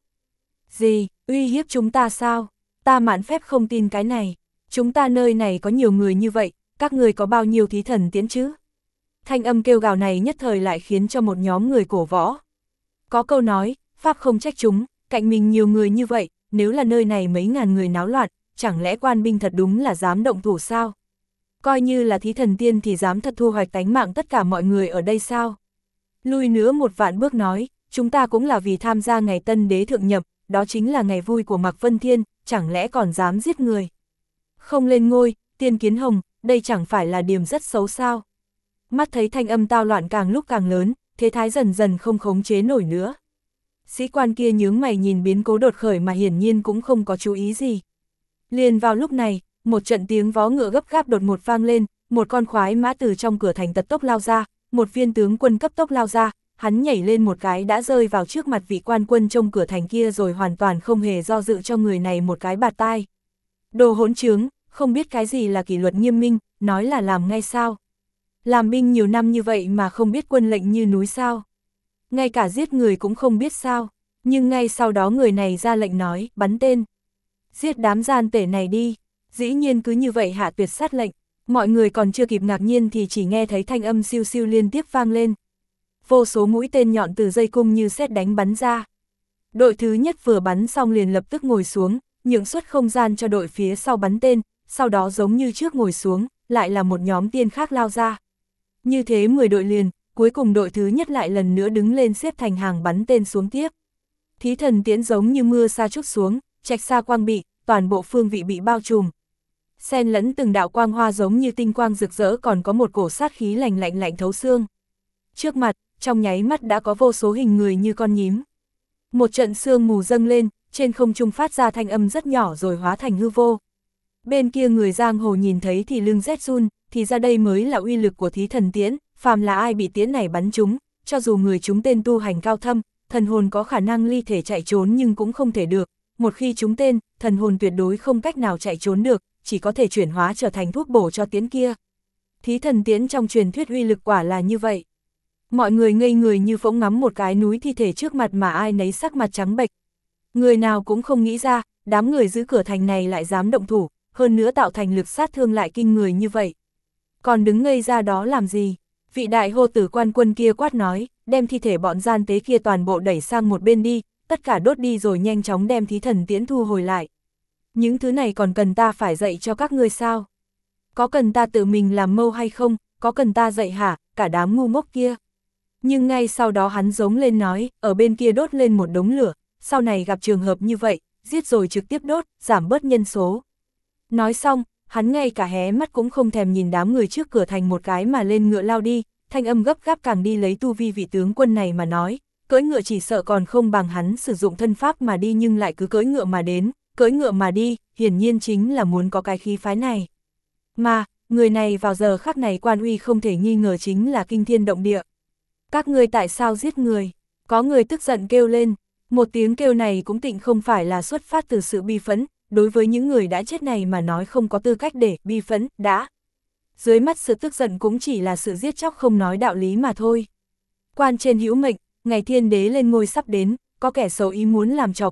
Gì, uy hiếp chúng ta sao? Ta mạn phép không tin cái này. Chúng ta nơi này có nhiều người như vậy, các người có bao nhiêu thí thần tiễn chứ? Thanh âm kêu gào này nhất thời lại khiến cho một nhóm người cổ võ. Có câu nói, pháp không trách chúng, cạnh mình nhiều người như vậy, nếu là nơi này mấy ngàn người náo loạn, chẳng lẽ quan binh thật đúng là dám động thủ sao? Coi như là thí thần tiên thì dám thật thu hoạch tánh mạng tất cả mọi người ở đây sao? Lui nữa một vạn bước nói, chúng ta cũng là vì tham gia ngày tân đế thượng nhập, đó chính là ngày vui của Mạc Vân Thiên, chẳng lẽ còn dám giết người? Không lên ngôi, tiên kiến hồng, đây chẳng phải là điểm rất xấu sao? Mắt thấy thanh âm tao loạn càng lúc càng lớn, thế thái dần dần không khống chế nổi nữa. Sĩ quan kia nhướng mày nhìn biến cố đột khởi mà hiển nhiên cũng không có chú ý gì. Liền vào lúc này, một trận tiếng vó ngựa gấp gáp đột ngột vang lên, một con khoái mã từ trong cửa thành tật tốc lao ra, một viên tướng quân cấp tốc lao ra, hắn nhảy lên một cái đã rơi vào trước mặt vị quan quân trong cửa thành kia rồi hoàn toàn không hề do dự cho người này một cái bạt tai. Đồ hỗn trướng, không biết cái gì là kỷ luật nghiêm minh, nói là làm ngay sao? Làm binh nhiều năm như vậy mà không biết quân lệnh như núi sao? Ngay cả giết người cũng không biết sao? Nhưng ngay sau đó người này ra lệnh nói, bắn tên. Giết đám gian tể này đi. Dĩ nhiên cứ như vậy hạ tuyệt sát lệnh. Mọi người còn chưa kịp ngạc nhiên thì chỉ nghe thấy thanh âm siêu siêu liên tiếp vang lên. Vô số mũi tên nhọn từ dây cung như sét đánh bắn ra. Đội thứ nhất vừa bắn xong liền lập tức ngồi xuống, nhượng suất không gian cho đội phía sau bắn tên, sau đó giống như trước ngồi xuống, lại là một nhóm tiên khác lao ra. Như thế mười đội liền, cuối cùng đội thứ nhất lại lần nữa đứng lên xếp thành hàng bắn tên xuống tiếp. Thí thần tiễn giống như mưa sa trút xuống, trạch xa quang bị, toàn bộ phương vị bị bao trùm. Xen lẫn từng đạo quang hoa giống như tinh quang rực rỡ còn có một cổ sát khí lạnh lạnh lạnh thấu xương. Trước mặt, trong nháy mắt đã có vô số hình người như con nhím. Một trận sương mù dâng lên, trên không trung phát ra thanh âm rất nhỏ rồi hóa thành hư vô. Bên kia người giang hồ nhìn thấy thì lưng rét run, thì ra đây mới là uy lực của thí thần tiễn, phàm là ai bị tiễn này bắn trúng, cho dù người chúng tên tu hành cao thâm, thần hồn có khả năng ly thể chạy trốn nhưng cũng không thể được, một khi trúng tên, thần hồn tuyệt đối không cách nào chạy trốn được, chỉ có thể chuyển hóa trở thành thuốc bổ cho tiễn kia. Thí thần tiễn trong truyền thuyết uy lực quả là như vậy. Mọi người ngây người như phỗng ngắm một cái núi thi thể trước mặt mà ai nấy sắc mặt trắng bệch. Người nào cũng không nghĩ ra, đám người giữ cửa thành này lại dám động thủ, hơn nữa tạo thành lực sát thương lại kinh người như vậy. Còn đứng ngây ra đó làm gì? Vị đại hô tử quan quân kia quát nói, đem thi thể bọn gian tế kia toàn bộ đẩy sang một bên đi, tất cả đốt đi rồi nhanh chóng đem thí thần tiễn thu hồi lại. Những thứ này còn cần ta phải dạy cho các ngươi sao? Có cần ta tự mình làm mâu hay không? Có cần ta dạy hả? Cả đám ngu ngốc kia. Nhưng ngay sau đó hắn giống lên nói, ở bên kia đốt lên một đống lửa, sau này gặp trường hợp như vậy, giết rồi trực tiếp đốt, giảm bớt nhân số. Nói xong, hắn ngay cả hé mắt cũng không thèm nhìn đám người trước cửa thành một cái mà lên ngựa lao đi, thanh âm gấp gáp càng đi lấy tu vi vị tướng quân này mà nói, cưỡi ngựa chỉ sợ còn không bằng hắn sử dụng thân pháp mà đi nhưng lại cứ cưỡi ngựa mà đến, cưỡi ngựa mà đi, hiển nhiên chính là muốn có cái khí phái này. Mà, người này vào giờ khắc này quan uy không thể nghi ngờ chính là kinh thiên động địa. Các ngươi tại sao giết người? Có người tức giận kêu lên, một tiếng kêu này cũng tịnh không phải là xuất phát từ sự bi phẫn, đối với những người đã chết này mà nói không có tư cách để bi phẫn, đã. Dưới mắt sự tức giận cũng chỉ là sự giết chóc không nói đạo lý mà thôi. Quan trên hữu mệnh, ngày thiên đế lên ngôi sắp đến, có kẻ xấu ý muốn làm trò quỷ,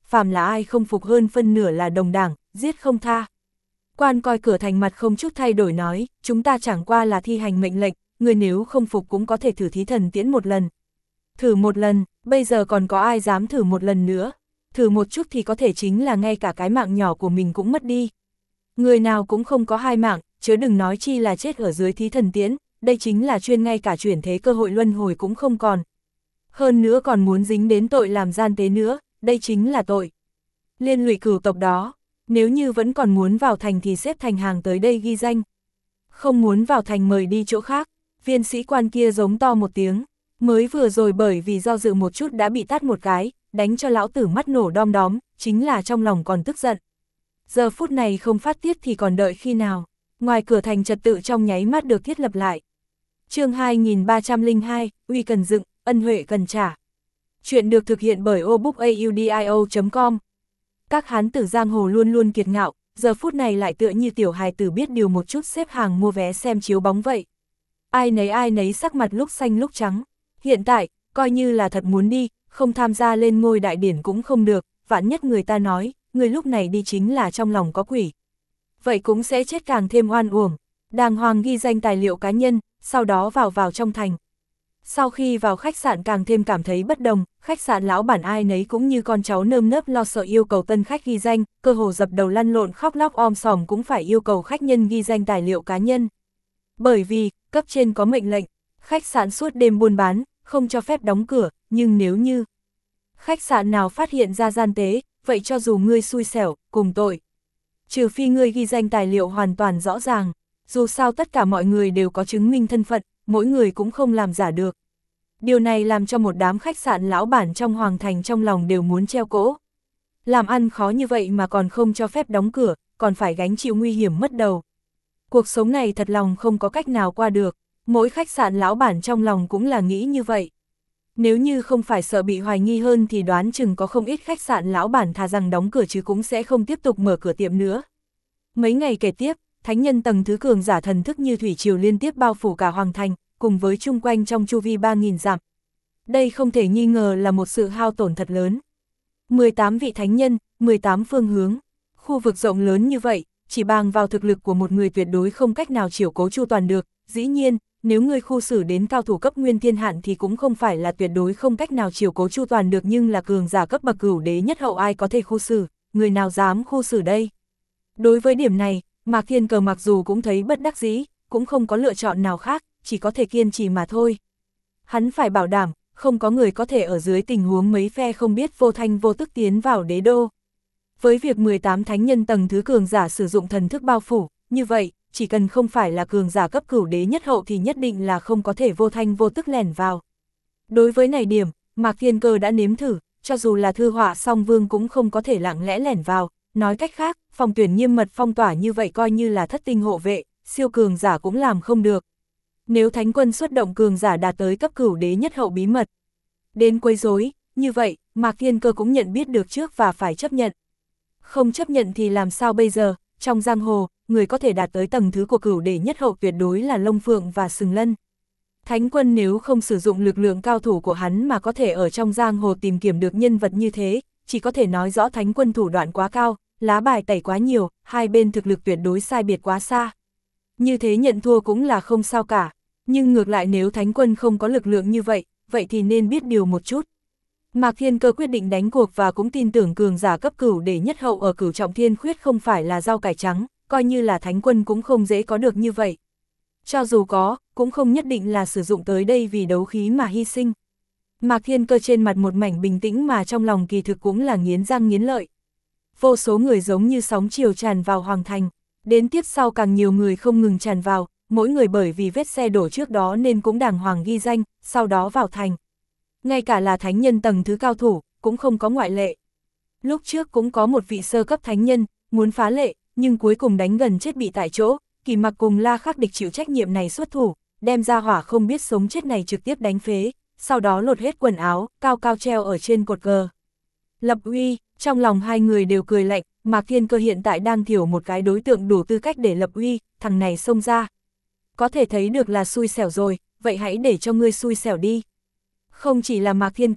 phàm là ai không phục hơn phân nửa là đồng đảng, giết không tha. Quan coi cửa thành mặt không chút thay đổi nói, chúng ta chẳng qua là thi hành mệnh lệnh, người nếu không phục cũng có thể thử thí thần tiễn một lần. Thử một lần, bây giờ còn có ai dám thử một lần nữa, thử một chút thì có thể chính là ngay cả cái mạng nhỏ của mình cũng mất đi. Người nào cũng không có hai mạng, chớ đừng nói chi là chết ở dưới thí thần tiễn, đây chính là chuyên ngay cả chuyển thế cơ hội luân hồi cũng không còn. Hơn nữa còn muốn dính đến tội làm gian tế nữa, đây chính là tội liên lụy cửu tộc đó. Nếu như vẫn còn muốn vào thành thì xếp thành hàng tới đây ghi danh. Không muốn vào thành mời đi chỗ khác. Viên sĩ quan kia giống to một tiếng. Mới vừa rồi bởi vì do dự một chút đã bị tát một cái, đánh cho lão tử mắt nổ đom đóm, chính là trong lòng còn tức giận. Giờ phút này không phát tiết thì còn đợi khi nào. Ngoài cửa thành trật tự trong nháy mắt được thiết lập lại. Chương hai nghìn ba trăm lẻ hai, uy cần dựng, ân huệ cần trả. Chuyện được thực hiện bởi obookaudio chấm com. Các hán tử giang hồ luôn luôn kiệt ngạo, giờ phút này lại tựa như tiểu hài tử biết điều một chút xếp hàng mua vé xem chiếu bóng vậy. Ai nấy ai nấy sắc mặt lúc xanh lúc trắng. Hiện tại, coi như là thật muốn đi, không tham gia lên ngôi đại điển cũng không được, vạn nhất người ta nói, người lúc này đi chính là trong lòng có quỷ. Vậy cũng sẽ chết càng thêm oan uổng. Đàng hoàng ghi danh tài liệu cá nhân, sau đó vào vào trong thành. Sau khi vào khách sạn càng thêm cảm thấy bất đồng, khách sạn lão bản ai nấy cũng như con cháu nơm nớp lo sợ yêu cầu tân khách ghi danh, cơ hồ dập đầu lăn lộn khóc lóc om sòm cũng phải yêu cầu khách nhân ghi danh tài liệu cá nhân. Bởi vì, cấp trên có mệnh lệnh, khách sạn suốt đêm buôn bán, không cho phép đóng cửa, nhưng nếu như khách sạn nào phát hiện ra gian tế, vậy cho dù ngươi xui xẻo, cùng tội. Trừ phi ngươi ghi danh tài liệu hoàn toàn rõ ràng, dù sao tất cả mọi người đều có chứng minh thân phận, mỗi người cũng không làm giả được. Điều này làm cho một đám khách sạn lão bản trong hoàng thành trong lòng đều muốn treo cỗ. Làm ăn khó như vậy mà còn không cho phép đóng cửa, còn phải gánh chịu nguy hiểm mất đầu. Cuộc sống này thật lòng không có cách nào qua được, mỗi khách sạn lão bản trong lòng cũng là nghĩ như vậy. Nếu như không phải sợ bị hoài nghi hơn thì đoán chừng có không ít khách sạn lão bản thà rằng đóng cửa chứ cũng sẽ không tiếp tục mở cửa tiệm nữa. Mấy ngày kể tiếp, thánh nhân tầng thứ cường giả thần thức như thủy triều liên tiếp bao phủ cả hoàng thành, cùng với chung quanh trong chu vi ba nghìn dặm. Đây không thể nghi ngờ là một sự hao tổn thật lớn. mười tám vị thánh nhân, mười tám phương hướng, khu vực rộng lớn như vậy, chỉ bằng vào thực lực của một người tuyệt đối không cách nào chiếu cố chu toàn được. Dĩ nhiên, nếu người khu xử đến cao thủ cấp nguyên thiên hạn thì cũng không phải là tuyệt đối không cách nào chiếu cố chu toàn được, nhưng là cường giả cấp bậc cửu đế nhất hậu ai có thể khu xử, người nào dám khu xử đây. Đối với điểm này, Mạc Thiên Cờ mặc dù cũng thấy bất đắc dĩ, cũng không có lựa chọn nào khác, chỉ có thể kiên trì mà thôi. Hắn phải bảo đảm, không có người có thể ở dưới tình huống mấy phe không biết vô thanh vô tức tiến vào đế đô. Với việc mười tám thánh nhân tầng thứ cường giả sử dụng thần thức bao phủ, như vậy, chỉ cần không phải là cường giả cấp cửu đế nhất hậu thì nhất định là không có thể vô thanh vô tức lẻn vào. Đối với này điểm, Mạc Thiên Cơ đã nếm thử, cho dù là thư họa song vương cũng không có thể lặng lẽ lẻn vào. Nói cách khác, phòng tuyển nghiêm mật phong tỏa như vậy coi như là thất tinh hộ vệ, siêu cường giả cũng làm không được. Nếu thánh quân xuất động cường giả đạt tới cấp cửu đế nhất hậu bí mật đến quấy rối, như vậy, Mạc Thiên Cơ cũng nhận biết được trước và phải chấp nhận. Không chấp nhận thì làm sao bây giờ, trong giang hồ, người có thể đạt tới tầng thứ của cửu đế nhất hậu tuyệt đối là Long Phượng và Sừng Lân. Thánh quân nếu không sử dụng lực lượng cao thủ của hắn mà có thể ở trong giang hồ tìm kiếm được nhân vật như thế, chỉ có thể nói rõ thánh quân thủ đoạn quá cao, lá bài tẩy quá nhiều, hai bên thực lực tuyệt đối sai biệt quá xa. Như thế nhận thua cũng là không sao cả, nhưng ngược lại nếu thánh quân không có lực lượng như vậy, vậy thì nên biết điều một chút. Mạc Thiên Cơ quyết định đánh cuộc và cũng tin tưởng cường giả cấp cửu đế nhất hậu ở Cửu Trọng Thiên Khuyết không phải là rau cải trắng, coi như là thánh quân cũng không dễ có được như vậy. Cho dù có, cũng không nhất định là sử dụng tới đây vì đấu khí mà hy sinh. Mạc Thiên Cơ trên mặt một mảnh bình tĩnh mà trong lòng kỳ thực cũng là nghiến răng nghiến lợi. Vô số người giống như sóng chiều tràn vào hoàng thành, đến tiếp sau càng nhiều người không ngừng tràn vào, mỗi người bởi vì vết xe đổ trước đó nên cũng đàng hoàng ghi danh, sau đó vào thành. Ngay cả là thánh nhân tầng thứ cao thủ, cũng không có ngoại lệ. Lúc trước cũng có một vị sơ cấp thánh nhân, muốn phá lệ, nhưng cuối cùng đánh gần chết bị tại chỗ, Kỳ Mặc cùng La Khắc Địch chịu trách nhiệm này xuất thủ, đem ra hỏa không biết sống chết này trực tiếp đánh phế, sau đó lột hết quần áo, cao cao treo ở trên cột cờ. Lập uy, trong lòng hai người đều cười lạnh, Mạc Thiên Cơ hiện tại đang thiểu một cái đối tượng đủ tư cách để lập uy, thằng này xông ra. Có thể thấy được là xui xẻo rồi, vậy hãy để cho ngươi xui xẻo đi. Không chỉ là Mạc Thiên Cơ,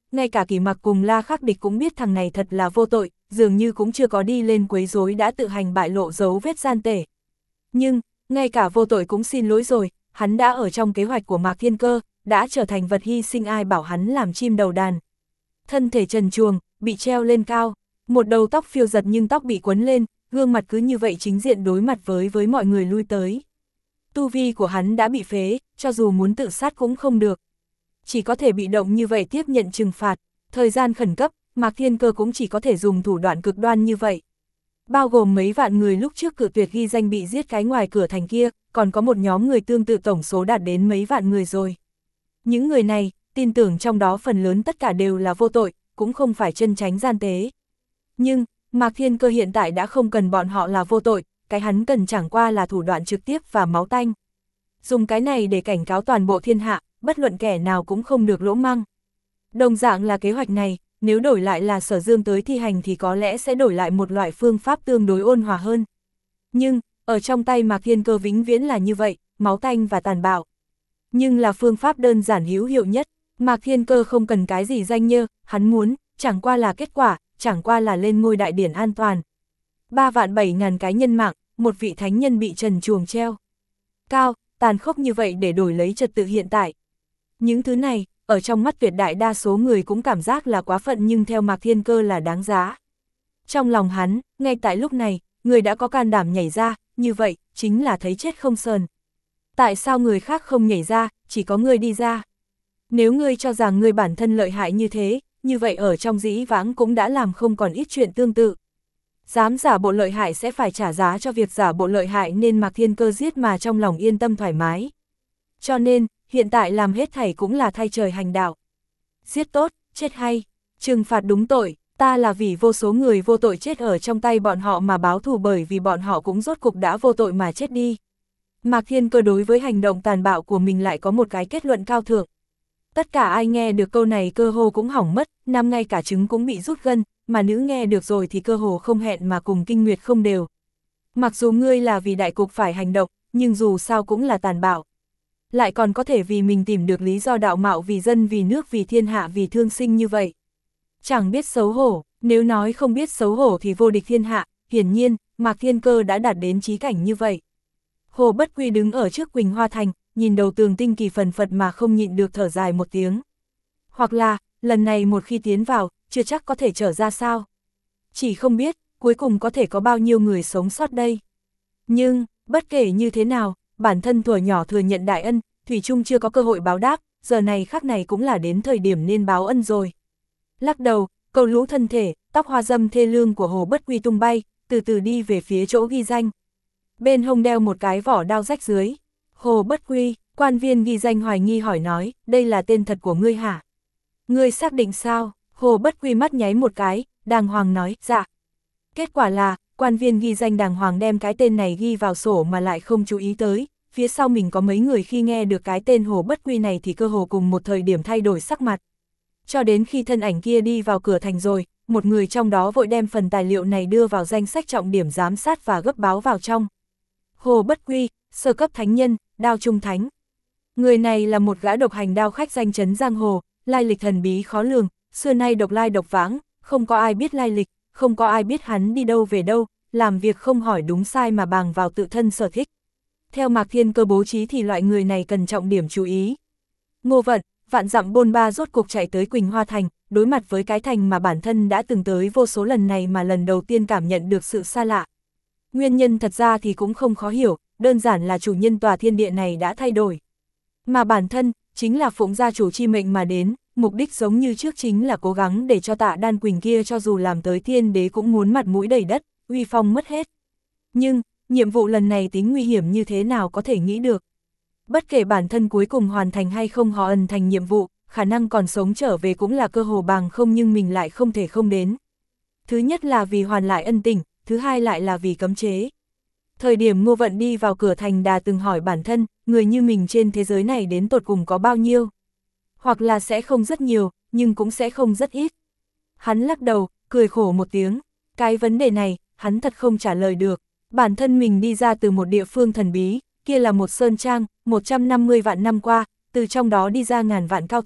ngay cả Kỷ Mặc cùng La Khắc Địch cũng biết thằng này thật là vô tội, dường như cũng chưa có đi lên quấy rối đã tự hành bại lộ dấu vết gian tể. Nhưng, ngay cả vô tội cũng xin lỗi rồi, hắn đã ở trong kế hoạch của Mạc Thiên Cơ, đã trở thành vật hy sinh, ai bảo hắn làm chim đầu đàn. Thân thể trần truồng, bị treo lên cao, một đầu tóc phiêu giật nhưng tóc bị quấn lên, gương mặt cứ như vậy chính diện đối mặt với với mọi người lui tới. Tu vi của hắn đã bị phế, cho dù muốn tự sát cũng không được. Chỉ có thể bị động như vậy tiếp nhận trừng phạt, thời gian khẩn cấp, Mạc Thiên Cơ cũng chỉ có thể dùng thủ đoạn cực đoan như vậy. Bao gồm mấy vạn người lúc trước cự tuyệt ghi danh bị giết cái ngoài cửa thành kia, còn có một nhóm người tương tự tổng số đạt đến mấy vạn người rồi. Những người này, tin tưởng trong đó phần lớn tất cả đều là vô tội, cũng không phải chân tránh gian tế. Nhưng, Mạc Thiên Cơ hiện tại đã không cần bọn họ là vô tội, cái hắn cần chẳng qua là thủ đoạn trực tiếp và máu tanh. Dùng cái này để cảnh cáo toàn bộ thiên hạ, bất luận kẻ nào cũng không được lỗ măng. Đồng dạng là kế hoạch này, nếu đổi lại là Sở Dương tới thi hành thì có lẽ sẽ đổi lại một loại phương pháp tương đối ôn hòa hơn. Nhưng, ở trong tay Mạc Thiên Cơ vĩnh viễn là như vậy, máu tanh và tàn bạo. Nhưng là phương pháp đơn giản hữu hiệu nhất, Mạc Thiên Cơ không cần cái gì danh nhơ, hắn muốn, chẳng qua là kết quả, chẳng qua là lên ngôi đại điển an toàn. Ba vạn bảy ngàn cái nhân mạng, một vị thánh nhân bị trần truồng treo. Cao, tàn khốc như vậy để đổi lấy trật tự hiện tại. Những thứ này, ở trong mắt tuyệt đại đa số người cũng cảm giác là quá phận, nhưng theo Mạc Thiên Cơ là đáng giá. Trong lòng hắn, ngay tại lúc này, người đã có can đảm nhảy ra, như vậy, chính là thấy chết không sờn. Tại sao người khác không nhảy ra, chỉ có ngươi đi ra? Nếu ngươi cho rằng ngươi bản thân lợi hại như thế, như vậy ở trong dĩ vãng cũng đã làm không còn ít chuyện tương tự. Dám giả bộ lợi hại sẽ phải trả giá cho việc giả bộ lợi hại, nên Mạc Thiên Cơ giết mà trong lòng yên tâm thoải mái. Cho nên, hiện tại làm hết thảy cũng là thay trời hành đạo. Giết tốt, chết hay, trừng phạt đúng tội, ta là vì vô số người vô tội chết ở trong tay bọn họ mà báo thù, bởi vì bọn họ cũng rốt cục đã vô tội mà chết đi. Mạc Thiên Cơ đối với hành động tàn bạo của mình lại có một cái kết luận cao thượng. Tất cả ai nghe được câu này cơ hồ cũng hỏng mất, nam ngay cả trứng cũng bị rút gân, mà nữ nghe được rồi thì cơ hồ không hẹn mà cùng kinh nguyệt không đều. Mặc dù ngươi là vì đại cục phải hành động, nhưng dù sao cũng là tàn bạo. Lại còn có thể vì mình tìm được lý do đạo mạo, vì dân, vì nước, vì thiên hạ, vì thương sinh như vậy. Chẳng biết xấu hổ, nếu nói không biết xấu hổ thì vô địch thiên hạ, hiển nhiên, Mạc Thiên Cơ đã đạt đến chí cảnh như vậy. Hồ Bất Quy đứng ở trước Quỳnh Hoa Thành, nhìn đầu tường tinh kỳ phần phật mà không nhịn được thở dài một tiếng. Hoặc là, lần này một khi tiến vào, chưa chắc có thể trở ra sao. Chỉ không biết, cuối cùng có thể có bao nhiêu người sống sót đây. Nhưng, bất kể như thế nào, bản thân thuở nhỏ thừa nhận đại ân, thủy chung chưa có cơ hội báo đáp, giờ này khắc này cũng là đến thời điểm nên báo ân rồi. Lắc đầu, cầu lũ thân thể, tóc hoa dâm thê lương của Hồ Bất Quy tung bay, từ từ đi về phía chỗ ghi danh. Bên hông đeo một cái vỏ đao rách dưới. Hồ Bất Quy, quan viên ghi danh hoài nghi hỏi nói, đây là tên thật của ngươi hả? Ngươi xác định sao? Hồ Bất Quy mắt nháy một cái, đàng hoàng nói, dạ. Kết quả là, quan viên ghi danh đàng hoàng đem cái tên này ghi vào sổ mà lại không chú ý tới, phía sau mình có mấy người khi nghe được cái tên Hồ Bất Quy này thì cơ hồ cùng một thời điểm thay đổi sắc mặt. Cho đến khi thân ảnh kia đi vào cửa thành rồi, một người trong đó vội đem phần tài liệu này đưa vào danh sách trọng điểm giám sát và gấp báo vào trong. Hồ Bất Quy, sơ cấp thánh nhân, đao trung thánh. Người này là một gã độc hành đao khách danh chấn giang hồ, lai lịch thần bí khó lường, xưa nay độc lai độc vãng, không có ai biết lai lịch, không có ai biết hắn đi đâu về đâu, làm việc không hỏi đúng sai mà bàng vào tự thân sở thích. Theo Mạc Thiên Cơ bố trí thì loại người này cần trọng điểm chú ý. Ngô Vận, vạn dặm bôn ba rốt cuộc chạy tới Quỳnh Hoa Thành, đối mặt với cái thành mà bản thân đã từng tới vô số lần này mà lần đầu tiên cảm nhận được sự xa lạ. Nguyên nhân thật ra thì cũng không khó hiểu, đơn giản là chủ nhân tòa thiên địa này đã thay đổi. Mà bản thân, chính là phụng gia chủ chi mệnh mà đến, mục đích giống như trước chính là cố gắng để cho Tạ Đan Quỳnh kia cho dù làm tới thiên đế cũng muốn mặt mũi đầy đất, uy phong mất hết. Nhưng, nhiệm vụ lần này tính nguy hiểm như thế nào có thể nghĩ được. Bất kể bản thân cuối cùng hoàn thành hay không họ ẩn thành nhiệm vụ, khả năng còn sống trở về cũng là cơ hồ bằng không, nhưng mình lại không thể không đến. Thứ nhất là vì hoàn lại ân tình, thứ hai lại là vì cấm chế. Thời điểm Ngô Vận đi vào cửa thành đà từng hỏi bản thân, người như mình trên thế giới này đến tột cùng có bao nhiêu? Hoặc là sẽ không rất nhiều, nhưng cũng sẽ không rất ít. Hắn lắc đầu, cười khổ một tiếng. Cái vấn đề này, hắn thật không trả lời được. Bản thân mình đi ra từ một địa phương thần bí, kia là một sơn trang, một trăm năm mươi vạn năm qua, từ trong đó đi ra ngàn vạn cao thủ,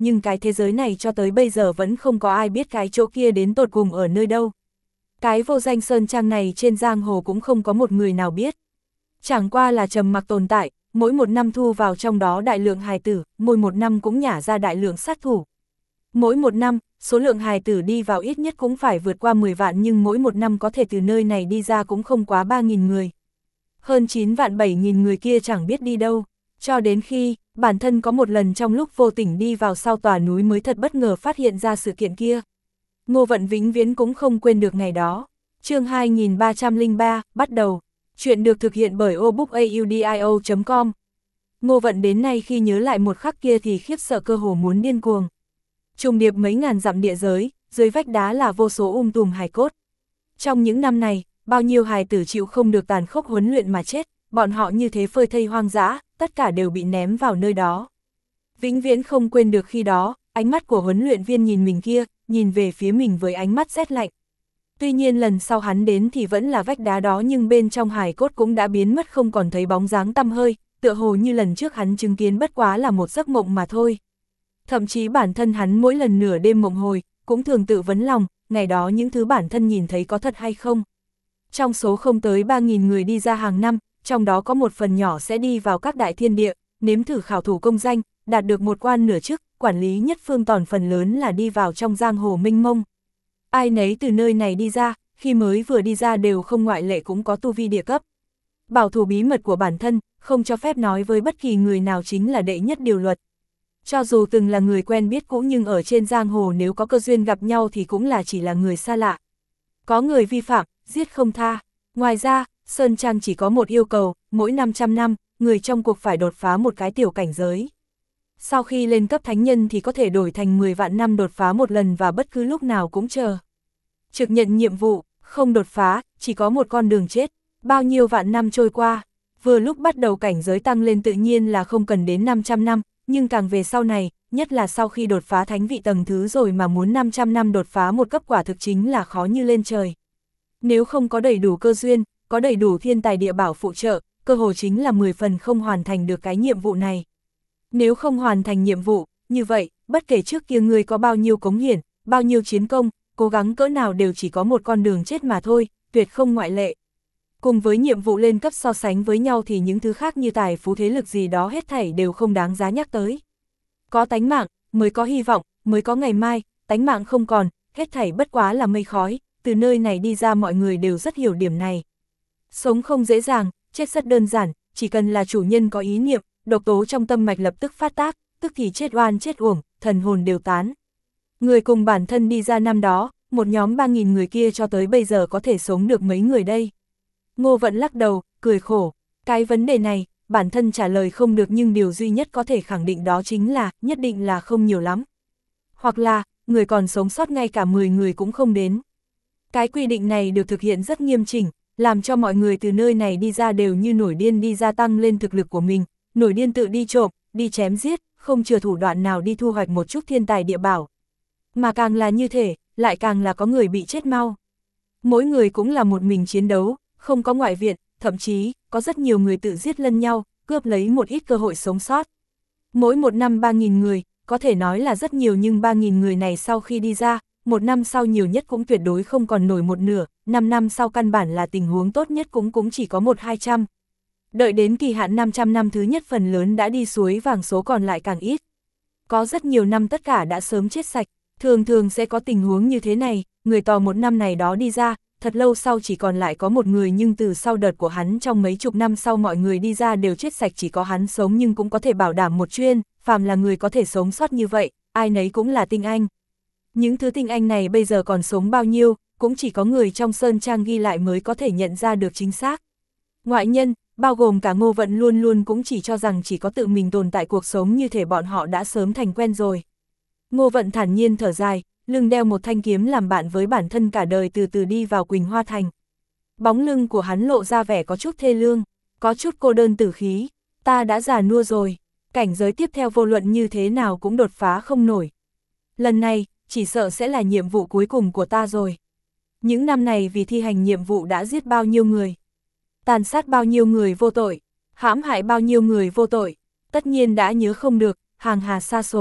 nhưng cái thế giới này cho tới bây giờ vẫn không có ai biết cái chỗ kia đến tột cùng ở nơi đâu. Cái vô danh sơn trang này trên giang hồ cũng không có một người nào biết. Chẳng qua là trầm mặc tồn tại, mỗi một năm thu vào trong đó đại lượng hài tử, mỗi một năm cũng nhả ra đại lượng sát thủ. Mỗi một năm, số lượng hài tử đi vào ít nhất cũng phải vượt qua mười vạn, nhưng mỗi một năm có thể từ nơi này đi ra cũng không quá ba nghìn người. Hơn chín vạn bảy nghìn người kia chẳng biết đi đâu, cho đến khi bản thân có một lần trong lúc vô tình đi vào sau tòa núi mới thật bất ngờ phát hiện ra sự kiện kia. Ngô Vận vĩnh viễn cũng không quên được ngày đó. Chương hai nghìn ba trăm lẻ ba, bắt đầu. Chuyện được thực hiện bởi obookaudio chấm com. Ngô Vận đến nay khi nhớ lại một khắc kia thì khiếp sợ cơ hồ muốn điên cuồng. Trùng điệp mấy ngàn dặm địa giới, dưới vách đá là vô số um tùm hài cốt. Trong những năm này, bao nhiêu hài tử chịu không được tàn khốc huấn luyện mà chết, bọn họ như thế phơi thây hoang dã, tất cả đều bị ném vào nơi đó. Vĩnh viễn không quên được khi đó, ánh mắt của huấn luyện viên nhìn mình kia, nhìn về phía mình với ánh mắt rét lạnh. Tuy nhiên lần sau hắn đến thì vẫn là vách đá đó, nhưng bên trong hài cốt cũng đã biến mất, không còn thấy bóng dáng tăm hơi, tựa hồ như lần trước hắn chứng kiến bất quá là một giấc mộng mà thôi. Thậm chí bản thân hắn mỗi lần nửa đêm mộng hồi, cũng thường tự vấn lòng, ngày đó những thứ bản thân nhìn thấy có thật hay không. Trong số không tới ba nghìn người đi ra hàng năm, trong đó có một phần nhỏ sẽ đi vào các đại thiên địa, nếm thử khảo thủ công danh, đạt được một quan nửa chức, quản lý nhất phương, toàn phần lớn là đi vào trong giang hồ mênh mông. Ai nấy từ nơi này đi ra, khi mới vừa đi ra đều không ngoại lệ cũng có tu vi địa cấp. Bảo thủ bí mật của bản thân, không cho phép nói với bất kỳ người nào chính là đệ nhất điều luật. Cho dù từng là người quen biết cũ nhưng ở trên giang hồ nếu có cơ duyên gặp nhau thì cũng là chỉ là người xa lạ. Có người vi phạm, giết không tha. Ngoài ra, Sơn Trang chỉ có một yêu cầu, mỗi năm trăm năm, người trong cuộc phải đột phá một cái tiểu cảnh giới. Sau khi lên cấp thánh nhân thì có thể đổi thành mười vạn năm đột phá một lần và bất cứ lúc nào cũng chờ. Trực nhận nhiệm vụ, không đột phá, chỉ có một con đường chết. Bao nhiêu vạn năm trôi qua, vừa lúc bắt đầu cảnh giới tăng lên tự nhiên là không cần đến năm trăm năm, nhưng càng về sau này, nhất là sau khi đột phá thánh vị tầng thứ rồi mà muốn năm trăm năm đột phá một cấp quả thực chính là khó như lên trời. Nếu không có đầy đủ cơ duyên, có đầy đủ thiên tài địa bảo phụ trợ, cơ hồ chính là mười phần không hoàn thành được cái nhiệm vụ này. Nếu không hoàn thành nhiệm vụ, như vậy, bất kể trước kia người có bao nhiêu cống hiển, bao nhiêu chiến công, cố gắng cỡ nào đều chỉ có một con đường chết mà thôi, tuyệt không ngoại lệ. Cùng với nhiệm vụ lên cấp so sánh với nhau thì những thứ khác như tài phú thế lực gì đó hết thảy đều không đáng giá nhắc tới. Có tánh mạng, mới có hy vọng, mới có ngày mai, tánh mạng không còn, hết thảy bất quá là mây khói, từ nơi này đi ra mọi người đều rất hiểu điểm này. Sống không dễ dàng, chết rất đơn giản, chỉ cần là chủ nhân có ý niệm, độc tố trong tâm mạch lập tức phát tác, tức thì chết oan chết uổng, thần hồn đều tán. Người cùng bản thân đi ra năm đó, một nhóm ba nghìn người kia cho tới bây giờ có thể sống được mấy người đây. Ngô Vận lắc đầu, cười khổ, cái vấn đề này, bản thân trả lời không được nhưng điều duy nhất có thể khẳng định đó chính là, nhất định là không nhiều lắm. Hoặc là, người còn sống sót ngay cả mười người cũng không đến. Cái quy định này được thực hiện rất nghiêm chỉnh, làm cho mọi người từ nơi này đi ra đều như nổi điên đi gia tăng lên thực lực của mình, nổi điên tự đi trộm, đi chém giết, không chừa thủ đoạn nào đi thu hoạch một chút thiên tài địa bảo. Mà càng là như thế, lại càng là có người bị chết mau. Mỗi người cũng là một mình chiến đấu, không có ngoại viện, thậm chí, có rất nhiều người tự giết lẫn nhau, cướp lấy một ít cơ hội sống sót. Mỗi một năm ba nghìn người, có thể nói là rất nhiều nhưng ba nghìn người này sau khi đi ra, một năm sau nhiều nhất cũng tuyệt đối không còn nổi một nửa, năm năm sau căn bản là tình huống tốt nhất cũng cũng chỉ có một hai trăm. Đợi đến kỳ hạn năm trăm năm thứ nhất phần lớn đã đi suối vàng, số còn lại càng ít. Có rất nhiều năm tất cả đã sớm chết sạch, thường thường sẽ có tình huống như thế này, người tò một năm này đó đi ra, thật lâu sau chỉ còn lại có một người nhưng từ sau đợt của hắn trong mấy chục năm sau mọi người đi ra đều chết sạch, chỉ có hắn sống nhưng cũng có thể bảo đảm một chuyên, phàm là người có thể sống sót như vậy, ai nấy cũng là tinh anh. Những thứ tinh anh này bây giờ còn sống bao nhiêu, cũng chỉ có người trong Sơn Trang ghi lại mới có thể nhận ra được chính xác. Ngoại nhân, bao gồm cả Ngô Vận luôn luôn cũng chỉ cho rằng chỉ có tự mình tồn tại cuộc sống như thể bọn họ đã sớm thành quen rồi. Ngô Vận thản nhiên thở dài, lưng đeo một thanh kiếm làm bạn với bản thân cả đời từ từ đi vào Quỳnh Hoa Thành. Bóng lưng của hắn lộ ra vẻ có chút thê lương, có chút cô đơn tử khí, ta đã già nua rồi, cảnh giới tiếp theo vô luận như thế nào cũng đột phá không nổi. Lần này, chỉ sợ sẽ là nhiệm vụ cuối cùng của ta rồi. Những năm này vì thi hành nhiệm vụ đã giết bao nhiêu người, tàn sát bao nhiêu người vô tội, hãm hại bao nhiêu người vô tội, tất nhiên đã nhớ không được, hàng hà sa số.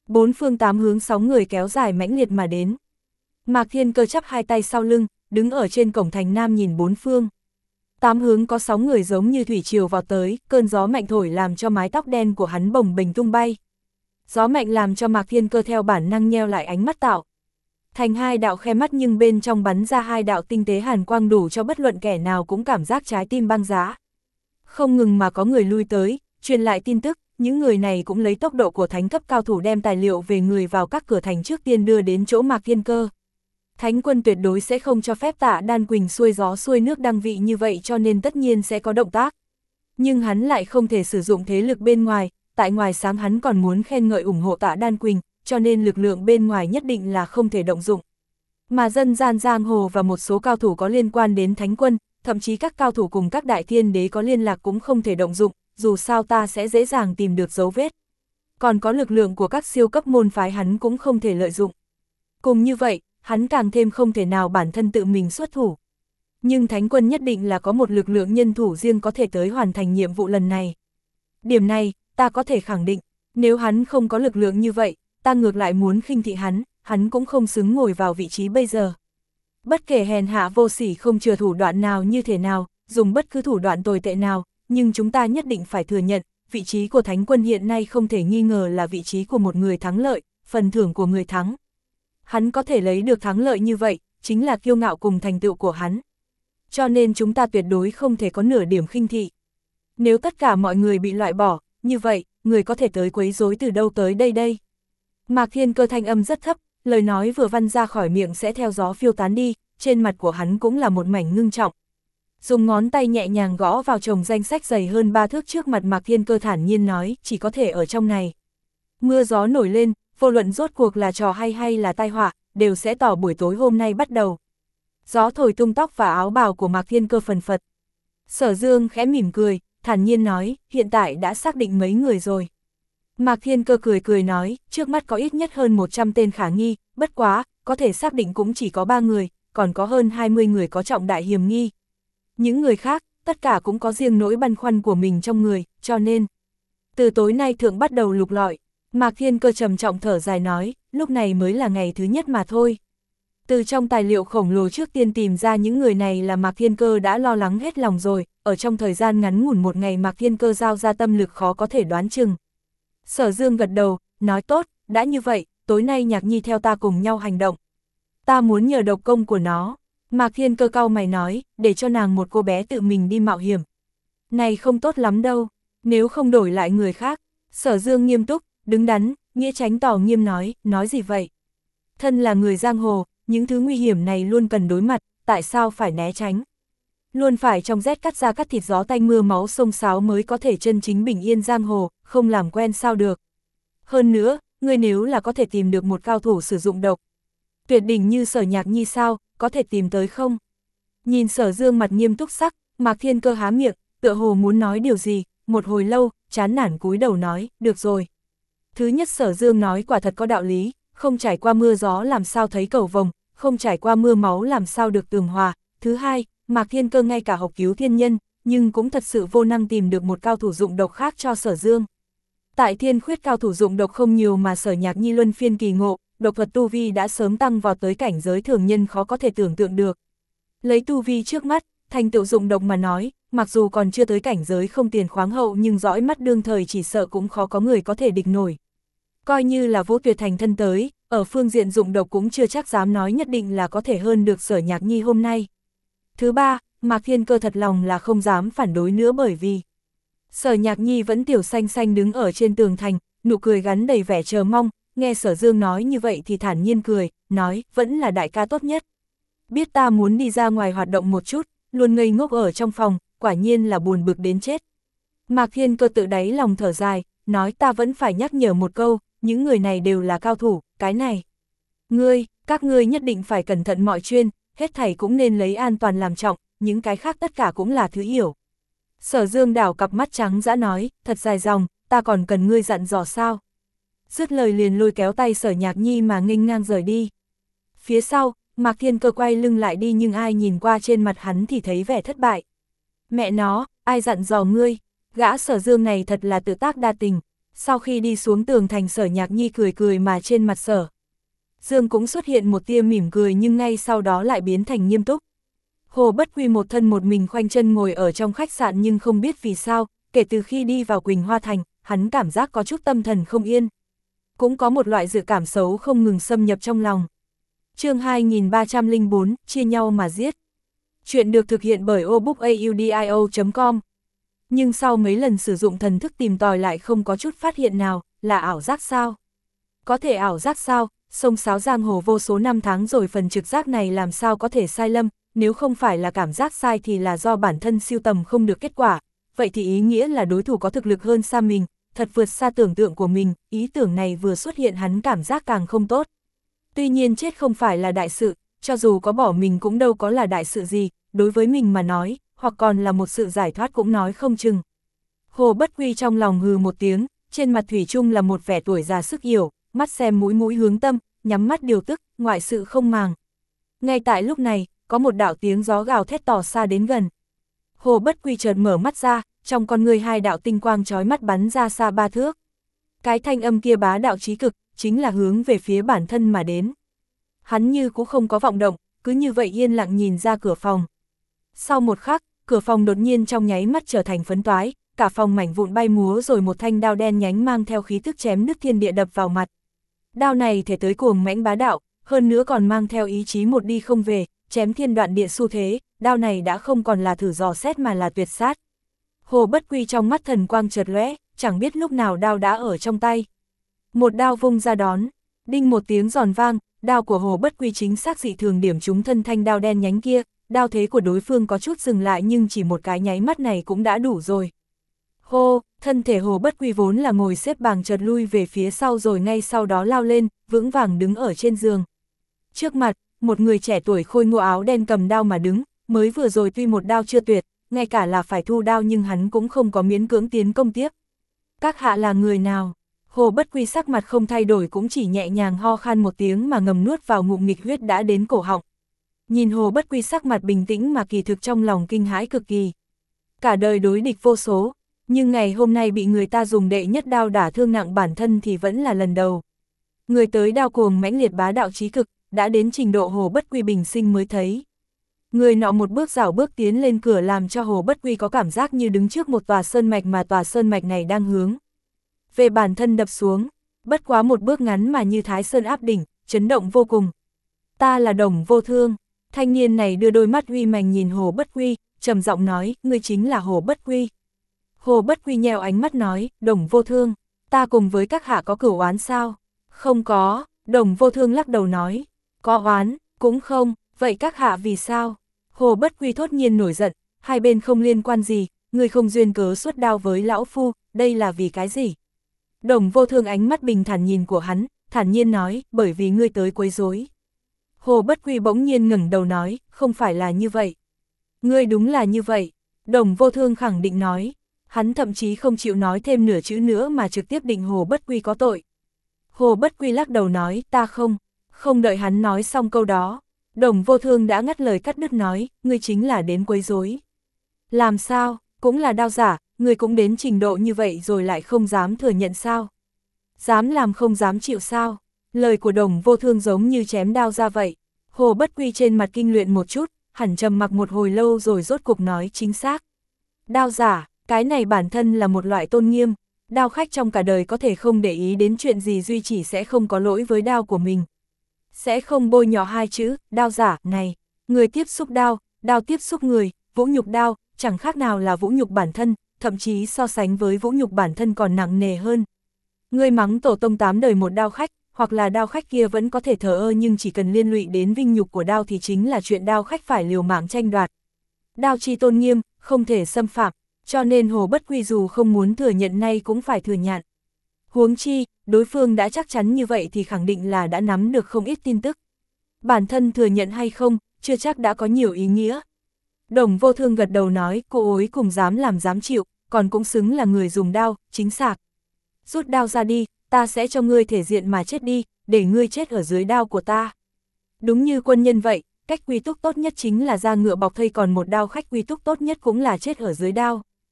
Bốn phương tám hướng sáu người kéo dài mãnh liệt mà đến. Mạc Thiên Cơ chắp hai tay sau lưng, đứng ở trên cổng thành nam nhìn bốn phương. Tám hướng có sáu người giống như thủy triều vào tới, cơn gió mạnh thổi làm cho mái tóc đen của hắn bồng bềnh tung bay. Gió mạnh làm cho Mạc Thiên Cơ theo bản năng nheo lại ánh mắt tạo thành hai đạo khe mắt, nhưng bên trong bắn ra hai đạo tinh tế hàn quang đủ cho bất luận kẻ nào cũng cảm giác trái tim băng giá. Không ngừng mà có người lui tới, truyền lại tin tức, những người này cũng lấy tốc độ của thánh cấp cao thủ đem tài liệu về người vào các cửa thành trước tiên đưa đến chỗ Mạc Thiên Cơ. Thánh quân tuyệt đối sẽ không cho phép Tạ Đan Quỳnh xuôi gió xuôi nước đăng vị như vậy, cho nên tất nhiên sẽ có động tác. Nhưng hắn lại không thể sử dụng thế lực bên ngoài, tại ngoài sáng hắn còn muốn khen ngợi ủng hộ Tạ Đan Quỳnh, cho nên lực lượng bên ngoài nhất định là không thể động dụng. Mà dân gian giang hồ và một số cao thủ có liên quan đến thánh quân, thậm chí các cao thủ cùng các đại thiên đế có liên lạc cũng không thể động dụng, dù sao ta sẽ dễ dàng tìm được dấu vết. Còn có lực lượng của các siêu cấp môn phái hắn cũng không thể lợi dụng. Cùng như vậy, hắn càng thêm không thể nào bản thân tự mình xuất thủ. Nhưng thánh quân nhất định là có một lực lượng nhân thủ riêng có thể tới hoàn thành nhiệm vụ lần này. Điểm này, ta có thể khẳng định, nếu hắn không có lực lượng như vậy, ta ngược lại muốn khinh thị hắn, hắn cũng không xứng ngồi vào vị trí bây giờ. Bất kể hèn hạ vô sỉ không chừa thủ đoạn nào như thế nào, dùng bất cứ thủ đoạn tồi tệ nào, nhưng chúng ta nhất định phải thừa nhận, vị trí của thánh quân hiện nay không thể nghi ngờ là vị trí của một người thắng lợi, phần thưởng của người thắng. Hắn có thể lấy được thắng lợi như vậy, chính là kiêu ngạo cùng thành tựu của hắn. Cho nên chúng ta tuyệt đối không thể có nửa điểm khinh thị. Nếu tất cả mọi người bị loại bỏ, như vậy, người có thể tới quấy rối từ đâu tới đây đây? Mạc Thiên Cơ thanh âm rất thấp, lời nói vừa văn ra khỏi miệng sẽ theo gió phiêu tán đi, trên mặt của hắn cũng là một mảnh ngưng trọng. Dùng ngón tay nhẹ nhàng gõ vào chồng danh sách dày hơn ba thước trước mặt Mạc Thiên Cơ, thản nhiên nói, chỉ có thể ở trong này. Mưa gió nổi lên, vô luận rốt cuộc là trò hay hay là tai họa, đều sẽ tỏ buổi tối hôm nay bắt đầu. Gió thổi tung tóc và áo bào của Mạc Thiên Cơ phần phật. Sở Dương khẽ mỉm cười, thản nhiên nói, hiện tại đã xác định mấy người rồi. Mạc Thiên Cơ cười cười nói, trước mắt có ít nhất hơn một trăm tên khả nghi, bất quá, có thể xác định cũng chỉ có ba người, còn có hơn hai mươi người có trọng đại hiểm nghi. Những người khác, tất cả cũng có riêng nỗi băn khoăn của mình trong người, cho nên, từ tối nay thượng bắt đầu lục lọi. Mạc Thiên Cơ trầm trọng thở dài nói, lúc này mới là ngày thứ nhất mà thôi. Từ trong tài liệu khổng lồ trước tiên tìm ra những người này là Mạc Thiên Cơ đã lo lắng hết lòng rồi, ở trong thời gian ngắn ngủn một ngày Mạc Thiên Cơ giao ra tâm lực khó có thể đoán chừng. Sở Dương gật đầu, nói tốt, đã như vậy, tối nay Nhạc Nhi theo ta cùng nhau hành động. Ta muốn nhờ độc công của nó. Mạc Thiên Cơ cau mày nói, để cho nàng một cô bé tự mình đi mạo hiểm. Này không tốt lắm đâu, nếu không đổi lại người khác. Sở Dương nghiêm túc, đứng đắn, nghĩa tránh tỏ nghiêm nói, nói gì vậy? Thân là người giang hồ, những thứ nguy hiểm này luôn cần đối mặt, tại sao phải né tránh? Luôn phải trong rét cắt da cắt thịt gió tanh mưa máu sông sáo mới có thể chân chính bình yên giang hồ, không làm quen sao được. Hơn nữa, người nếu là có thể tìm được một cao thủ sử dụng độc tuyệt đỉnh như Sở Nhạc Nhi sao, có thể tìm tới không? Nhìn Sở Dương mặt nghiêm túc sắc, Mạc Thiên Cơ há miệng, tựa hồ muốn nói điều gì, một hồi lâu, chán nản cúi đầu nói, được rồi. Thứ nhất, Sở Dương nói quả thật có đạo lý, không trải qua mưa gió làm sao thấy cầu vồng, không trải qua mưa máu làm sao được tường hòa. Thứ hai, Mạc Thiên Cơ ngay cả học cứu thiên nhân, nhưng cũng thật sự vô năng tìm được một cao thủ dụng độc khác cho Sở Dương. Tại Thiên Khuyết cao thủ dụng độc không nhiều mà Sở Nhạc Nhi luân phiên kỳ ngộ, độc thuật tu vi đã sớm tăng vào tới cảnh giới thường nhân khó có thể tưởng tượng được. Lấy tu vi trước mắt, thành tựu dụng độc mà nói, mặc dù còn chưa tới cảnh giới không tiền khoáng hậu nhưng dõi mắt đương thời chỉ sợ cũng khó có người có thể địch nổi. Coi như là Vũ Tuyệt thành thân tới, ở phương diện dụng độc cũng chưa chắc dám nói nhất định là có thể hơn được Sở Nhạc Nhi hôm nay. Thứ ba, Mạc Thiên Cơ thật lòng là không dám phản đối nữa, bởi vì Sở Nhạc Nhi vẫn tiểu xanh xanh đứng ở trên tường thành, nụ cười gắn đầy vẻ chờ mong, nghe Sở Dương nói như vậy thì thản nhiên cười, nói, vẫn là đại ca tốt nhất. Biết ta muốn đi ra ngoài hoạt động một chút, luôn ngây ngốc ở trong phòng, quả nhiên là buồn bực đến chết. Mạc Thiên Cơ tự đáy lòng thở dài, nói ta vẫn phải nhắc nhở một câu, những người này đều là cao thủ, cái này. Ngươi, các ngươi nhất định phải cẩn thận mọi chuyện, hết thảy cũng nên lấy an toàn làm trọng, những cái khác tất cả cũng là thứ hiểu. Sở Dương đảo cặp mắt trắng dã nói, thật dài dòng, ta còn cần ngươi dặn dò sao? Dứt lời liền lôi kéo tay Sở Nhạc Nhi mà nghênh ngang rời đi. Phía sau, Mạc Thiên Cơ quay lưng lại đi nhưng ai nhìn qua trên mặt hắn thì thấy vẻ thất bại. Mẹ nó, ai dặn dò ngươi, gã Sở Dương này thật là tự tác đa tình. Sau khi đi xuống tường thành, Sở Nhạc Nhi cười cười mà trên mặt Sở Dương cũng xuất hiện một tia mỉm cười, nhưng ngay sau đó lại biến thành nghiêm túc. Hồ Bất Quy một thân một mình khoanh chân ngồi ở trong khách sạn, nhưng không biết vì sao, kể từ khi đi vào Quỳnh Hoa Thành, hắn cảm giác có chút tâm thần không yên. Cũng có một loại dự cảm xấu không ngừng xâm nhập trong lòng. Chương hai nghìn ba trăm lẻ bốn, chia nhau mà giết. Chuyện được thực hiện bởi obookaudio chấm com. Nhưng sau mấy lần sử dụng thần thức tìm tòi lại không có chút phát hiện nào, là ảo giác sao? Có thể ảo giác sao? Sông sáo giang hồ vô số năm tháng rồi, phần trực giác này làm sao có thể sai lầm, nếu không phải là cảm giác sai thì là do bản thân siêu tầm không được kết quả, vậy thì ý nghĩa là đối thủ có thực lực hơn xa mình, thật vượt xa tưởng tượng của mình, ý tưởng này vừa xuất hiện hắn cảm giác càng không tốt. Tuy nhiên chết không phải là đại sự, cho dù có bỏ mình cũng đâu có là đại sự gì, đối với mình mà nói, hoặc còn là một sự giải thoát cũng nói không chừng. Hồ Bất Quy trong lòng hừ một tiếng, trên mặt thủy chung là một vẻ tuổi già sức yếu, mắt xem mũi mũi hướng tâm, nhắm mắt điều tức, ngoại sự không màng. Ngay tại lúc này, có một đạo tiếng gió gào thét tỏ xa đến gần. Hồ Bất Quy chợt mở mắt ra, trong con người hai đạo tinh quang chói mắt bắn ra xa ba thước. Cái thanh âm kia bá đạo chí cực, chính là hướng về phía bản thân mà đến. Hắn như cũng không có vọng động, cứ như vậy yên lặng nhìn ra cửa phòng. Sau một khắc, cửa phòng đột nhiên trong nháy mắt trở thành phấn toái, cả phòng mảnh vụn bay múa, rồi một thanh đao đen nhánh mang theo khí tức chém nứt thiên địa đập vào mặt. Đao này thể tới cuồng mãnh bá đạo, hơn nữa còn mang theo ý chí một đi không về, chém thiên đoạn địa xu thế, đao này đã không còn là thử dò xét mà là tuyệt sát. Hồ Bất Quy trong mắt thần quang chợt lóe, chẳng biết lúc nào đao đã ở trong tay. Một đao vung ra đón, đinh một tiếng giòn vang, đao của Hồ Bất Quy chính xác dị thường điểm trúng thân thanh đao đen nhánh kia, đao thế của đối phương có chút dừng lại, nhưng chỉ một cái nháy mắt này cũng đã đủ rồi. Hô, thân thể Hồ Bất Quy vốn là ngồi xếp bằng chợt lui về phía sau, rồi ngay sau đó lao lên, vững vàng đứng ở trên giường. Trước mặt, một người trẻ tuổi khôi ngô áo đen cầm đao mà đứng, mới vừa rồi tuy một đao chưa tuyệt, ngay cả là phải thu đao nhưng hắn cũng không có miễn cưỡng tiến công tiếp. Các hạ là người nào? Hồ Bất Quy sắc mặt không thay đổi, cũng chỉ nhẹ nhàng ho khan một tiếng mà ngầm nuốt vào ngụm nghịch huyết đã đến cổ họng. Nhìn Hồ Bất Quy sắc mặt bình tĩnh mà kỳ thực trong lòng kinh hãi cực kỳ. Cả đời đối địch vô số, nhưng ngày hôm nay bị người ta dùng đệ nhất đao đả thương nặng bản thân thì vẫn là lần đầu. Người tới đao cuồng mãnh liệt bá đạo chí cực, đã đến trình độ Hồ Bất Quy bình sinh mới thấy. Người nọ một bước rảo bước tiến lên cửa, làm cho Hồ Bất Quy có cảm giác như đứng trước một tòa sơn mạch, mà tòa sơn mạch này đang hướng về bản thân đập xuống, bất quá một bước ngắn mà như Thái Sơn áp đỉnh, chấn động vô cùng. Ta là Đồng Vô Thương. Thanh niên này đưa đôi mắt uy mãnh nhìn Hồ Bất Quy, trầm giọng nói, ngươi chính là Hồ Bất Quy. Hồ Bất Quy nheo ánh mắt nói, Đồng Vô Thương, ta cùng với các hạ có cửu oán sao? Không có. Đồng Vô Thương lắc đầu nói, có oán, cũng không, vậy các hạ vì sao? Hồ Bất Quy thốt nhiên nổi giận, hai bên không liên quan gì, ngươi không duyên cớ xuất đao với lão phu, đây là vì cái gì? Đồng Vô Thương ánh mắt bình thản nhìn của hắn, thản nhiên nói, bởi vì ngươi tới quấy rối. Hồ Bất Quy bỗng nhiên ngẩng đầu nói, không phải là như vậy. Ngươi đúng là như vậy. Đồng Vô Thương khẳng định nói, hắn thậm chí không chịu nói thêm nửa chữ nữa mà trực tiếp định Hồ Bất Quy có tội. Hồ Bất Quy lắc đầu nói, ta không. Không đợi hắn nói xong câu đó, Đồng Vô Thương đã ngắt lời cắt đứt nói, ngươi chính là đến quấy rối. Làm sao, cũng là đao giả, ngươi cũng đến trình độ như vậy rồi lại không dám thừa nhận sao? Dám làm không dám chịu sao? Lời của Đồng Vô Thương giống như chém đao ra vậy. Hồ Bất Quy trên mặt kinh luyện một chút, hẳn trầm mặc một hồi lâu rồi rốt cục nói chính xác. Đao giả, cái này bản thân là một loại tôn nghiêm, đao khách trong cả đời có thể không để ý đến chuyện gì duy chỉ sẽ không có lỗi với đao của mình. Sẽ không bôi nhọ hai chữ, đao giả, này, người tiếp xúc đao, đao tiếp xúc người, vũ nhục đao, chẳng khác nào là vũ nhục bản thân, thậm chí so sánh với vũ nhục bản thân còn nặng nề hơn. Người mắng tổ tông tám đời một đao khách, hoặc là đao khách kia vẫn có thể thờ ơ, nhưng chỉ cần liên lụy đến vinh nhục của đao thì chính là chuyện đao khách phải liều mạng tranh đoạt. Đao chi tôn nghiêm, không thể xâm phạm, cho nên Hồ Bất Quy dù không muốn thừa nhận nay cũng phải thừa nhận. Huống chi, đối phương đã chắc chắn như vậy thì khẳng định là đã nắm được không ít tin tức. Bản thân thừa nhận hay không, chưa chắc đã có nhiều ý nghĩa. Đồng Vô Thương gật đầu nói, cô ối cùng dám làm dám chịu, còn cũng xứng là người dùng đao, chính xác. Rút đao ra đi, ta sẽ cho ngươi thể diện mà chết đi, để ngươi chết ở dưới đao của ta. Đúng như quân nhân vậy, cách quy túc tốt nhất chính là ra ngựa bọc thây, còn một đao khách quy túc tốt nhất cũng là chết ở dưới đao.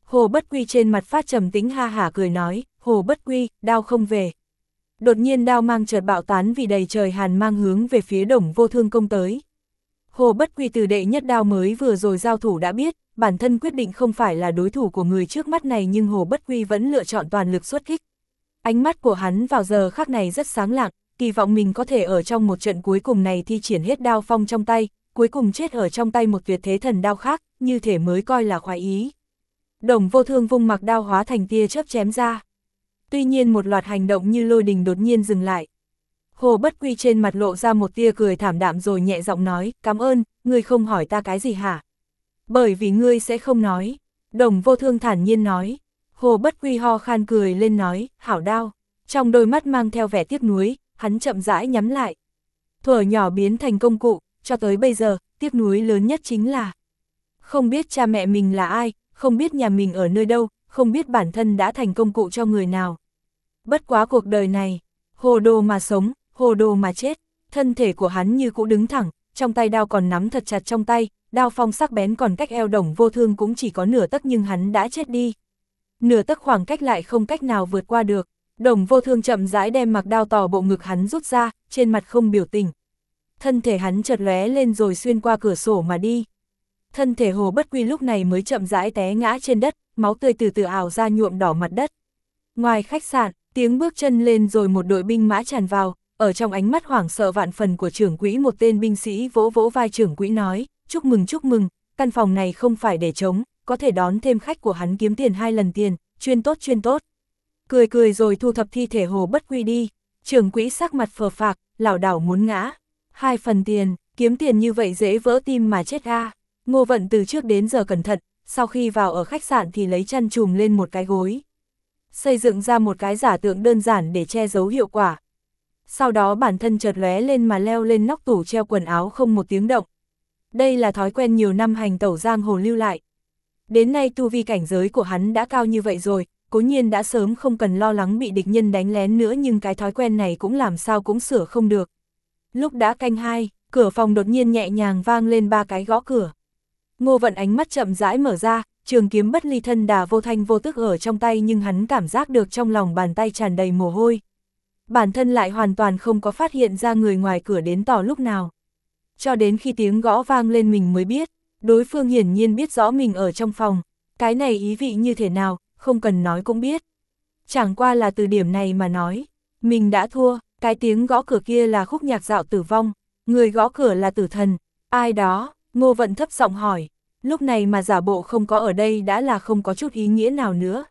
Hồ Bất Quy trên mặt phát trầm tĩnh ha hả cười nói, Hồ Bất Quy, đao không về. Đột nhiên đao mang chợt bạo tán vì đầy trời hàn mang hướng về phía Đồng Vô Thương công tới. Hồ Bất Quy từ đệ nhất đao mới vừa rồi giao thủ đã biết, bản thân quyết định không phải là đối thủ của người trước mắt này, nhưng Hồ Bất Quy vẫn lựa chọn toàn lực xuất kích. Ánh mắt của hắn vào giờ khắc này rất sáng lạng, kỳ vọng mình có thể ở trong một trận cuối cùng này thi triển hết đao phong trong tay, cuối cùng chết ở trong tay một tuyệt thế thần đao khác, như thể mới coi là khoái ý. Đồng Vô Thương vung mặc đao hóa thành tia chớp chém ra. Tuy nhiên một loạt hành động như lôi đình đột nhiên dừng lại. Hồ Bất Quy trên mặt lộ ra một tia cười thảm đạm rồi nhẹ giọng nói, cảm ơn, ngươi không hỏi ta cái gì hả? Bởi vì ngươi sẽ không nói. Đồng Vô Thương thản nhiên nói. Hồ Bất Quy ho khan cười lên nói, hảo đao. Trong đôi mắt mang theo vẻ tiếc nuối, hắn chậm rãi nhắm lại. Thuở nhỏ biến thành công cụ, cho tới bây giờ, tiếc nuối lớn nhất chính là không biết cha mẹ mình là ai, không biết nhà mình ở nơi đâu, không biết bản thân đã thành công cụ cho người nào. Bất quá cuộc đời này, hồ đồ mà sống, hồ đồ mà chết, thân thể của hắn như cũ đứng thẳng, trong tay đao còn nắm thật chặt trong tay, đao phong sắc bén còn cách eo Đồng Vô Thương cũng chỉ có nửa tấc nhưng hắn đã chết đi. Nửa tấc khoảng cách lại không cách nào vượt qua được. Đồng Vô Thương chậm rãi đem mặc đao tỏ bộ ngực hắn rút ra, trên mặt không biểu tình. Thân thể hắn chợt lóe lên rồi xuyên qua cửa sổ mà đi. Thân thể Hồ Bất Quy lúc này mới chậm rãi té ngã trên đất, máu tươi từ từ ảo ra nhuộm đỏ mặt đất. Ngoài khách sạn, tiếng bước chân lên rồi một đội binh mã tràn vào, ở trong ánh mắt hoảng sợ vạn phần của trưởng quỹ một tên binh sĩ vỗ vỗ vai trưởng quỹ nói, chúc mừng chúc mừng, căn phòng này không phải để trống, có thể đón thêm khách của hắn kiếm tiền hai lần tiền, chuyên tốt chuyên tốt. Cười cười rồi thu thập thi thể Hồ Bất Quy đi, trưởng quỹ sắc mặt phờ phạc, lảo đảo muốn ngã. Hai phần tiền, kiếm tiền như vậy dễ vỡ tim mà chết a. Ngô Vận từ trước đến giờ cẩn thận, sau khi vào ở khách sạn thì lấy chăn chùm lên một cái gối. Xây dựng ra một cái giả tượng đơn giản để che giấu hiệu quả. Sau đó bản thân chợt lóe lên mà leo lên nóc tủ treo quần áo không một tiếng động. Đây là thói quen nhiều năm hành tẩu giang hồ lưu lại. Đến nay tu vi cảnh giới của hắn đã cao như vậy rồi, cố nhiên đã sớm không cần lo lắng bị địch nhân đánh lén nữa, nhưng cái thói quen này cũng làm sao cũng sửa không được. Lúc đã canh hai, cửa phòng đột nhiên nhẹ nhàng vang lên ba cái gõ cửa. Ngô Vận ánh mắt chậm rãi mở ra, trường kiếm bất ly thân đà vô thanh vô tức ở trong tay, nhưng hắn cảm giác được trong lòng bàn tay tràn đầy mồ hôi. Bản thân lại hoàn toàn không có phát hiện ra người ngoài cửa đến tỏ lúc nào. Cho đến khi tiếng gõ vang lên mình mới biết, đối phương hiển nhiên biết rõ mình ở trong phòng. Cái này ý vị như thế nào, không cần nói cũng biết. Chẳng qua là từ điểm này mà nói, mình đã thua. Cái tiếng gõ cửa kia là khúc nhạc dạo tử vong, người gõ cửa là tử thần. Ai đó? Ngô Vận thấp giọng hỏi. Lúc này mà giả bộ không có ở đây đã là không có chút ý nghĩa nào nữa.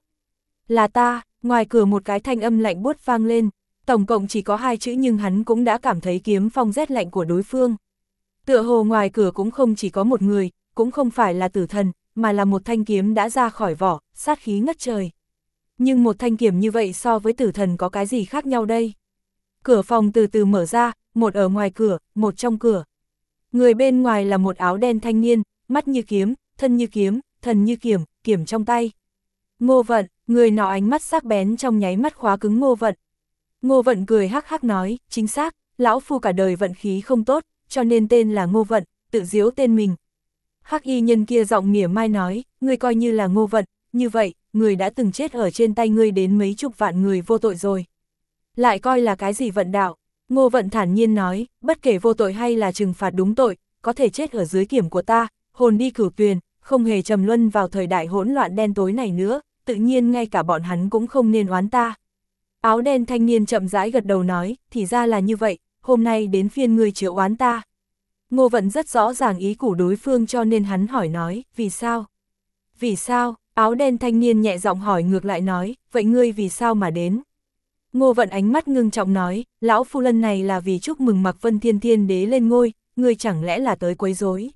Là ta. Ngoài cửa một cái thanh âm lạnh buốt vang lên. Tổng cộng chỉ có hai chữ nhưng hắn cũng đã cảm thấy kiếm phong rét lạnh của đối phương. Tựa hồ ngoài cửa cũng không chỉ có một người, cũng không phải là tử thần, mà là một thanh kiếm đã ra khỏi vỏ, sát khí ngất trời. Nhưng một thanh kiếm như vậy so với tử thần có cái gì khác nhau đây? Cửa phòng từ từ mở ra, một ở ngoài cửa, một trong cửa. Người bên ngoài là một áo đen thanh niên, mắt như kiếm, thân như kiếm, thần như kiểm, kiểm trong tay. Ngô Vận, người nọ ánh mắt sắc bén trong nháy mắt khóa cứng Ngô Vận. Ngô Vận cười hắc hắc nói, chính xác, lão phu cả đời vận khí không tốt, cho nên tên là Ngô Vận, tự giễu tên mình. Hắc y nhân kia giọng mỉa mai nói, ngươi coi như là Ngô Vận, như vậy, người đã từng chết ở trên tay ngươi đến mấy chục vạn người vô tội rồi. Lại coi là cái gì vận đạo? Ngô Vận thản nhiên nói, bất kể vô tội hay là trừng phạt đúng tội, có thể chết ở dưới kiểm của ta, hồn đi cửu tuyền, không hề trầm luân vào thời đại hỗn loạn đen tối này nữa, tự nhiên ngay cả bọn hắn cũng không nên oán ta. Áo đen thanh niên chậm rãi gật đầu nói, thì ra là như vậy, hôm nay đến phiên ngươi chịu oán ta. Ngô Vận rất rõ ràng ý của đối phương cho nên hắn hỏi nói, vì sao? Vì sao? Áo đen thanh niên nhẹ giọng hỏi ngược lại nói, vậy ngươi vì sao mà đến? Ngô Vận ánh mắt ngưng trọng nói, lão phu lần này là vì chúc mừng Mạc Vân Thiên Thiên Đế lên ngôi, ngươi chẳng lẽ là tới quấy rối?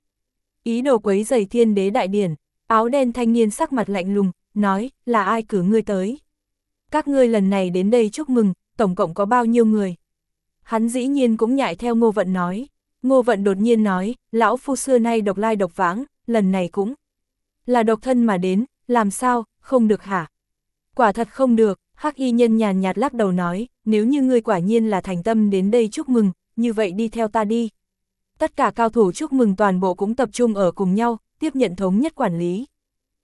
Ý đồ quấy rầy Thiên Đế đại điển. Áo đen thanh niên sắc mặt lạnh lùng, nói, là ai cử ngươi tới? Các ngươi lần này đến đây chúc mừng, tổng cộng có bao nhiêu người? Hắn dĩ nhiên cũng nhại theo Ngô Vận nói. Ngô Vận đột nhiên nói, lão phu xưa nay độc lai độc vãng, lần này cũng là độc thân mà đến, làm sao, không được hả? Quả thật không được. Hắc y nhân nhàn nhạt lắc đầu nói, nếu như ngươi quả nhiên là thành tâm đến đây chúc mừng, như vậy đi theo ta đi. Tất cả cao thủ chúc mừng toàn bộ cũng tập trung ở cùng nhau, tiếp nhận thống nhất quản lý.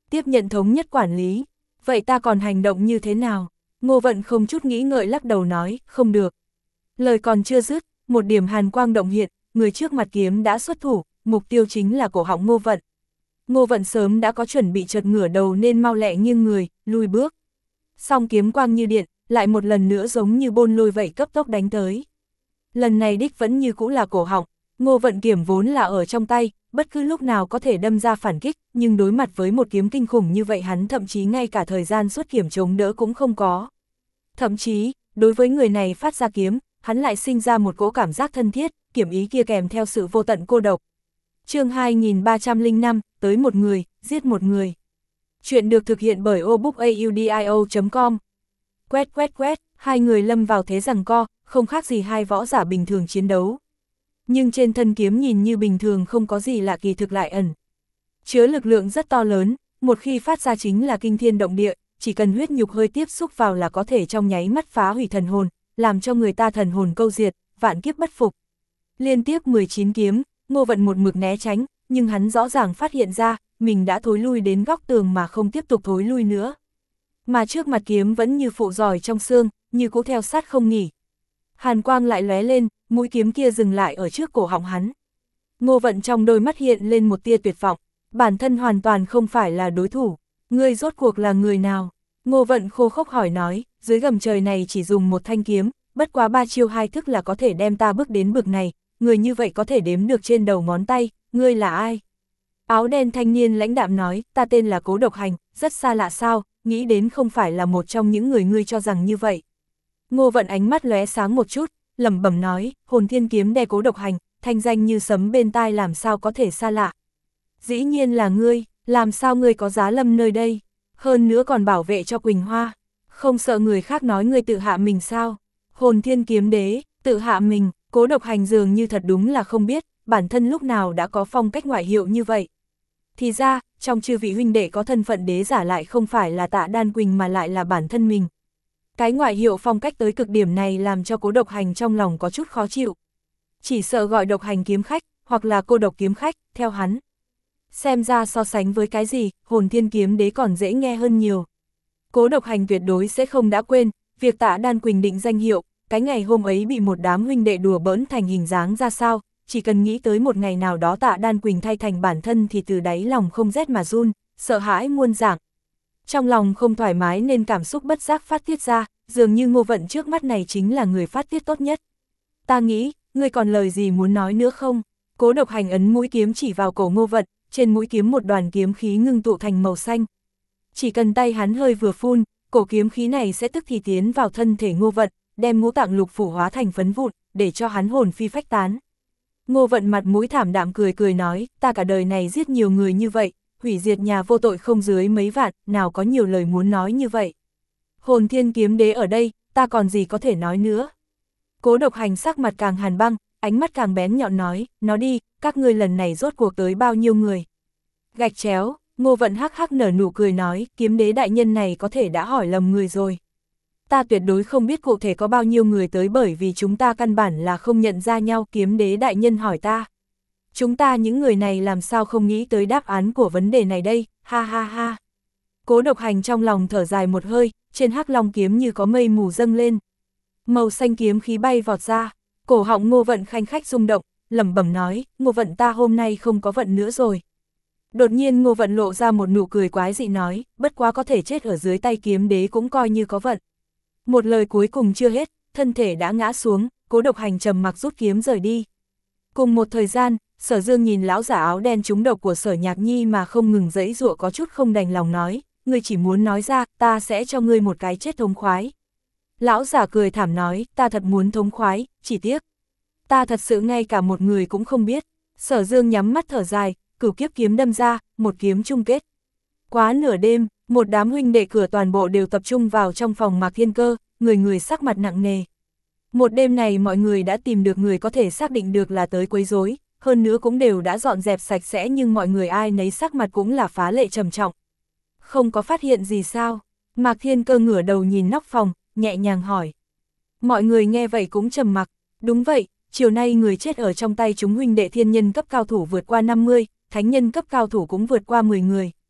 tiếp nhận thống nhất quản lý. Vậy ta còn hành động như thế nào? Ngô Vận không chút nghĩ ngợi lắc đầu nói, không được. Lời còn chưa dứt, một điểm hàn quang động hiện, người trước mặt kiếm đã xuất thủ, mục tiêu chính là cổ họng Ngô Vận. Ngô Vận sớm đã có chuẩn bị, chợt ngửa đầu nên mau lẹ nghiêng người, lùi bước. Song kiếm quang như điện, lại một lần nữa giống như bôn lôi vậy cấp tốc đánh tới. Lần này đích vẫn như cũ là cổ họng, Ngô Vận kiếm vốn là ở trong tay, bất cứ lúc nào có thể đâm ra phản kích, nhưng đối mặt với một kiếm kinh khủng như vậy hắn thậm chí ngay cả thời gian xuất kiếm chống đỡ cũng không có. Thậm chí, đối với người này phát ra kiếm, hắn lại sinh ra một cỗ cảm giác thân thiết, kiếm ý kia kèm theo sự vô tận cô độc. Chương hai nghìn ba trăm lẻ năm, tới một người, giết một người. Chuyện được thực hiện bởi obookaudio chấm com. Quét quét quét, hai người lâm vào thế giằng co, không khác gì hai võ giả bình thường chiến đấu. Nhưng trên thân kiếm nhìn như bình thường không có gì lạ, kỳ thực lại ẩn chứa lực lượng rất to lớn, một khi phát ra chính là kinh thiên động địa, chỉ cần huyết nhục hơi tiếp xúc vào là có thể trong nháy mắt phá hủy thần hồn, làm cho người ta thần hồn câu diệt, vạn kiếp bất phục. Liên tiếp mười chín kiếm, Ngô Vận một mực né tránh, nhưng hắn rõ ràng phát hiện ra, mình đã thối lui đến góc tường mà không tiếp tục thối lui nữa. Mà trước mặt kiếm vẫn như phụ giỏi trong xương, như cũ theo sát không nghỉ. Hàn quang lại lóe lên, mũi kiếm kia dừng lại ở trước cổ họng hắn. Ngô Vận trong đôi mắt hiện lên một tia tuyệt vọng, bản thân hoàn toàn không phải là đối thủ. Ngươi rốt cuộc là người nào? Ngô Vận khô khốc hỏi nói, dưới gầm trời này chỉ dùng một thanh kiếm, bất quá ba chiêu hai thức là có thể đem ta bước đến bực này, người như vậy có thể đếm được trên đầu ngón tay, ngươi là ai? Áo đen thanh niên lãnh đạm nói, ta tên là Cố Độc Hành, rất xa lạ sao, nghĩ đến không phải là một trong những người ngươi cho rằng như vậy. Ngô Vận ánh mắt lóe sáng một chút, lẩm bẩm nói, Hồn Thiên kiếm đè Cố Độc Hành, thanh danh như sấm bên tai làm sao có thể xa lạ. Dĩ nhiên là ngươi, làm sao ngươi có giá lâm nơi đây, hơn nữa còn bảo vệ cho Quỳnh Hoa, không sợ người khác nói ngươi tự hạ mình sao? Hồn Thiên kiếm đế, tự hạ mình, Cố Độc Hành dường như thật đúng là không biết, bản thân lúc nào đã có phong cách ngoại hiệu như vậy. Thì ra, trong chư vị huynh đệ có thân phận đế giả lại không phải là Tạ Đan Quỳnh mà lại là bản thân mình. Cái ngoại hiệu phong cách tới cực điểm này làm cho Cố Độc Hành trong lòng có chút khó chịu. Chỉ sợ gọi Độc Hành kiếm khách, hoặc là cô độc kiếm khách, theo hắn. Xem ra so sánh với cái gì, Hồn Thiên kiếm đế còn dễ nghe hơn nhiều. Cố Độc Hành tuyệt đối sẽ không đã quên, việc Tạ Đan Quỳnh định danh hiệu, cái ngày hôm ấy bị một đám huynh đệ đùa bỡn thành hình dáng ra sao, chỉ cần nghĩ tới một ngày nào đó Tạ Đan Quỳnh thay thành bản thân thì từ đáy lòng không rét mà run, sợ hãi muôn dạng. Trong lòng không thoải mái nên cảm xúc bất giác phát tiết ra, dường như Ngô Vận trước mắt này chính là người phát tiết tốt nhất. Ta nghĩ, ngươi còn lời gì muốn nói nữa không? Cố Độc Hành ấn mũi kiếm chỉ vào cổ Ngô Vận, trên mũi kiếm một đoàn kiếm khí ngưng tụ thành màu xanh. Chỉ cần tay hắn hơi vừa phun, cổ kiếm khí này sẽ tức thì tiến vào thân thể Ngô Vận, đem ngũ tạng lục phủ hóa thành phấn vụn, để cho hắn hồn phi phách tán. Ngô Vận mặt mũi thảm đạm cười cười nói, ta cả đời này giết nhiều người như vậy, hủy diệt nhà vô tội không dưới mấy vạn, nào có nhiều lời muốn nói như vậy. Hồn Thiên kiếm đế ở đây, ta còn gì có thể nói nữa. Cố Độc Hành sắc mặt càng hàn băng, ánh mắt càng bén nhọn nói, nói đi, các ngươi lần này rốt cuộc tới bao nhiêu người. Gạch chéo, Ngô Vận hắc hắc nở nụ cười nói, kiếm đế đại nhân này có thể đã hỏi lầm người rồi. Ta tuyệt đối không biết cụ thể có bao nhiêu người tới bởi vì chúng ta căn bản là không nhận ra nhau, kiếm đế đại nhân hỏi ta. Chúng ta những người này làm sao không nghĩ tới đáp án của vấn đề này đây, ha ha ha. Cố Độc Hành trong lòng thở dài một hơi, trên hắc long kiếm như có mây mù dâng lên. Màu xanh kiếm khí bay vọt ra, cổ họng Ngô Vận khanh khách rung động, lẩm bẩm nói, Ngô Vận ta hôm nay không có vận nữa rồi. Đột nhiên Ngô Vận lộ ra một nụ cười quái dị nói, bất quá có thể chết ở dưới tay kiếm đế cũng coi như có vận. Một lời cuối cùng chưa hết, thân thể đã ngã xuống, Cố Độc Hành trầm mặc rút kiếm rời đi. Cùng một thời gian, Sở Dương nhìn lão giả áo đen trúng độc của Sở Nhạc Nhi mà không ngừng giãy giụa có chút không đành lòng nói, ngươi chỉ muốn nói ra, ta sẽ cho ngươi một cái chết thống khoái. Lão giả cười thảm nói, ta thật muốn thống khoái, chỉ tiếc. Ta thật sự ngay cả một người cũng không biết. Sở Dương nhắm mắt thở dài, cửu kiếp kiếm đâm ra, một kiếm chung kết. Quá nửa đêm, một đám huynh đệ cửa toàn bộ đều tập trung vào trong phòng Mạc Thiên Cơ, người người sắc mặt nặng nề. Một đêm này mọi người đã tìm được người có thể xác định được là tới quấy rối, hơn nữa cũng đều đã dọn dẹp sạch sẽ nhưng mọi người ai nấy sắc mặt cũng là phá lệ trầm trọng. Không có phát hiện gì sao? Mạc Thiên Cơ ngửa đầu nhìn nóc phòng, nhẹ nhàng hỏi. Mọi người nghe vậy cũng trầm mặc, đúng vậy, chiều nay người chết ở trong tay chúng huynh đệ thiên nhân cấp cao thủ vượt qua năm mươi, thánh nhân cấp cao thủ cũng vượt qua mười người.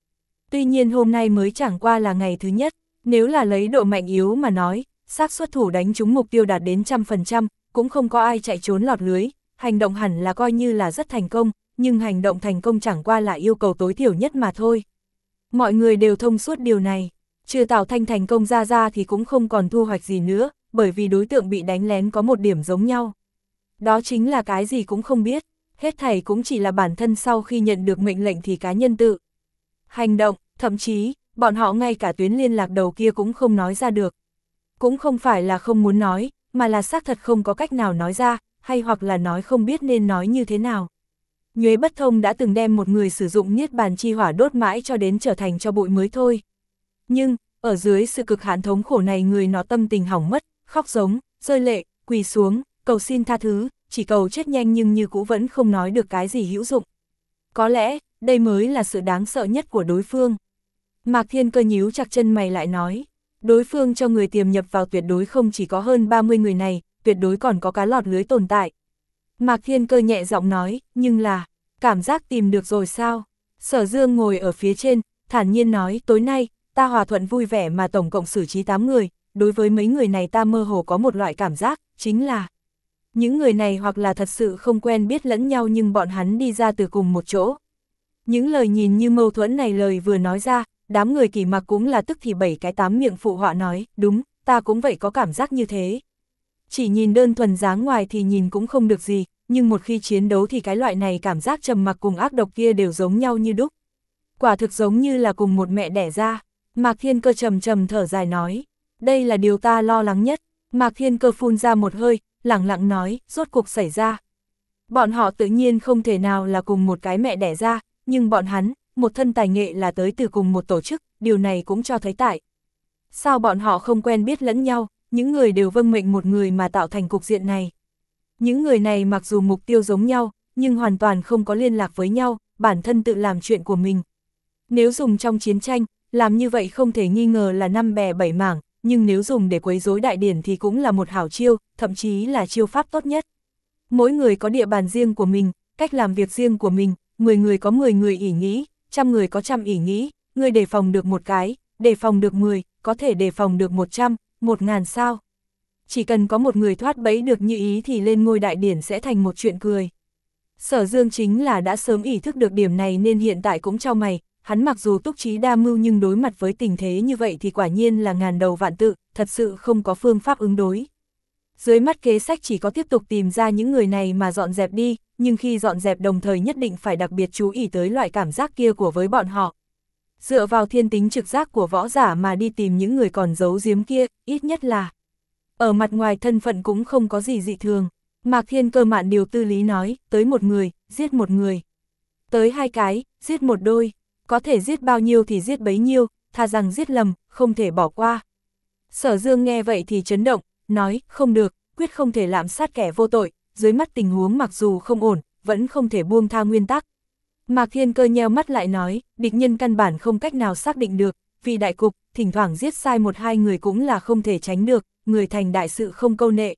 Tuy nhiên hôm nay mới chẳng qua là ngày thứ nhất, nếu là lấy độ mạnh yếu mà nói, xác suất thủ đánh trúng mục tiêu đạt đến trăm phần trăm, cũng không có ai chạy trốn lọt lưới, hành động hẳn là coi như là rất thành công, nhưng hành động thành công chẳng qua là yêu cầu tối thiểu nhất mà thôi. Mọi người đều thông suốt điều này, trừ Tào Thanh thành công ra ra thì cũng không còn thu hoạch gì nữa, bởi vì đối tượng bị đánh lén có một điểm giống nhau. Đó chính là cái gì cũng không biết, hết thảy cũng chỉ là bản thân sau khi nhận được mệnh lệnh thì cá nhân tự hành động, thậm chí, bọn họ ngay cả tuyến liên lạc đầu kia cũng không nói ra được. Cũng không phải là không muốn nói, mà là xác thật không có cách nào nói ra, hay hoặc là nói không biết nên nói như thế nào. Nhuế Bất Thông đã từng đem một người sử dụng niết bàn chi hỏa đốt mãi cho đến trở thành cho bụi mới thôi. Nhưng, ở dưới sự cực hạn thống khổ này người nó tâm tình hỏng mất, khóc giống, rơi lệ, quỳ xuống, cầu xin tha thứ, chỉ cầu chết nhanh nhưng như cũ vẫn không nói được cái gì hữu dụng. Có lẽ, đây mới là sự đáng sợ nhất của đối phương. Mạc Thiên Cơ nhíu chặt chân mày lại nói, đối phương cho người tiềm nhập vào tuyệt đối không chỉ có hơn ba mươi người này, tuyệt đối còn có cá lọt lưới tồn tại. Mạc Thiên Cơ nhẹ giọng nói, nhưng là, cảm giác tìm được rồi sao? Sở Dương ngồi ở phía trên, thản nhiên nói, tối nay, ta hòa thuận vui vẻ mà tổng cộng xử trí tám người, đối với mấy người này ta mơ hồ có một loại cảm giác, chính là những người này hoặc là thật sự không quen biết lẫn nhau nhưng bọn hắn đi ra từ cùng một chỗ. Những lời nhìn như mâu thuẫn này lời vừa nói ra, đám người Kỳ Mặc cũng là tức thì bảy cái tám miệng phụ họa nói, đúng, ta cũng vậy có cảm giác như thế. Chỉ nhìn đơn thuần dáng ngoài thì nhìn cũng không được gì, nhưng một khi chiến đấu thì cái loại này cảm giác trầm mặc cùng ác độc kia đều giống nhau như đúc. Quả thực giống như là cùng một mẹ đẻ ra. Mạc Thiên Cơ trầm trầm thở dài nói, đây là điều ta lo lắng nhất. Mạc Thiên Cơ phun ra một hơi, lẳng lặng nói, rốt cuộc xảy ra. Bọn họ tự nhiên không thể nào là cùng một cái mẹ đẻ ra, nhưng bọn hắn, một thân tài nghệ là tới từ cùng một tổ chức, điều này cũng cho thấy tại. Sao bọn họ không quen biết lẫn nhau, những người đều vâng mệnh một người mà tạo thành cục diện này. Những người này mặc dù mục tiêu giống nhau, nhưng hoàn toàn không có liên lạc với nhau, bản thân tự làm chuyện của mình. Nếu dùng trong chiến tranh, làm như vậy không thể nghi ngờ là năm bè bảy mảng, nhưng nếu dùng để quấy rối đại điển thì cũng là một hảo chiêu, thậm chí là chiêu pháp tốt nhất. Mỗi người có địa bàn riêng của mình, cách làm việc riêng của mình, mười người có mười người ỷ nghĩ, trăm người có trăm ỷ nghĩ, người đề phòng được một cái, đề phòng được mười, có thể đề phòng được một trăm, một ngàn sao. Chỉ cần có một người thoát bẫy được như ý thì lên ngôi đại điển sẽ thành một chuyện cười. Sở Dương chính là đã sớm ý thức được điểm này nên hiện tại cũng chau mày, hắn mặc dù túc trí đa mưu nhưng đối mặt với tình thế như vậy thì quả nhiên là ngàn đầu vạn tự, thật sự không có phương pháp ứng đối. Dưới mắt kế sách chỉ có tiếp tục tìm ra những người này mà dọn dẹp đi, nhưng khi dọn dẹp đồng thời nhất định phải đặc biệt chú ý tới loại cảm giác kia của với bọn họ. Dựa vào thiên tính trực giác của võ giả mà đi tìm những người còn giấu giếm kia, ít nhất là ở mặt ngoài thân phận cũng không có gì dị thường. Mạc Thiên Cơ mạn điều tư lý nói, tới một người, giết một người. Tới hai cái, giết một đôi. Có thể giết bao nhiêu thì giết bấy nhiêu, thà rằng giết lầm, không thể bỏ qua. Sở Dương nghe vậy thì chấn động, nói, không được, quyết không thể lạm sát kẻ vô tội, dưới mắt tình huống mặc dù không ổn, vẫn không thể buông tha nguyên tắc. Mạc Thiên Cơ nheo mắt lại nói, địch nhân căn bản không cách nào xác định được, vì đại cục, thỉnh thoảng giết sai một hai người cũng là không thể tránh được, người thành đại sự không câu nệ.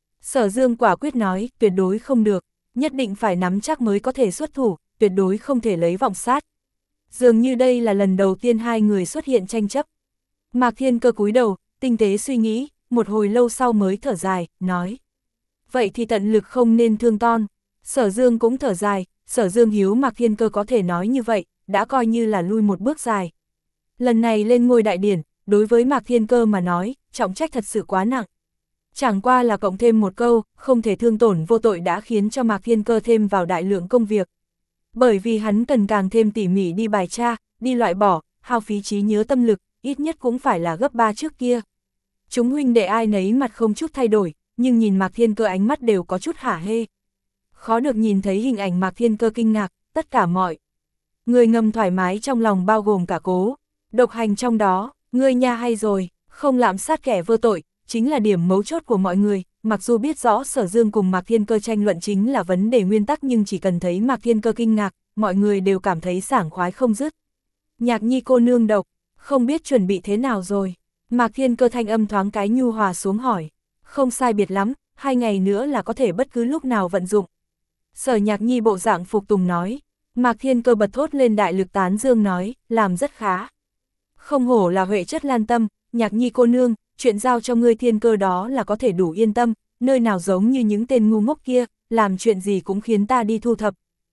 Sở Dương quả quyết nói, tuyệt đối không được, nhất định phải nắm chắc mới có thể xuất thủ, tuyệt đối không thể lấy vọng sát. Dường như đây là lần đầu tiên hai người xuất hiện tranh chấp. Mạc Thiên Cơ cúi đầu, tinh tế suy nghĩ, một hồi lâu sau mới thở dài, nói. Vậy thì tận lực không nên thương ton. Sở Dương cũng thở dài, Sở Dương hiếu Mạc Thiên Cơ có thể nói như vậy, đã coi như là lui một bước dài. Lần này lên ngôi đại điển, đối với Mạc Thiên Cơ mà nói, trọng trách thật sự quá nặng. Chẳng qua là cộng thêm một câu, không thể thương tổn vô tội đã khiến cho Mạc Thiên Cơ thêm vào đại lượng công việc. Bởi vì hắn cần càng thêm tỉ mỉ đi bài tra, đi loại bỏ, hao phí trí nhớ tâm lực, ít nhất cũng phải là gấp ba trước kia. Chúng huynh đệ ai nấy mặt không chút thay đổi, nhưng nhìn Mạc Thiên Cơ ánh mắt đều có chút hả hê. Khó được nhìn thấy hình ảnh Mạc Thiên Cơ kinh ngạc, tất cả mọi người ngầm thoải mái trong lòng bao gồm cả Cố Độc Hành trong đó, ngươi nha hay rồi, không lạm sát kẻ vô tội, chính là điểm mấu chốt của mọi người. Mặc dù biết rõ Sở Dương cùng Mạc Thiên Cơ tranh luận chính là vấn đề nguyên tắc nhưng chỉ cần thấy Mạc Thiên Cơ kinh ngạc, mọi người đều cảm thấy sảng khoái không dứt. Nhạc Nhi cô nương Độc, không biết chuẩn bị thế nào rồi? Mạc Thiên Cơ thanh âm thoáng cái nhu hòa xuống hỏi. Không sai biệt lắm, hai ngày nữa là có thể bất cứ lúc nào vận dụng. Sở Nhạc Nhi bộ dạng phục tùng nói. Mạc Thiên Cơ bật thốt lên đại lực tán dương nói, làm rất khá. Không hổ là huệ chất lan tâm, Nhạc Nhi cô nương, chuyện giao cho ngươi Thiên Cơ đó là có thể đủ yên tâm, nơi nào giống như những tên ngu ngốc kia, làm chuyện gì cũng khiến ta đi thu thập.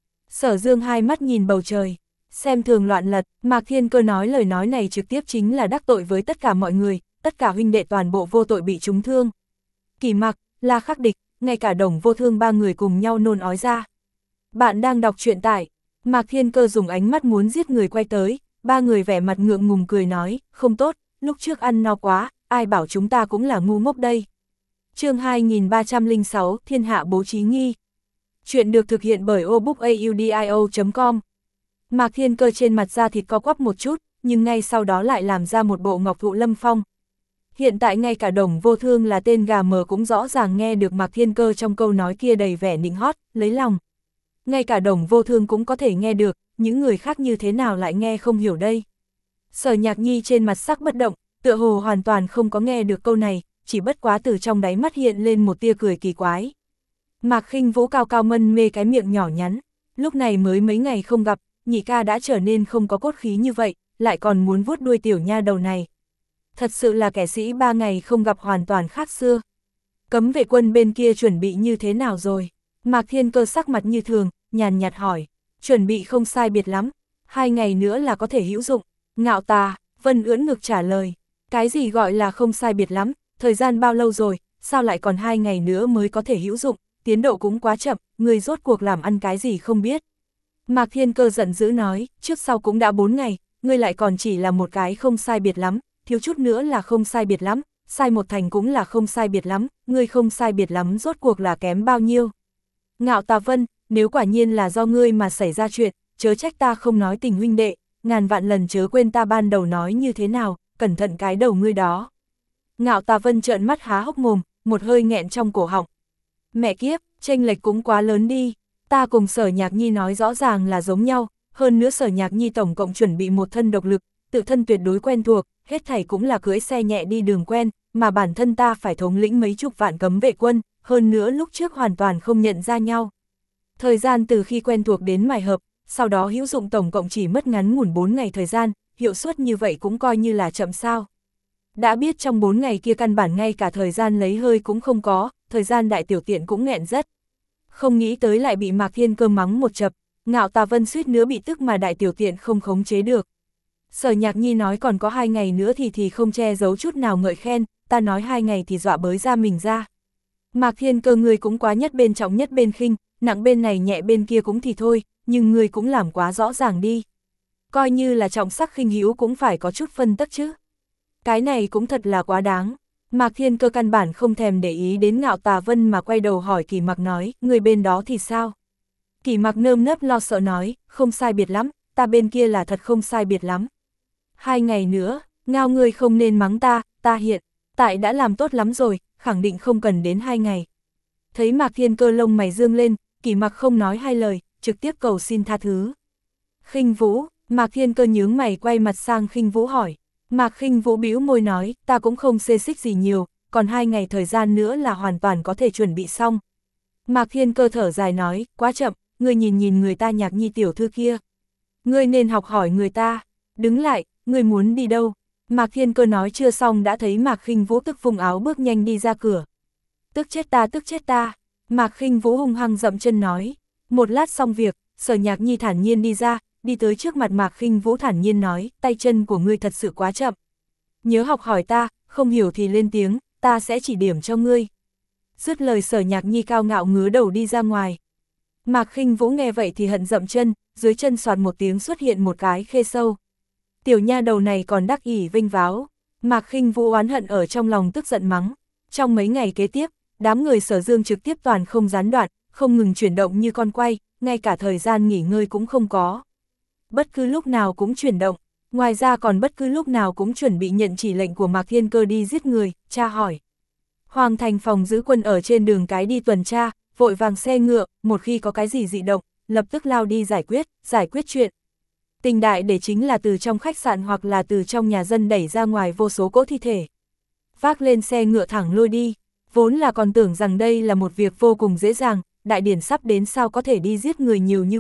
Sở Dương hai mắt nhìn bầu trời, xem thường loạn lật, Mạc Thiên Cơ nói lời nói này trực tiếp chính là đắc tội với tất cả mọi người, tất cả huynh đệ toàn bộ vô tội bị trúng thương. Kỳ Mặc, La Khắc Địch, ngay cả Đồng Vô Thương ba người cùng nhau nôn ói ra. Bạn đang đọc truyện tại, Mạc Thiên Cơ dùng ánh mắt muốn giết người quay tới, ba người vẻ mặt ngượng ngùng cười nói, không tốt, lúc trước ăn no quá, ai bảo chúng ta cũng là ngu ngốc đây. Chương hai nghìn ba trăm lẻ sáu, Thiên Hạ Bố Trí Nghi. Chuyện được thực hiện bởi obookaudio chấm com. Mạc Thiên Cơ trên mặt da thịt co quắp một chút, nhưng ngay sau đó lại làm ra một bộ ngọc thụ lâm phong. Hiện tại ngay cả Đồng Vô Thương là tên gà mờ cũng rõ ràng nghe được Mạc Thiên Cơ trong câu nói kia đầy vẻ nịnh hót, lấy lòng. Ngay cả Đồng Vô Thương cũng có thể nghe được, những người khác như thế nào lại nghe không hiểu đây. Sở Nhạc Nhi trên mặt sắc bất động, tựa hồ hoàn toàn không có nghe được câu này, chỉ bất quá từ trong đáy mắt hiện lên một tia cười kỳ quái. Mạc Khinh Vũ cao cao mân mê cái miệng nhỏ nhắn, lúc này mới mấy ngày không gặp, nhị ca đã trở nên không có cốt khí như vậy, lại còn muốn vuốt đuôi tiểu nha đầu này. Thật sự là kẻ sĩ ba ngày không gặp hoàn toàn khác xưa. Cấm vệ quân bên kia chuẩn bị như thế nào rồi? Mạc Thiên Cơ sắc mặt như thường, nhàn nhạt hỏi. Chuẩn bị không sai biệt lắm, hai ngày nữa là có thể hữu dụng. Ngạo Tà, Vân ưỡn ngực trả lời. Cái gì gọi là không sai biệt lắm, thời gian bao lâu rồi, sao lại còn hai ngày nữa mới có thể hữu dụng, tiến độ cũng quá chậm, người rốt cuộc làm ăn cái gì không biết. Mạc Thiên Cơ giận dữ nói, trước sau cũng đã bốn ngày, ngươi lại còn chỉ là một cái không sai biệt lắm, thiếu chút nữa là không sai biệt lắm, sai một thành cũng là không sai biệt lắm, ngươi không sai biệt lắm rốt cuộc là kém bao nhiêu. Ngạo Tà Vân, nếu quả nhiên là do ngươi mà xảy ra chuyện, chớ trách ta không nói tình huynh đệ, ngàn vạn lần chớ quên ta ban đầu nói như thế nào, cẩn thận cái đầu ngươi đó. Ngạo Tà Vân trợn mắt há hốc mồm, một hơi nghẹn trong cổ họng. Mẹ kiếp, chênh lệch cũng quá lớn đi, ta cùng Sở Nhạc Nhi nói rõ ràng là giống nhau, hơn nữa Sở Nhạc Nhi tổng cộng chuẩn bị một thân độc lực, tự thân tuyệt đối quen thuộc, hết thảy cũng là cưỡi xe nhẹ đi đường quen, mà bản thân ta phải thống lĩnh mấy chục vạn cấm vệ quân, hơn nữa lúc trước hoàn toàn không nhận ra nhau. Thời gian từ khi quen thuộc đến mài hợp, sau đó hữu dụng tổng cộng chỉ mất ngắn ngủn bốn ngày thời gian, hiệu suất như vậy cũng coi như là chậm sao. Đã biết trong bốn ngày kia căn bản ngay cả thời gian lấy hơi cũng không có, thời gian đại tiểu tiện cũng nghẹn rất. Không nghĩ tới lại bị Mạc Thiên Cơ mắng một chập, Ngạo Tà Vân suýt nữa bị tức mà đại tiểu tiện không khống chế được. Sở Nhạc Nhi nói còn có hai ngày nữa thì thì không che giấu chút nào ngợi khen, ta nói hai ngày thì dọa bới ra mình ra. Mạc Thiên Cơ ngươi cũng quá nhất bên trọng nhất bên khinh, nặng bên này nhẹ bên kia cũng thì thôi, nhưng ngươi cũng làm quá rõ ràng đi. Coi như là trọng sắc khinh hữu cũng phải có chút phân tắc chứ. Cái này cũng thật là quá đáng. Mạc Thiên Cơ căn bản không thèm để ý đến Ngạo Tà Vân mà quay đầu hỏi Kỳ Mặc nói, người bên đó thì sao? Kỳ Mặc nơm nớp lo sợ nói, không sai biệt lắm, ta bên kia là thật không sai biệt lắm. Hai ngày nữa, ngao ngươi không nên mắng ta, ta hiện, tại đã làm tốt lắm rồi, khẳng định không cần đến hai ngày. Thấy Mạc Thiên Cơ lông mày dương lên, Kỳ Mặc không nói hai lời, trực tiếp cầu xin tha thứ. Khinh Vũ, Mạc Thiên Cơ nhướng mày quay mặt sang Khinh Vũ hỏi. Mạc Khinh Vũ bĩu môi nói, ta cũng không xê xích gì nhiều, còn hai ngày thời gian nữa là hoàn toàn có thể chuẩn bị xong. Mạc Thiên Cơ thở dài nói, quá chậm, ngươi nhìn nhìn người ta Nhạc Nhi tiểu thư kia. Ngươi nên học hỏi người ta, đứng lại, ngươi muốn đi đâu? Mạc Thiên Cơ nói chưa xong đã thấy Mạc Khinh Vũ tức vùng áo bước nhanh đi ra cửa. Tức chết ta, tức chết ta. Mạc Khinh Vũ hung hăng dậm chân nói. Một lát xong việc, Sở Nhạc Nhi thản nhiên đi ra, đi tới trước mặt Mạc Khinh Vũ thản nhiên nói, tay chân của ngươi thật sự quá chậm. Nhớ học hỏi ta, không hiểu thì lên tiếng, ta sẽ chỉ điểm cho ngươi. Dứt lời Sở Nhạc Nhi cao ngạo ngứa đầu đi ra ngoài. Mạc Khinh Vũ nghe vậy thì hận dậm chân, dưới chân soạt một tiếng xuất hiện một cái khê sâu. Tiểu nha đầu này còn đắc ỷ vinh váo. Mạc Khinh Vũ oán hận ở trong lòng tức giận mắng. Trong mấy ngày kế tiếp, đám người Sở Dương trực tiếp toàn không gián đoạn, không ngừng chuyển động như con quay, ngay cả thời gian nghỉ ngơi cũng không có. Bất cứ lúc nào cũng chuyển động, ngoài ra còn bất cứ lúc nào cũng chuẩn bị nhận chỉ lệnh của Mạc Thiên Cơ đi giết người, tra hỏi. Hoàng thành phòng giữ quân ở trên đường cái đi tuần tra, vội vàng xe ngựa, một khi có cái gì dị động, lập tức lao đi giải quyết, giải quyết chuyện. Tình đại để chính là từ trong khách sạn hoặc là từ trong nhà dân đẩy ra ngoài vô số cỗ thi thể. Vác lên xe ngựa thẳng lôi đi, vốn là còn tưởng rằng đây là một việc vô cùng dễ dàng, đại điển sắp đến sao có thể đi giết người nhiều như vậy,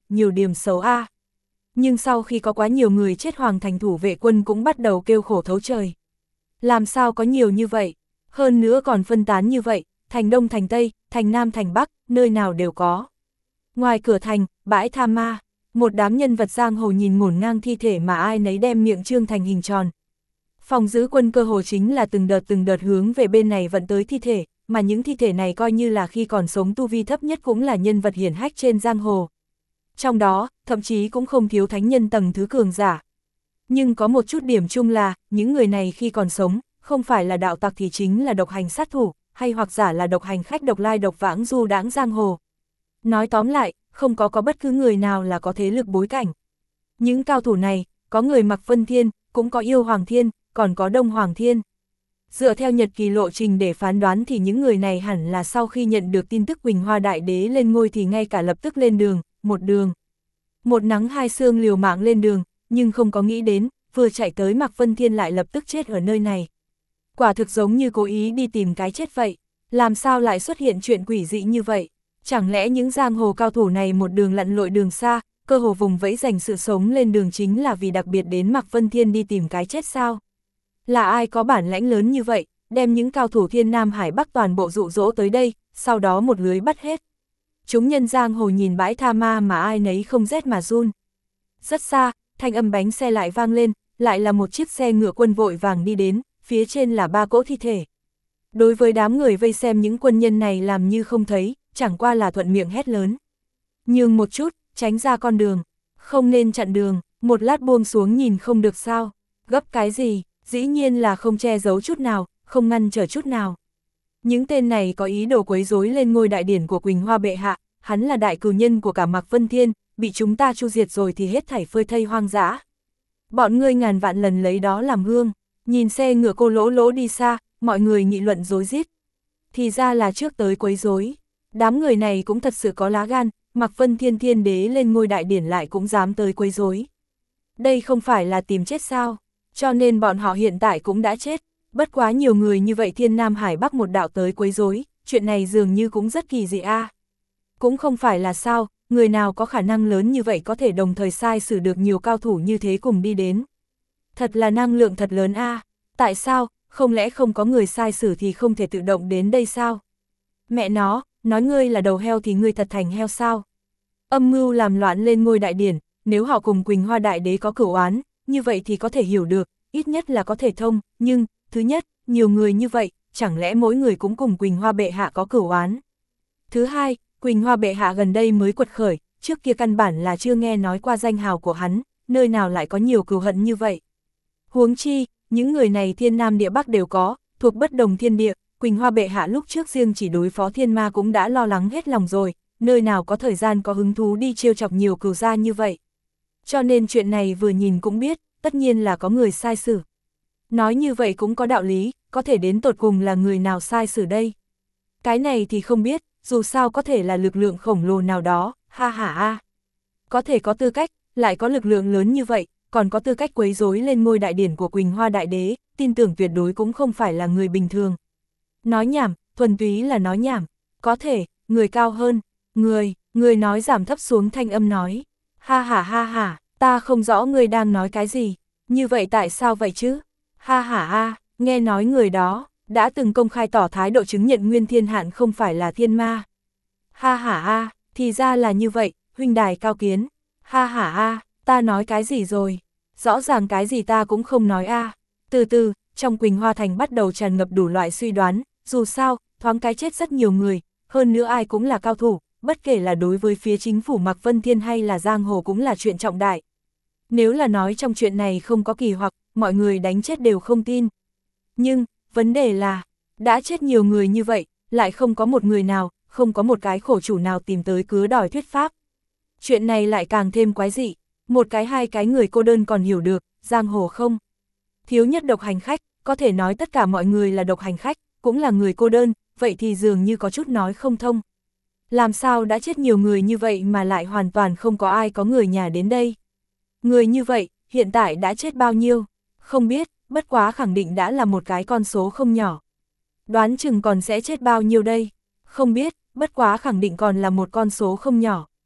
nhiều điểm xấu a. Nhưng sau khi có quá nhiều người chết Hoàng thành thủ vệ quân cũng bắt đầu kêu khổ thấu trời. Làm sao có nhiều như vậy? Hơn nữa còn phân tán như vậy, thành Đông thành Tây, thành Nam thành Bắc, nơi nào đều có. Ngoài cửa thành, bãi tha ma, một đám nhân vật giang hồ nhìn ngổn ngang thi thể mà ai nấy đem miệng trương thành hình tròn. Phòng giữ quân cơ hồ chính là từng đợt từng đợt hướng về bên này vận tới thi thể, mà những thi thể này coi như là khi còn sống tu vi thấp nhất cũng là nhân vật hiển hách trên giang hồ. Trong đó, thậm chí cũng không thiếu thánh nhân tầng thứ cường giả. Nhưng có một chút điểm chung là, những người này khi còn sống, không phải là đạo tặc thì chính là độc hành sát thủ, hay hoặc giả là độc hành khách độc lai độc vãng du đãng giang hồ. Nói tóm lại, không có có bất cứ người nào là có thế lực bối cảnh. Những cao thủ này, có người mặc Vân Thiên, cũng có Yêu Hoàng Thiên, còn có Đông Hoàng Thiên. Dựa theo nhật kỳ lộ trình để phán đoán thì những người này hẳn là sau khi nhận được tin tức Quỳnh Hoa Đại Đế lên ngôi thì ngay cả lập tức lên đường, một đường. Một nắng hai sương liều mạng lên đường, nhưng không có nghĩ đến, vừa chạy tới Mạc Vân Thiên lại lập tức chết ở nơi này. Quả thực giống như cố ý đi tìm cái chết vậy, làm sao lại xuất hiện chuyện quỷ dị như vậy? Chẳng lẽ những giang hồ cao thủ này một đường lặn lội đường xa, cơ hồ vùng vẫy dành sự sống lên đường chính là vì đặc biệt đến Mạc Vân Thiên đi tìm cái chết sao? Là ai có bản lãnh lớn như vậy, đem những cao thủ Thiên Nam Hải Bắc toàn bộ dụ dỗ tới đây, sau đó một lưới bắt hết. Chúng nhân giang hồ nhìn bãi tha ma mà ai nấy không rét mà run. Rất xa, thanh âm bánh xe lại vang lên, lại là một chiếc xe ngựa quân vội vàng đi đến, phía trên là ba cỗ thi thể. Đối với đám người vây xem những quân nhân này làm như không thấy, chẳng qua là thuận miệng hét lớn. Nhường một chút, tránh ra con đường, không nên chặn đường, một lát buông xuống nhìn không được sao, gấp cái gì, dĩ nhiên là không che giấu chút nào, không ngăn trở chút nào. Những tên này có ý đồ quấy rối lên ngôi đại điển của Quỳnh Hoa bệ hạ, hắn là đại cừu nhân của cả Mạc Vân Thiên, bị chúng ta chu diệt rồi thì hết thảy phơi thây hoang dã. Bọn ngươi ngàn vạn lần lấy đó làm hương, nhìn xe ngựa cô lỗ lỗ đi xa, mọi người nghị luận rối rít. Thì ra là trước tới quấy rối, đám người này cũng thật sự có lá gan, Mạc Vân Thiên Thiên đế lên ngôi đại điển lại cũng dám tới quấy rối. Đây không phải là tìm chết sao, cho nên bọn họ hiện tại cũng đã chết. Bất quá nhiều người như vậy Thiên Nam Hải Bắc một đạo tới quấy rối, chuyện này dường như cũng rất kỳ dị a. À. Cũng không phải là sao, người nào có khả năng lớn như vậy có thể đồng thời sai xử được nhiều cao thủ như thế cùng đi đến. Thật là năng lượng thật lớn a. À. Tại sao, không lẽ không có người sai xử thì không thể tự động đến đây sao? Mẹ nó, nói ngươi là đầu heo thì ngươi thật thành heo sao? Âm mưu làm loạn lên ngôi đại điển, nếu họ cùng Quỳnh Hoa Đại Đế có cửu oán, như vậy thì có thể hiểu được, ít nhất là có thể thông, nhưng, thứ nhất, nhiều người như vậy, chẳng lẽ mỗi người cũng cùng Quỳnh Hoa bệ hạ có cửu oán? Thứ hai, Quỳnh Hoa bệ hạ gần đây mới quật khởi, trước kia căn bản là chưa nghe nói qua danh hào của hắn, nơi nào lại có nhiều cừu hận như vậy? Huống chi, những người này thiên nam địa bắc đều có, thuộc bất đồng thiên địa, Quỳnh Hoa bệ hạ lúc trước riêng chỉ đối phó thiên ma cũng đã lo lắng hết lòng rồi, nơi nào có thời gian có hứng thú đi trêu chọc nhiều cừu gia như vậy. Cho nên chuyện này vừa nhìn cũng biết, tất nhiên là có người sai xử. Nói như vậy cũng có đạo lý, có thể đến tột cùng là người nào sai xử đây. Cái này thì không biết, dù sao có thể là lực lượng khổng lồ nào đó, ha ha a. Có thể có tư cách, lại có lực lượng lớn như vậy, còn có tư cách quấy rối lên ngôi đại điển của Quỳnh Hoa Đại Đế, tin tưởng tuyệt đối cũng không phải là người bình thường. Nói nhảm, thuần túy là nói nhảm, có thể, người cao hơn, người, người nói giảm thấp xuống thanh âm nói. Ha ha ha ha, ta không rõ người đang nói cái gì, như vậy tại sao vậy chứ? Ha ha ha, nghe nói người đó, đã từng công khai tỏ thái độ chứng nhận Nguyên Thiên Hạn không phải là thiên ma. Ha ha ha, thì ra là như vậy, huynh đài cao kiến. Ha ha ha, ta nói cái gì rồi? Rõ ràng cái gì ta cũng không nói a. À. Từ từ, trong Quỳnh Hoa Thành bắt đầu tràn ngập đủ loại suy đoán, dù sao, thoáng cái chết rất nhiều người, hơn nữa ai cũng là cao thủ, bất kể là đối với phía chính phủ Mạc Vân Thiên hay là giang hồ cũng là chuyện trọng đại. Nếu là nói trong chuyện này không có kỳ hoặc, mọi người đánh chết đều không tin. Nhưng, vấn đề là, đã chết nhiều người như vậy, lại không có một người nào, không có một cái khổ chủ nào tìm tới cớ đòi thuyết pháp. Chuyện này lại càng thêm quái dị, một cái hai cái người cô đơn còn hiểu được, giang hồ không. Thiếu nhất độc hành khách, có thể nói tất cả mọi người là độc hành khách, cũng là người cô đơn, vậy thì dường như có chút nói không thông. Làm sao đã chết nhiều người như vậy mà lại hoàn toàn không có ai có người nhà đến đây? Người như vậy, hiện tại đã chết bao nhiêu? Không biết, bất quá khẳng định đã là một cái con số không nhỏ. Đoán chừng còn sẽ chết bao nhiêu đây? Không biết, bất quá khẳng định còn là một con số không nhỏ.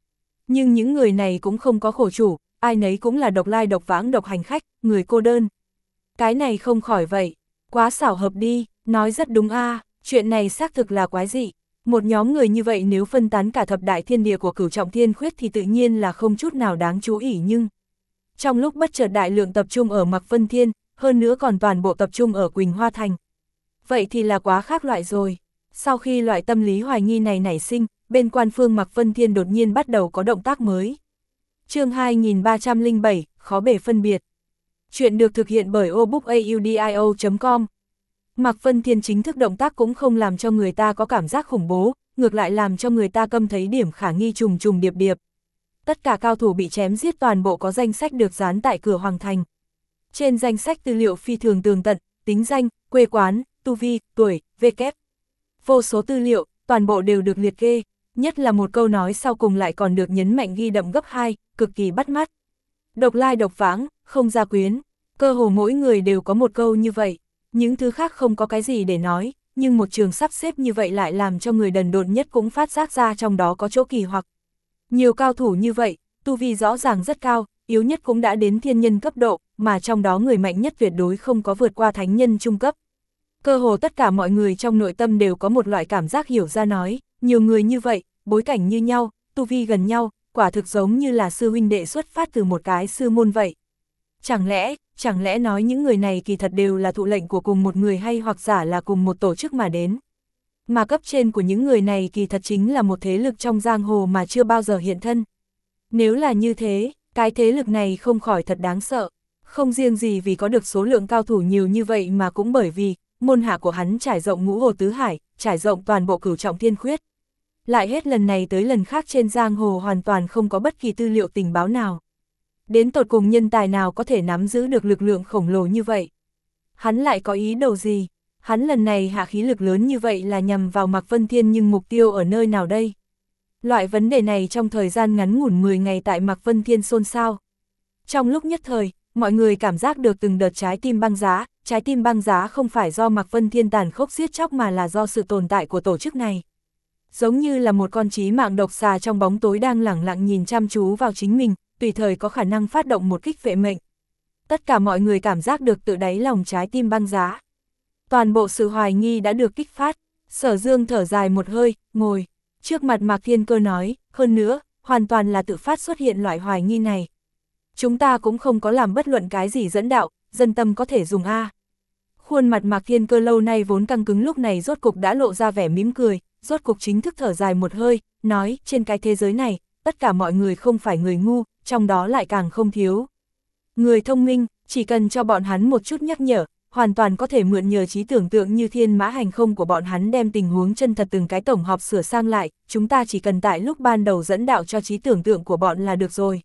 Nhưng những người này cũng không có khổ chủ, ai nấy cũng là độc lai độc vãng độc hành khách, người cô đơn. Cái này không khỏi vậy, quá xảo hợp đi, nói rất đúng a, à, chuyện này xác thực là quái dị. Một nhóm người như vậy nếu phân tán cả thập đại thiên địa của Cửu Trọng Thiên Khuyết thì tự nhiên là không chút nào đáng chú ý, nhưng trong lúc bất chợt đại lượng tập trung ở Mạc Vân Thiên, hơn nữa còn toàn bộ tập trung ở Quỳnh Hoa Thành. Vậy thì là quá khác loại rồi. Sau khi loại tâm lý hoài nghi này nảy sinh, bên quan phương Mạc Vân Thiên đột nhiên bắt đầu có động tác mới. Chương hai nghìn ba trăm lẻ bảy, khó bể phân biệt. Chuyện được thực hiện bởi obookaudio chấm com. Mạc Vân Thiên chính thức động tác cũng không làm cho người ta có cảm giác khủng bố, ngược lại làm cho người ta căm thấy điểm khả nghi trùng trùng điệp điệp. Tất cả cao thủ bị chém giết toàn bộ có danh sách được dán tại cửa hoàng thành. Trên danh sách tư liệu phi thường tường tận, tính danh, quê quán, tu vi, tuổi, vê kép. Vô số tư liệu, toàn bộ đều được liệt kê, nhất là một câu nói sau cùng lại còn được nhấn mạnh ghi đậm gấp hai, cực kỳ bắt mắt. Độc lai độc vãng, không gia quyến, cơ hồ mỗi người đều có một câu như vậy, những thứ khác không có cái gì để nói, nhưng một trường sắp xếp như vậy lại làm cho người đần độn nhất cũng phát giác ra trong đó có chỗ kỳ hoặc. Nhiều cao thủ như vậy, tu vi rõ ràng rất cao, yếu nhất cũng đã đến thiên nhân cấp độ, mà trong đó người mạnh nhất tuyệt đối không có vượt qua thánh nhân trung cấp. Cơ hồ tất cả mọi người trong nội tâm đều có một loại cảm giác hiểu ra nói, nhiều người như vậy, bối cảnh như nhau, tu vi gần nhau, quả thực giống như là sư huynh đệ xuất phát từ một cái sư môn vậy. Chẳng lẽ, chẳng lẽ nói những người này kỳ thật đều là thụ lệnh của cùng một người hay hoặc giả là cùng một tổ chức mà đến. Mà cấp trên của những người này kỳ thật chính là một thế lực trong giang hồ mà chưa bao giờ hiện thân. Nếu là như thế, cái thế lực này không khỏi thật đáng sợ. Không riêng gì vì có được số lượng cao thủ nhiều như vậy mà cũng bởi vì môn hạ của hắn trải rộng ngũ hồ tứ hải, trải rộng toàn bộ Cửu Trọng Thiên Khuyết. Lại hết lần này tới lần khác trên giang hồ hoàn toàn không có bất kỳ tư liệu tình báo nào. Đến tột cùng nhân tài nào có thể nắm giữ được lực lượng khổng lồ như vậy? Hắn lại có ý đồ gì? Hắn lần này hạ khí lực lớn như vậy là nhằm vào Mạc Vân Thiên nhưng mục tiêu ở nơi nào đây? Loại vấn đề này trong thời gian ngắn ngủn mười ngày tại Mạc Vân Thiên xôn xao. Trong lúc nhất thời, mọi người cảm giác được từng đợt trái tim băng giá, trái tim băng giá không phải do Mạc Vân Thiên tàn khốc giết chóc mà là do sự tồn tại của tổ chức này. Giống như là một con trí mạng độc xà trong bóng tối đang lẳng lặng nhìn chăm chú vào chính mình, tùy thời có khả năng phát động một kích vệ mệnh. Tất cả mọi người cảm giác được tự đáy lòng trái tim băng giá. Toàn bộ sự hoài nghi đã được kích phát, Sở Dương thở dài một hơi, ngồi trước mặt Mạc Thiên Cơ nói, hơn nữa, hoàn toàn là tự phát xuất hiện loại hoài nghi này. Chúng ta cũng không có làm bất luận cái gì dẫn đạo, dân tâm có thể dùng A. Khuôn mặt Mạc Thiên Cơ lâu nay vốn căng cứng lúc này rốt cục đã lộ ra vẻ mỉm cười, rốt cục chính thức thở dài một hơi, nói, trên cái thế giới này, tất cả mọi người không phải người ngu, trong đó lại càng không thiếu người thông minh, chỉ cần cho bọn hắn một chút nhắc nhở, hoàn toàn có thể mượn nhờ trí tưởng tượng như thiên mã hành không của bọn hắn đem tình huống chân thật từng cái tổng hợp sửa sang lại, chúng ta chỉ cần tại lúc ban đầu dẫn đạo cho trí tưởng tượng của bọn là được rồi.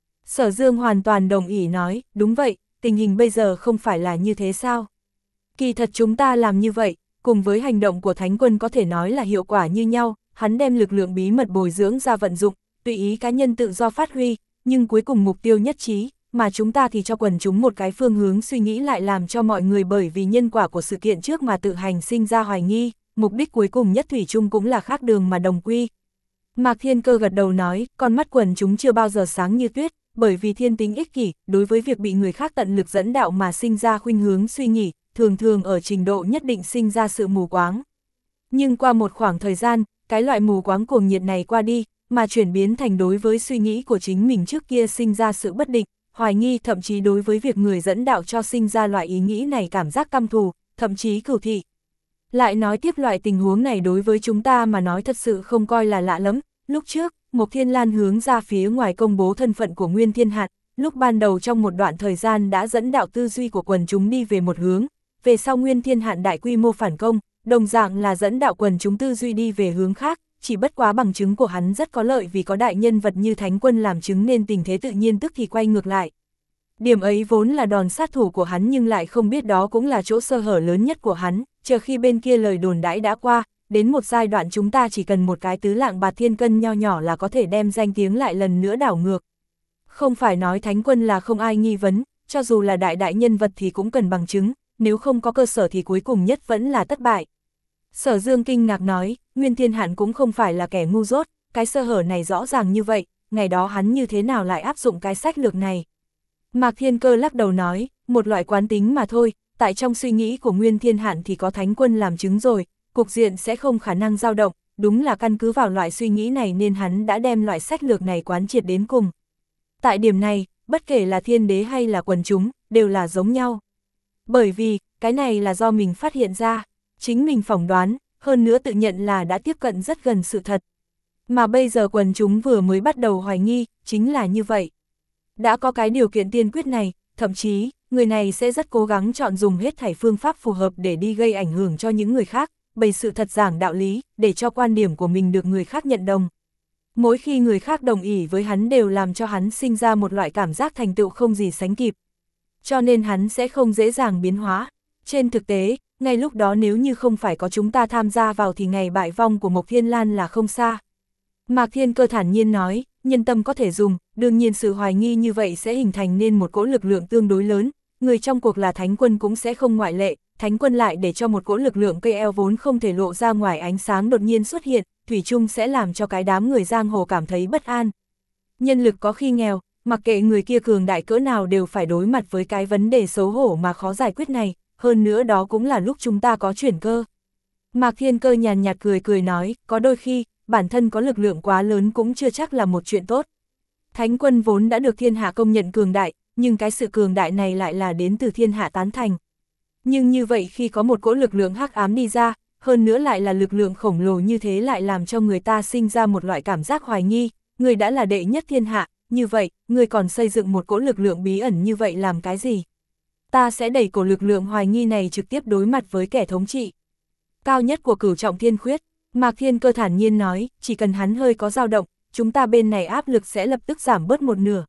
Sở Dương hoàn toàn đồng ý nói, đúng vậy, tình hình bây giờ không phải là như thế sao? Kỳ thật chúng ta làm như vậy, cùng với hành động của Thánh Quân có thể nói là hiệu quả như nhau, hắn đem lực lượng bí mật bồi dưỡng ra vận dụng, tùy ý cá nhân tự do phát huy, nhưng cuối cùng mục tiêu nhất trí, mà chúng ta thì cho quần chúng một cái phương hướng suy nghĩ lại làm cho mọi người bởi vì nhân quả của sự kiện trước mà tự hành sinh ra hoài nghi, mục đích cuối cùng nhất thủy chung cũng là khác đường mà đồng quy. Mạc Thiên Cơ gật đầu nói, con mắt quần chúng chưa bao giờ sáng như tuyết, bởi vì thiên tính ích kỷ, đối với việc bị người khác tận lực dẫn đạo mà sinh ra khuynh hướng suy nghĩ, thường thường ở trình độ nhất định sinh ra sự mù quáng. Nhưng qua một khoảng thời gian, cái loại mù quáng cuồng nhiệt này qua đi, mà chuyển biến thành đối với suy nghĩ của chính mình trước kia sinh ra sự bất định, hoài nghi, thậm chí đối với việc người dẫn đạo cho sinh ra loại ý nghĩ này cảm giác căm thù, thậm chí cửu thị. Lại nói tiếp loại tình huống này đối với chúng ta mà nói thật sự không coi là lạ lắm, lúc trước, Mộc Thiên Lan hướng ra phía ngoài công bố thân phận của Nguyên Thiên Hạt, lúc ban đầu trong một đoạn thời gian đã dẫn đạo tư duy của quần chúng đi về một hướng, về sau Nguyên Thiên Hạn đại quy mô phản công, đồng dạng là dẫn đạo quần chúng tư duy đi về hướng khác, chỉ bất quá bằng chứng của hắn rất có lợi vì có đại nhân vật như Thánh Quân làm chứng nên tình thế tự nhiên tức thì quay ngược lại. Điểm ấy vốn là đòn sát thủ của hắn nhưng lại không biết đó cũng là chỗ sơ hở lớn nhất của hắn, chờ khi bên kia lời đồn đãi đã qua, đến một giai đoạn chúng ta chỉ cần một cái tứ lạng bạc thiên cân nho nhỏ là có thể đem danh tiếng lại lần nữa đảo ngược. Không phải nói Thánh Quân là không ai nghi vấn, cho dù là đại đại nhân vật thì cũng cần bằng chứng, nếu không có cơ sở thì cuối cùng nhất vẫn là thất bại. Sở Dương kinh ngạc nói, Nguyên Thiên Hạn cũng không phải là kẻ ngu dốt, cái sơ hở này rõ ràng như vậy, ngày đó hắn như thế nào lại áp dụng cái sách lược này. Mạc Thiên Cơ lắc đầu nói, một loại quán tính mà thôi, tại trong suy nghĩ của Nguyên Thiên Hạn thì có Thánh Quân làm chứng rồi, cục diện sẽ không khả năng dao động, đúng là căn cứ vào loại suy nghĩ này nên hắn đã đem loại sách lược này quán triệt đến cùng. Tại điểm này, bất kể là thiên đế hay là quần chúng, đều là giống nhau. Bởi vì, cái này là do mình phát hiện ra, chính mình phỏng đoán, hơn nữa tự nhận là đã tiếp cận rất gần sự thật. Mà bây giờ quần chúng vừa mới bắt đầu hoài nghi, chính là như vậy. Đã có cái điều kiện tiên quyết này, thậm chí, người này sẽ rất cố gắng chọn dùng hết thảy phương pháp phù hợp để đi gây ảnh hưởng cho những người khác, bày sự thật giảng đạo lý, để cho quan điểm của mình được người khác nhận đồng. Mỗi khi người khác đồng ý với hắn đều làm cho hắn sinh ra một loại cảm giác thành tựu không gì sánh kịp. Cho nên hắn sẽ không dễ dàng biến hóa. Trên thực tế, ngay lúc đó nếu như không phải có chúng ta tham gia vào thì ngày bại vong của Mộc Thiên Lan là không xa. Mạc Thiên Cơ thản nhiên nói, nhân tâm có thể dùng, đương nhiên sự hoài nghi như vậy sẽ hình thành nên một cỗ lực lượng tương đối lớn, người trong cuộc là Thánh Quân cũng sẽ không ngoại lệ, Thánh Quân lại để cho một cỗ lực lượng cây eo vốn không thể lộ ra ngoài ánh sáng đột nhiên xuất hiện, thủy chung sẽ làm cho cái đám người giang hồ cảm thấy bất an. Nhân lực có khi nghèo, mặc kệ người kia cường đại cỡ nào đều phải đối mặt với cái vấn đề xấu hổ mà khó giải quyết này, hơn nữa đó cũng là lúc chúng ta có chuyển cơ. Mạc Thiên Cơ nhàn nhạt cười cười nói, có đôi khi, bản thân có lực lượng quá lớn cũng chưa chắc là một chuyện tốt. Thánh Quân vốn đã được thiên hạ công nhận cường đại, nhưng cái sự cường đại này lại là đến từ thiên hạ tán thành. Nhưng như vậy khi có một cỗ lực lượng hắc ám đi ra, hơn nữa lại là lực lượng khổng lồ như thế lại làm cho người ta sinh ra một loại cảm giác hoài nghi, người đã là đệ nhất thiên hạ, như vậy, người còn xây dựng một cỗ lực lượng bí ẩn như vậy làm cái gì? Ta sẽ đẩy cổ lực lượng hoài nghi này trực tiếp đối mặt với kẻ thống trị cao nhất của Cửu Trọng Thiên Khuyết. Mạc Thiên Cơ thản nhiên nói, chỉ cần hắn hơi có dao động, chúng ta bên này áp lực sẽ lập tức giảm bớt một nửa.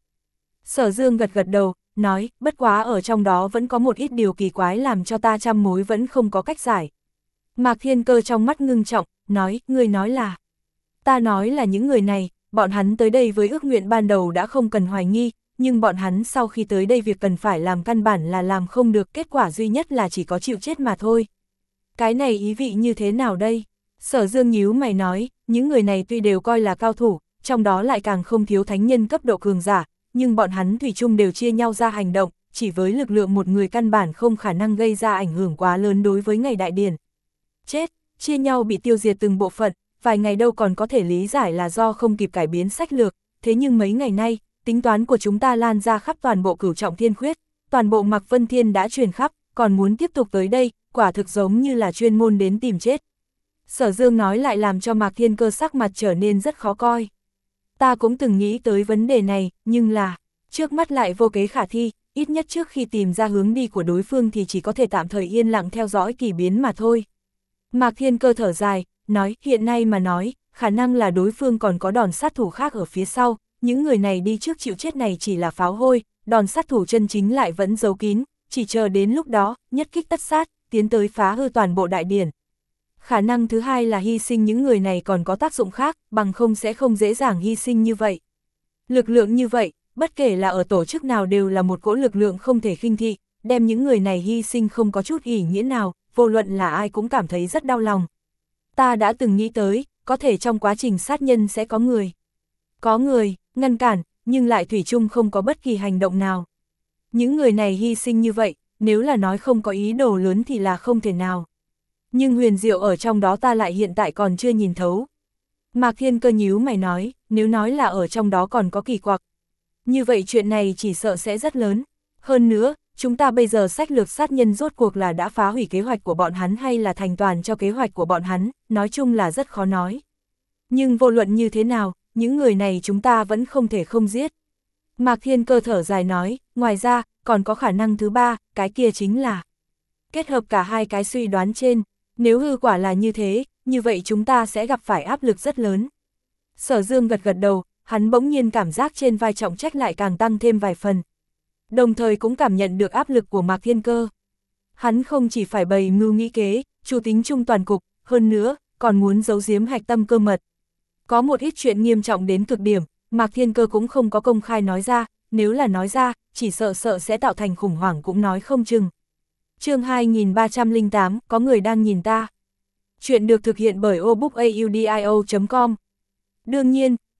Sở Dương gật gật đầu, nói, bất quá ở trong đó vẫn có một ít điều kỳ quái làm cho ta trăm mối vẫn không có cách giải. Mạc Thiên Cơ trong mắt ngưng trọng, nói, người nói là. Ta nói là những người này, bọn hắn tới đây với ước nguyện ban đầu đã không cần hoài nghi, nhưng bọn hắn sau khi tới đây việc cần phải làm căn bản là làm không được, kết quả duy nhất là chỉ có chịu chết mà thôi. Cái này ý vị như thế nào đây? Sở Dương nhíu mày nói, những người này tuy đều coi là cao thủ, trong đó lại càng không thiếu thánh nhân cấp độ cường giả, nhưng bọn hắn thủy chung đều chia nhau ra hành động, chỉ với lực lượng một người căn bản không khả năng gây ra ảnh hưởng quá lớn đối với ngày đại điển. Chết, chia nhau bị tiêu diệt từng bộ phận, vài ngày đâu còn có thể lý giải là do không kịp cải biến sách lược, thế nhưng mấy ngày nay, tính toán của chúng ta lan ra khắp toàn bộ Cửu Trọng Thiên Khuyết, toàn bộ Mạc Vân Thiên đã truyền khắp, còn muốn tiếp tục tới đây, quả thực giống như là chuyên môn đến tìm chết. Sở Dương nói lại làm cho Mạc Thiên Cơ sắc mặt trở nên rất khó coi. Ta cũng từng nghĩ tới vấn đề này, nhưng là, trước mắt lại vô kế khả thi, ít nhất trước khi tìm ra hướng đi của đối phương thì chỉ có thể tạm thời yên lặng theo dõi kỳ biến mà thôi. Mạc Thiên Cơ thở dài, nói, hiện nay mà nói, khả năng là đối phương còn có đòn sát thủ khác ở phía sau, những người này đi trước chịu chết này chỉ là pháo hôi, đòn sát thủ chân chính lại vẫn giấu kín, chỉ chờ đến lúc đó, nhất kích tất sát, tiến tới phá hư toàn bộ đại điển. Khả năng thứ hai là hy sinh những người này còn có tác dụng khác, bằng không sẽ không dễ dàng hy sinh như vậy. Lực lượng như vậy, bất kể là ở tổ chức nào đều là một cỗ lực lượng không thể khinh thị, đem những người này hy sinh không có chút ý nghĩa nào, vô luận là ai cũng cảm thấy rất đau lòng. Ta đã từng nghĩ tới, có thể trong quá trình sát nhân sẽ có người. Có người, ngăn cản, nhưng lại thủy chung không có bất kỳ hành động nào. Những người này hy sinh như vậy, nếu là nói không có ý đồ lớn thì là không thể nào. Nhưng huyền diệu ở trong đó ta lại hiện tại còn chưa nhìn thấu. Mạc Thiên Cơ nhíu mày nói, nếu nói là ở trong đó còn có kỳ quặc, như vậy chuyện này chỉ sợ sẽ rất lớn. Hơn nữa, chúng ta bây giờ sách lược sát nhân rốt cuộc là đã phá hủy kế hoạch của bọn hắn hay là thành toàn cho kế hoạch của bọn hắn, nói chung là rất khó nói. Nhưng vô luận như thế nào, những người này chúng ta vẫn không thể không giết. Mạc Thiên Cơ thở dài nói, ngoài ra, còn có khả năng thứ ba, cái kia chính là kết hợp cả hai cái suy đoán trên, nếu hư quả là như thế, như vậy chúng ta sẽ gặp phải áp lực rất lớn. Sở Dương gật gật đầu, hắn bỗng nhiên cảm giác trên vai trọng trách lại càng tăng thêm vài phần. Đồng thời cũng cảm nhận được áp lực của Mạc Thiên Cơ. Hắn không chỉ phải bày mưu nghĩ kế, chủ tính chung toàn cục, hơn nữa, còn muốn giấu giếm hạch tâm cơ mật. Có một ít chuyện nghiêm trọng đến cực điểm, Mạc Thiên Cơ cũng không có công khai nói ra, nếu là nói ra, chỉ sợ sợ sẽ tạo thành khủng hoảng cũng nói không chừng. Chương hai nghìn ba trăm lẻ tám, có người đang nhìn ta. Chuyện được thực hiện bởi obookaudio chấm com. Đương nhiên,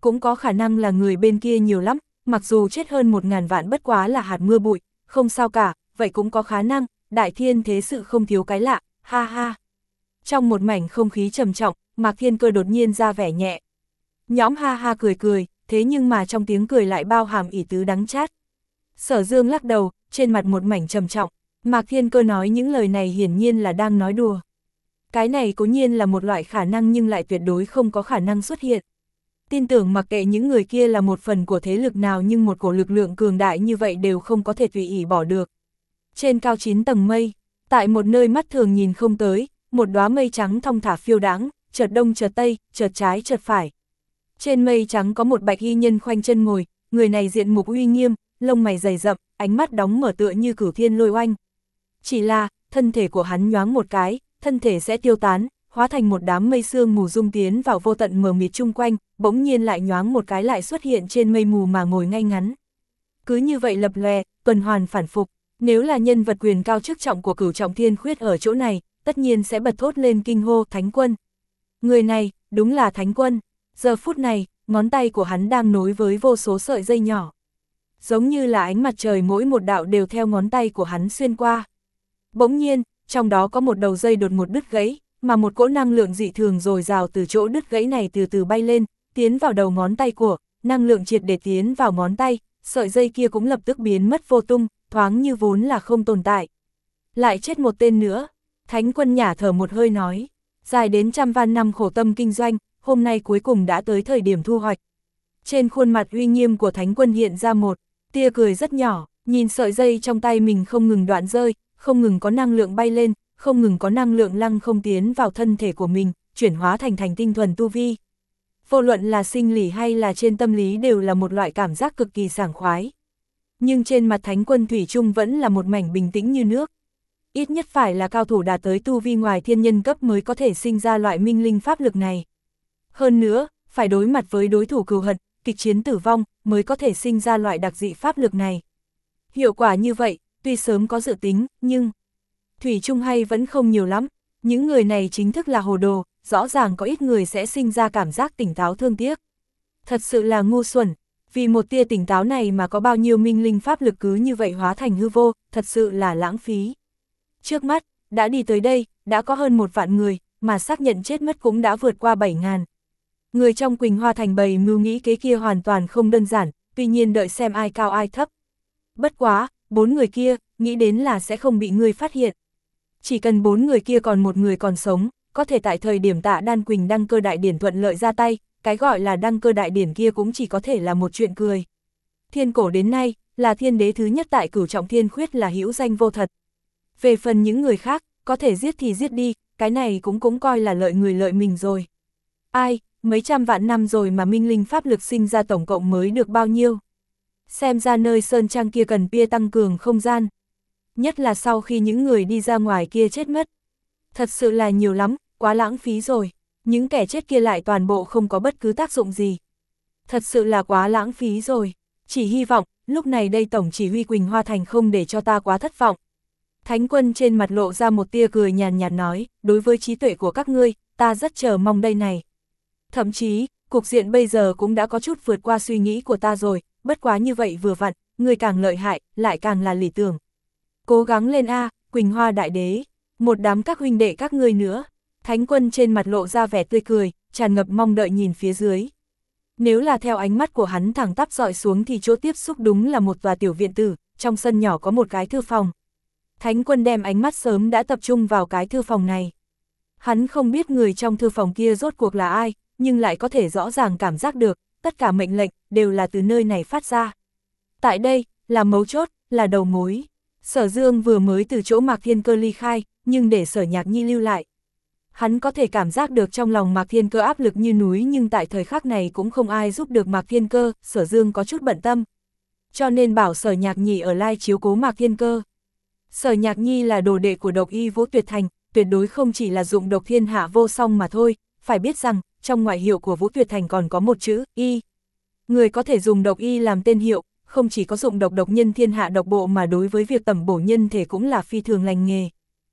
cũng có khả năng là người bên kia nhiều lắm, mặc dù chết hơn một ngàn vạn bất quá là hạt mưa bụi, không sao cả, vậy cũng có khả năng, đại thiên thế sự không thiếu cái lạ, ha ha. Trong một mảnh không khí trầm trọng, Mạc Thiên Cơ đột nhiên ra vẻ nhẹ. Nhóm ha ha cười cười, thế nhưng mà trong tiếng cười lại bao hàm ỷ tứ đắng chát. Sở Dương lắc đầu, trên mặt một mảnh trầm trọng, Mạc Thiên Cơ nói những lời này hiển nhiên là đang nói đùa. Cái này cố nhiên là một loại khả năng nhưng lại tuyệt đối không có khả năng xuất hiện. Tin tưởng mặc kệ những người kia là một phần của thế lực nào nhưng một cổ lực lượng cường đại như vậy đều không có thể tùy ý bỏ được. Trên cao chín tầng mây, tại một nơi mắt thường nhìn không tới, một đóa mây trắng thong thả phiêu đãng, chợt đông chợt tây, chợt trái chợt phải. Trên mây trắng có một bạch y nhân khoanh chân ngồi, người này diện mục uy nghiêm, lông mày dày rậm, ánh mắt đóng mở tựa như cửu thiên lôi oanh. Chỉ là, thân thể của hắn nhoáng một cái, thân thể sẽ tiêu tán, hóa thành một đám mây sương mù dung tiến vào vô tận mờ mịt chung quanh, bỗng nhiên lại nhoáng một cái lại xuất hiện trên mây mù mà ngồi ngay ngắn. Cứ như vậy lập lòe, tuần hoàn phản phục, nếu là nhân vật quyền cao chức trọng của Cửu Trọng Thiên Khuyết ở chỗ này, tất nhiên sẽ bật thốt lên kinh hô Thánh Quân. Người này, đúng là Thánh Quân. Giờ phút này, ngón tay của hắn đang nối với vô số sợi dây nhỏ. Giống như là ánh mặt trời mỗi một đạo đều theo ngón tay của hắn xuyên qua. Bỗng nhiên, trong đó có một đầu dây đột một đứt gãy, mà một cỗ năng lượng dị thường dồi dào từ chỗ đứt gãy này từ từ bay lên, tiến vào đầu ngón tay của, năng lượng triệt để tiến vào ngón tay, sợi dây kia cũng lập tức biến mất vô tung, thoáng như vốn là không tồn tại. Lại chết một tên nữa, Thánh Quân nhả thở một hơi nói, dài đến trăm van năm khổ tâm kinh doanh, hôm nay cuối cùng đã tới thời điểm thu hoạch. Trên khuôn mặt uy nghiêm của Thánh Quân hiện ra một tia cười rất nhỏ, nhìn sợi dây trong tay mình không ngừng đoạn rơi, không ngừng có năng lượng bay lên, không ngừng có năng lượng lăng không tiến vào thân thể của mình, chuyển hóa thành thành tinh thuần tu vi. Vô luận là sinh lý hay là trên tâm lý đều là một loại cảm giác cực kỳ sảng khoái. Nhưng trên mặt Thánh Quân thủy chung vẫn là một mảnh bình tĩnh như nước. Ít nhất phải là cao thủ đạt tới tu vi ngoài thiên nhân cấp mới có thể sinh ra loại minh linh pháp lực này. Hơn nữa, phải đối mặt với đối thủ cừu hận, kịch chiến tử vong, mới có thể sinh ra loại đặc dị pháp lực này. Hiệu quả như vậy, tuy sớm có dự tính, nhưng thủy chung hay vẫn không nhiều lắm. Những người này chính thức là hồ đồ, rõ ràng có ít người sẽ sinh ra cảm giác tỉnh táo thương tiếc. Thật sự là ngu xuẩn, vì một tia tỉnh táo này mà có bao nhiêu minh linh pháp lực cứ như vậy hóa thành hư vô, thật sự là lãng phí. Trước mắt, đã đi tới đây, đã có hơn một vạn người, mà xác nhận chết mất cũng đã vượt qua bảy ngàn. Người trong Quỳnh Hoa Thành bầy mưu nghĩ kế kia hoàn toàn không đơn giản, tuy nhiên đợi xem ai cao ai thấp. Bất quá, bốn người kia, nghĩ đến là sẽ không bị ngươi phát hiện. Chỉ cần bốn người kia còn một người còn sống, có thể tại thời điểm Tạ Đan Quỳnh đăng cơ đại điển thuận lợi ra tay, cái gọi là đăng cơ đại điển kia cũng chỉ có thể là một chuyện cười. Thiên cổ đến nay, là thiên đế thứ nhất tại Cửu Trọng Thiên Khuyết là hữu danh vô thật. Về phần những người khác, có thể giết thì giết đi, cái này cũng cũng coi là lợi người lợi mình rồi. Ai, mấy trăm vạn năm rồi mà minh linh pháp lực sinh ra tổng cộng mới được bao nhiêu? Xem ra nơi sơn trang kia cần pia tăng cường không gian. Nhất là sau khi những người đi ra ngoài kia chết mất. Thật sự là nhiều lắm, quá lãng phí rồi. Những kẻ chết kia lại toàn bộ không có bất cứ tác dụng gì. Thật sự là quá lãng phí rồi. Chỉ hy vọng, lúc này đây tổng chỉ huy Quỳnh Hoa Thành không để cho ta quá thất vọng. Thánh Quân trên mặt lộ ra một tia cười nhàn nhạt nói, đối với trí tuệ của các ngươi, ta rất chờ mong đây này. Thậm chí, cục diện bây giờ cũng đã có chút vượt qua suy nghĩ của ta rồi, bất quá như vậy vừa vặn, người càng lợi hại, lại càng là lý tưởng. Cố gắng lên a, Quỳnh Hoa Đại Đế, một đám các huynh đệ các ngươi nữa. Thánh Quân trên mặt lộ ra vẻ tươi cười, tràn ngập mong đợi nhìn phía dưới. Nếu là theo ánh mắt của hắn thẳng tắp dọi xuống thì chỗ tiếp xúc đúng là một tòa tiểu viện tử, trong sân nhỏ có một cái thư phòng. Thánh Quân đem ánh mắt sớm đã tập trung vào cái thư phòng này. Hắn không biết người trong thư phòng kia rốt cuộc là ai, nhưng lại có thể rõ ràng cảm giác được, tất cả mệnh lệnh đều là từ nơi này phát ra. Tại đây, là mấu chốt, là đầu mối. Sở Dương vừa mới từ chỗ Mạc Thiên Cơ ly khai, nhưng để Sở Nhạc Nhi lưu lại. Hắn có thể cảm giác được trong lòng Mạc Thiên Cơ áp lực như núi, nhưng tại thời khắc này cũng không ai giúp được Mạc Thiên Cơ, Sở Dương có chút bận tâm. Cho nên bảo Sở Nhạc Nhi ở lai chiếu cố Mạc Thiên Cơ. Sở Nhạc Nhi là đồ đệ của độc y Vũ Tuyệt Thành, tuyệt đối không chỉ là dụng độc thiên hạ vô song mà thôi, phải biết rằng, trong ngoại hiệu của Vũ Tuyệt Thành còn có một chữ, y. Người có thể dùng độc y làm tên hiệu, không chỉ có dụng độc độc nhân thiên hạ độc bộ mà đối với việc tẩm bổ nhân thể cũng là phi thường lành nghề.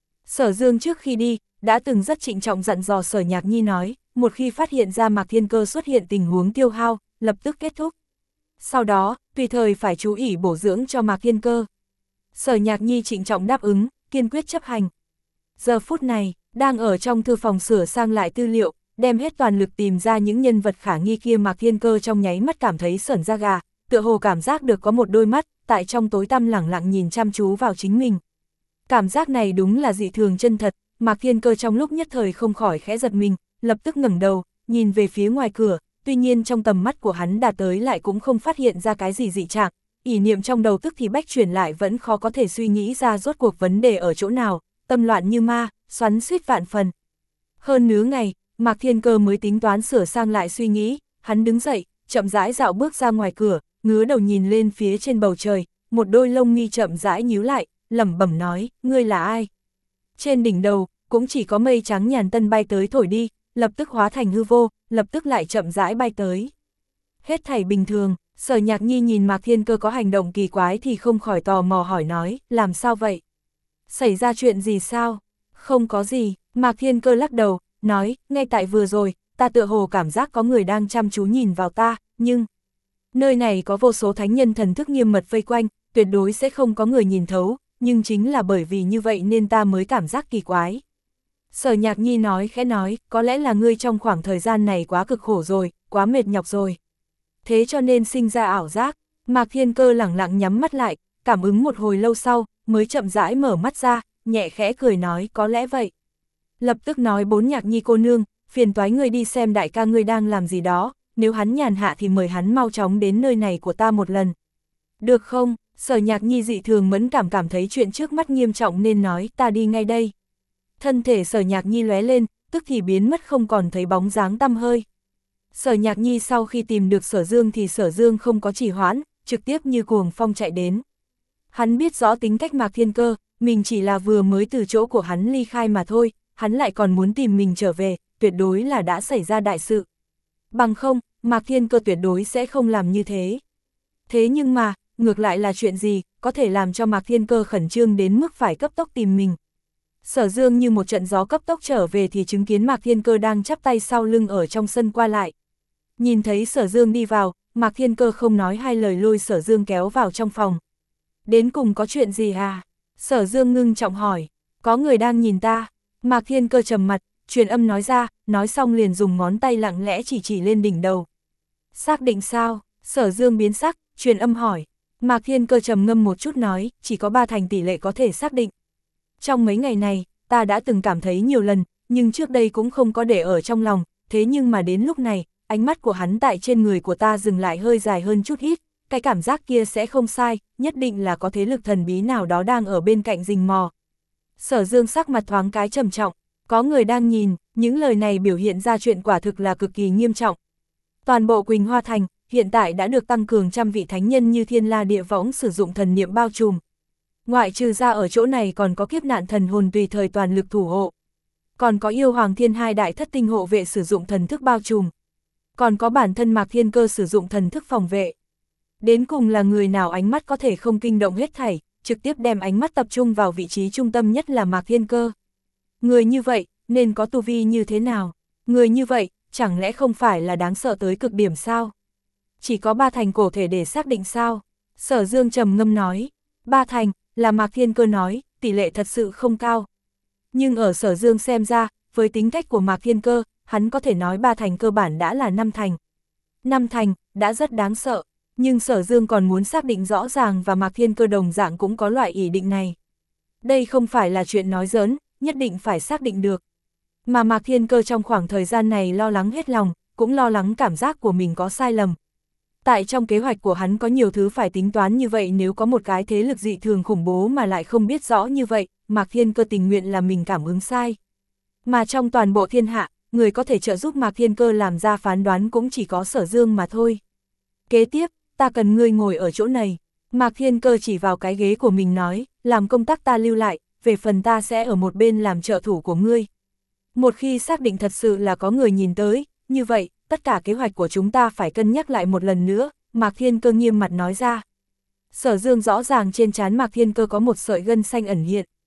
Sở Dương trước khi đi, đã từng rất trịnh trọng dặn dò Sở Nhạc Nhi nói, một khi phát hiện ra Mạc Thiên Cơ xuất hiện tình huống tiêu hao, lập tức kết thúc. Sau đó, tùy thời phải chú ý bổ dưỡng cho Mạc Thiên Cơ. Sở Nhạc Nhi trịnh trọng đáp ứng, kiên quyết chấp hành. Giờ phút này, đang ở trong thư phòng sửa sang lại tư liệu, đem hết toàn lực tìm ra những nhân vật khả nghi kia, Mạc Thiên Cơ trong nháy mắt cảm thấy sởn da gà, tựa hồ cảm giác được có một đôi mắt, tại trong tối tăm lẳng lặng nhìn chăm chú vào chính mình. Cảm giác này đúng là dị thường chân thật, Mạc Thiên Cơ trong lúc nhất thời không khỏi khẽ giật mình, lập tức ngẩng đầu, nhìn về phía ngoài cửa, tuy nhiên trong tầm mắt của hắn đạt tới lại cũng không phát hiện ra cái gì dị trạng, ý niệm trong đầu tức thì bách chuyển lại vẫn khó có thể suy nghĩ ra rốt cuộc vấn đề ở chỗ nào, tâm loạn như ma, xoắn xuýt vạn phần. Hơn nửa ngày, Mạc Thiên Cơ mới tính toán sửa sang lại suy nghĩ, hắn đứng dậy, chậm rãi dạo bước ra ngoài cửa, ngứa đầu nhìn lên phía trên bầu trời, một đôi lông mi chậm rãi nhíu lại, lẩm bẩm nói, ngươi là ai? Trên đỉnh đầu, cũng chỉ có mây trắng nhàn tân bay tới thổi đi, lập tức hóa thành hư vô, lập tức lại chậm rãi bay tới. Hết thảy bình thường, Sở Nhạc Nhi nhìn Mạc Thiên Cơ có hành động kỳ quái thì không khỏi tò mò hỏi nói, làm sao vậy? Xảy ra chuyện gì sao? Không có gì, Mạc Thiên Cơ lắc đầu, nói, ngay tại vừa rồi, ta tựa hồ cảm giác có người đang chăm chú nhìn vào ta, nhưng... Nơi này có vô số thánh nhân thần thức nghiêm mật vây quanh, tuyệt đối sẽ không có người nhìn thấu, nhưng chính là bởi vì như vậy nên ta mới cảm giác kỳ quái. Sở Nhạc Nhi nói khẽ nói, có lẽ là ngươi trong khoảng thời gian này quá cực khổ rồi, quá mệt nhọc rồi. Thế cho nên sinh ra ảo giác. Mạc Thiên Cơ lẳng lặng nhắm mắt lại, cảm ứng một hồi lâu sau, mới chậm rãi mở mắt ra, nhẹ khẽ cười nói, có lẽ vậy. Lập tức nói, bốn Nhạc Nhi cô nương, phiền toái ngươi đi xem đại ca ngươi đang làm gì đó, nếu hắn nhàn hạ thì mời hắn mau chóng đến nơi này của ta một lần. Được không? Sở Nhạc Nhi dị thường mẫn cảm cảm thấy chuyện trước mắt nghiêm trọng nên nói, ta đi ngay đây. Thân thể Sở Nhạc Nhi lóe lên, tức thì biến mất không còn thấy bóng dáng tăm hơi. Sở Nhạc Nhi sau khi tìm được Sở Dương thì Sở Dương không có trì hoãn, trực tiếp như cuồng phong chạy đến. Hắn biết rõ tính cách Mạc Thiên Cơ, mình chỉ là vừa mới từ chỗ của hắn ly khai mà thôi, hắn lại còn muốn tìm mình trở về, tuyệt đối là đã xảy ra đại sự. Bằng không, Mạc Thiên Cơ tuyệt đối sẽ không làm như thế. Thế nhưng mà, ngược lại là chuyện gì, có thể làm cho Mạc Thiên Cơ khẩn trương đến mức phải cấp tốc tìm mình. Sở Dương như một trận gió cấp tốc trở về thì chứng kiến Mạc Thiên Cơ đang chắp tay sau lưng ở trong sân qua lại. Nhìn thấy Sở Dương đi vào, Mạc Thiên Cơ không nói hai lời lôi Sở Dương kéo vào trong phòng. Đến cùng có chuyện gì à? Sở Dương ngưng trọng hỏi. Có người đang nhìn ta. Mạc Thiên Cơ trầm mặt, truyền âm nói ra, nói xong liền dùng ngón tay lặng lẽ chỉ chỉ lên đỉnh đầu. Xác định sao? Sở Dương biến sắc, truyền âm hỏi. Mạc Thiên Cơ trầm ngâm một chút nói, chỉ có ba thành tỷ lệ có thể xác định. Trong mấy ngày này, ta đã từng cảm thấy nhiều lần, nhưng trước đây cũng không có để ở trong lòng, thế nhưng mà đến lúc này, ánh mắt của hắn tại trên người của ta dừng lại hơi dài hơn chút ít, cái cảm giác kia sẽ không sai, nhất định là có thế lực thần bí nào đó đang ở bên cạnh rình mò. Sở Dương sắc mặt thoáng cái trầm trọng, có người đang nhìn, những lời này biểu hiện ra chuyện quả thực là cực kỳ nghiêm trọng. Toàn bộ Quỳnh Hoa Thành, hiện tại đã được tăng cường trăm vị thánh nhân như Thiên La Địa Võng sử dụng thần niệm bao trùm. Ngoại trừ ra ở chỗ này còn có kiếp nạn thần hồn tùy thời toàn lực thủ hộ. Còn có yêu hoàng thiên hai đại thất tinh hộ vệ sử dụng thần thức bao trùm. Còn có bản thân Mạc Thiên Cơ sử dụng thần thức phòng vệ. Đến cùng là người nào ánh mắt có thể không kinh động hết thảy, trực tiếp đem ánh mắt tập trung vào vị trí trung tâm nhất là Mạc Thiên Cơ. Người như vậy, nên có tu vi như thế nào? Người như vậy, chẳng lẽ không phải là đáng sợ tới cực điểm sao? Chỉ có ba thành cổ thể để xác định sao? Sở Dương trầm ngâm nói. Ba thành, là Mạc Thiên Cơ nói, tỷ lệ thật sự không cao. Nhưng ở Sở Dương xem ra, với tính cách của Mạc Thiên Cơ, hắn có thể nói ba thành cơ bản đã là năm thành. Năm thành, đã rất đáng sợ, nhưng Sở Dương còn muốn xác định rõ ràng và Mạc Thiên Cơ đồng dạng cũng có loại ý định này. Đây không phải là chuyện nói giỡn, nhất định phải xác định được. Mà Mạc Thiên Cơ trong khoảng thời gian này lo lắng hết lòng, cũng lo lắng cảm giác của mình có sai lầm. Tại trong kế hoạch của hắn có nhiều thứ phải tính toán như vậy, nếu có một cái thế lực dị thường khủng bố mà lại không biết rõ như vậy, Mạc Thiên Cơ tình nguyện là mình cảm ứng sai. Mà trong toàn bộ thiên hạ, người có thể trợ giúp Mạc Thiên Cơ làm ra phán đoán cũng chỉ có Sở Dương mà thôi. Kế tiếp, ta cần ngươi ngồi ở chỗ này. Mạc Thiên Cơ chỉ vào cái ghế của mình nói, làm công tác ta lưu lại, về phần ta sẽ ở một bên làm trợ thủ của ngươi. Một khi xác định thật sự là có người nhìn tới, như vậy, tất cả kế hoạch của chúng ta phải cân nhắc lại một lần nữa, Mạc Thiên Cơ nghiêm mặt nói ra. Sở Dương rõ ràng trên trán Mạc Thiên Cơ có một sợi gân xanh ẩn hiện.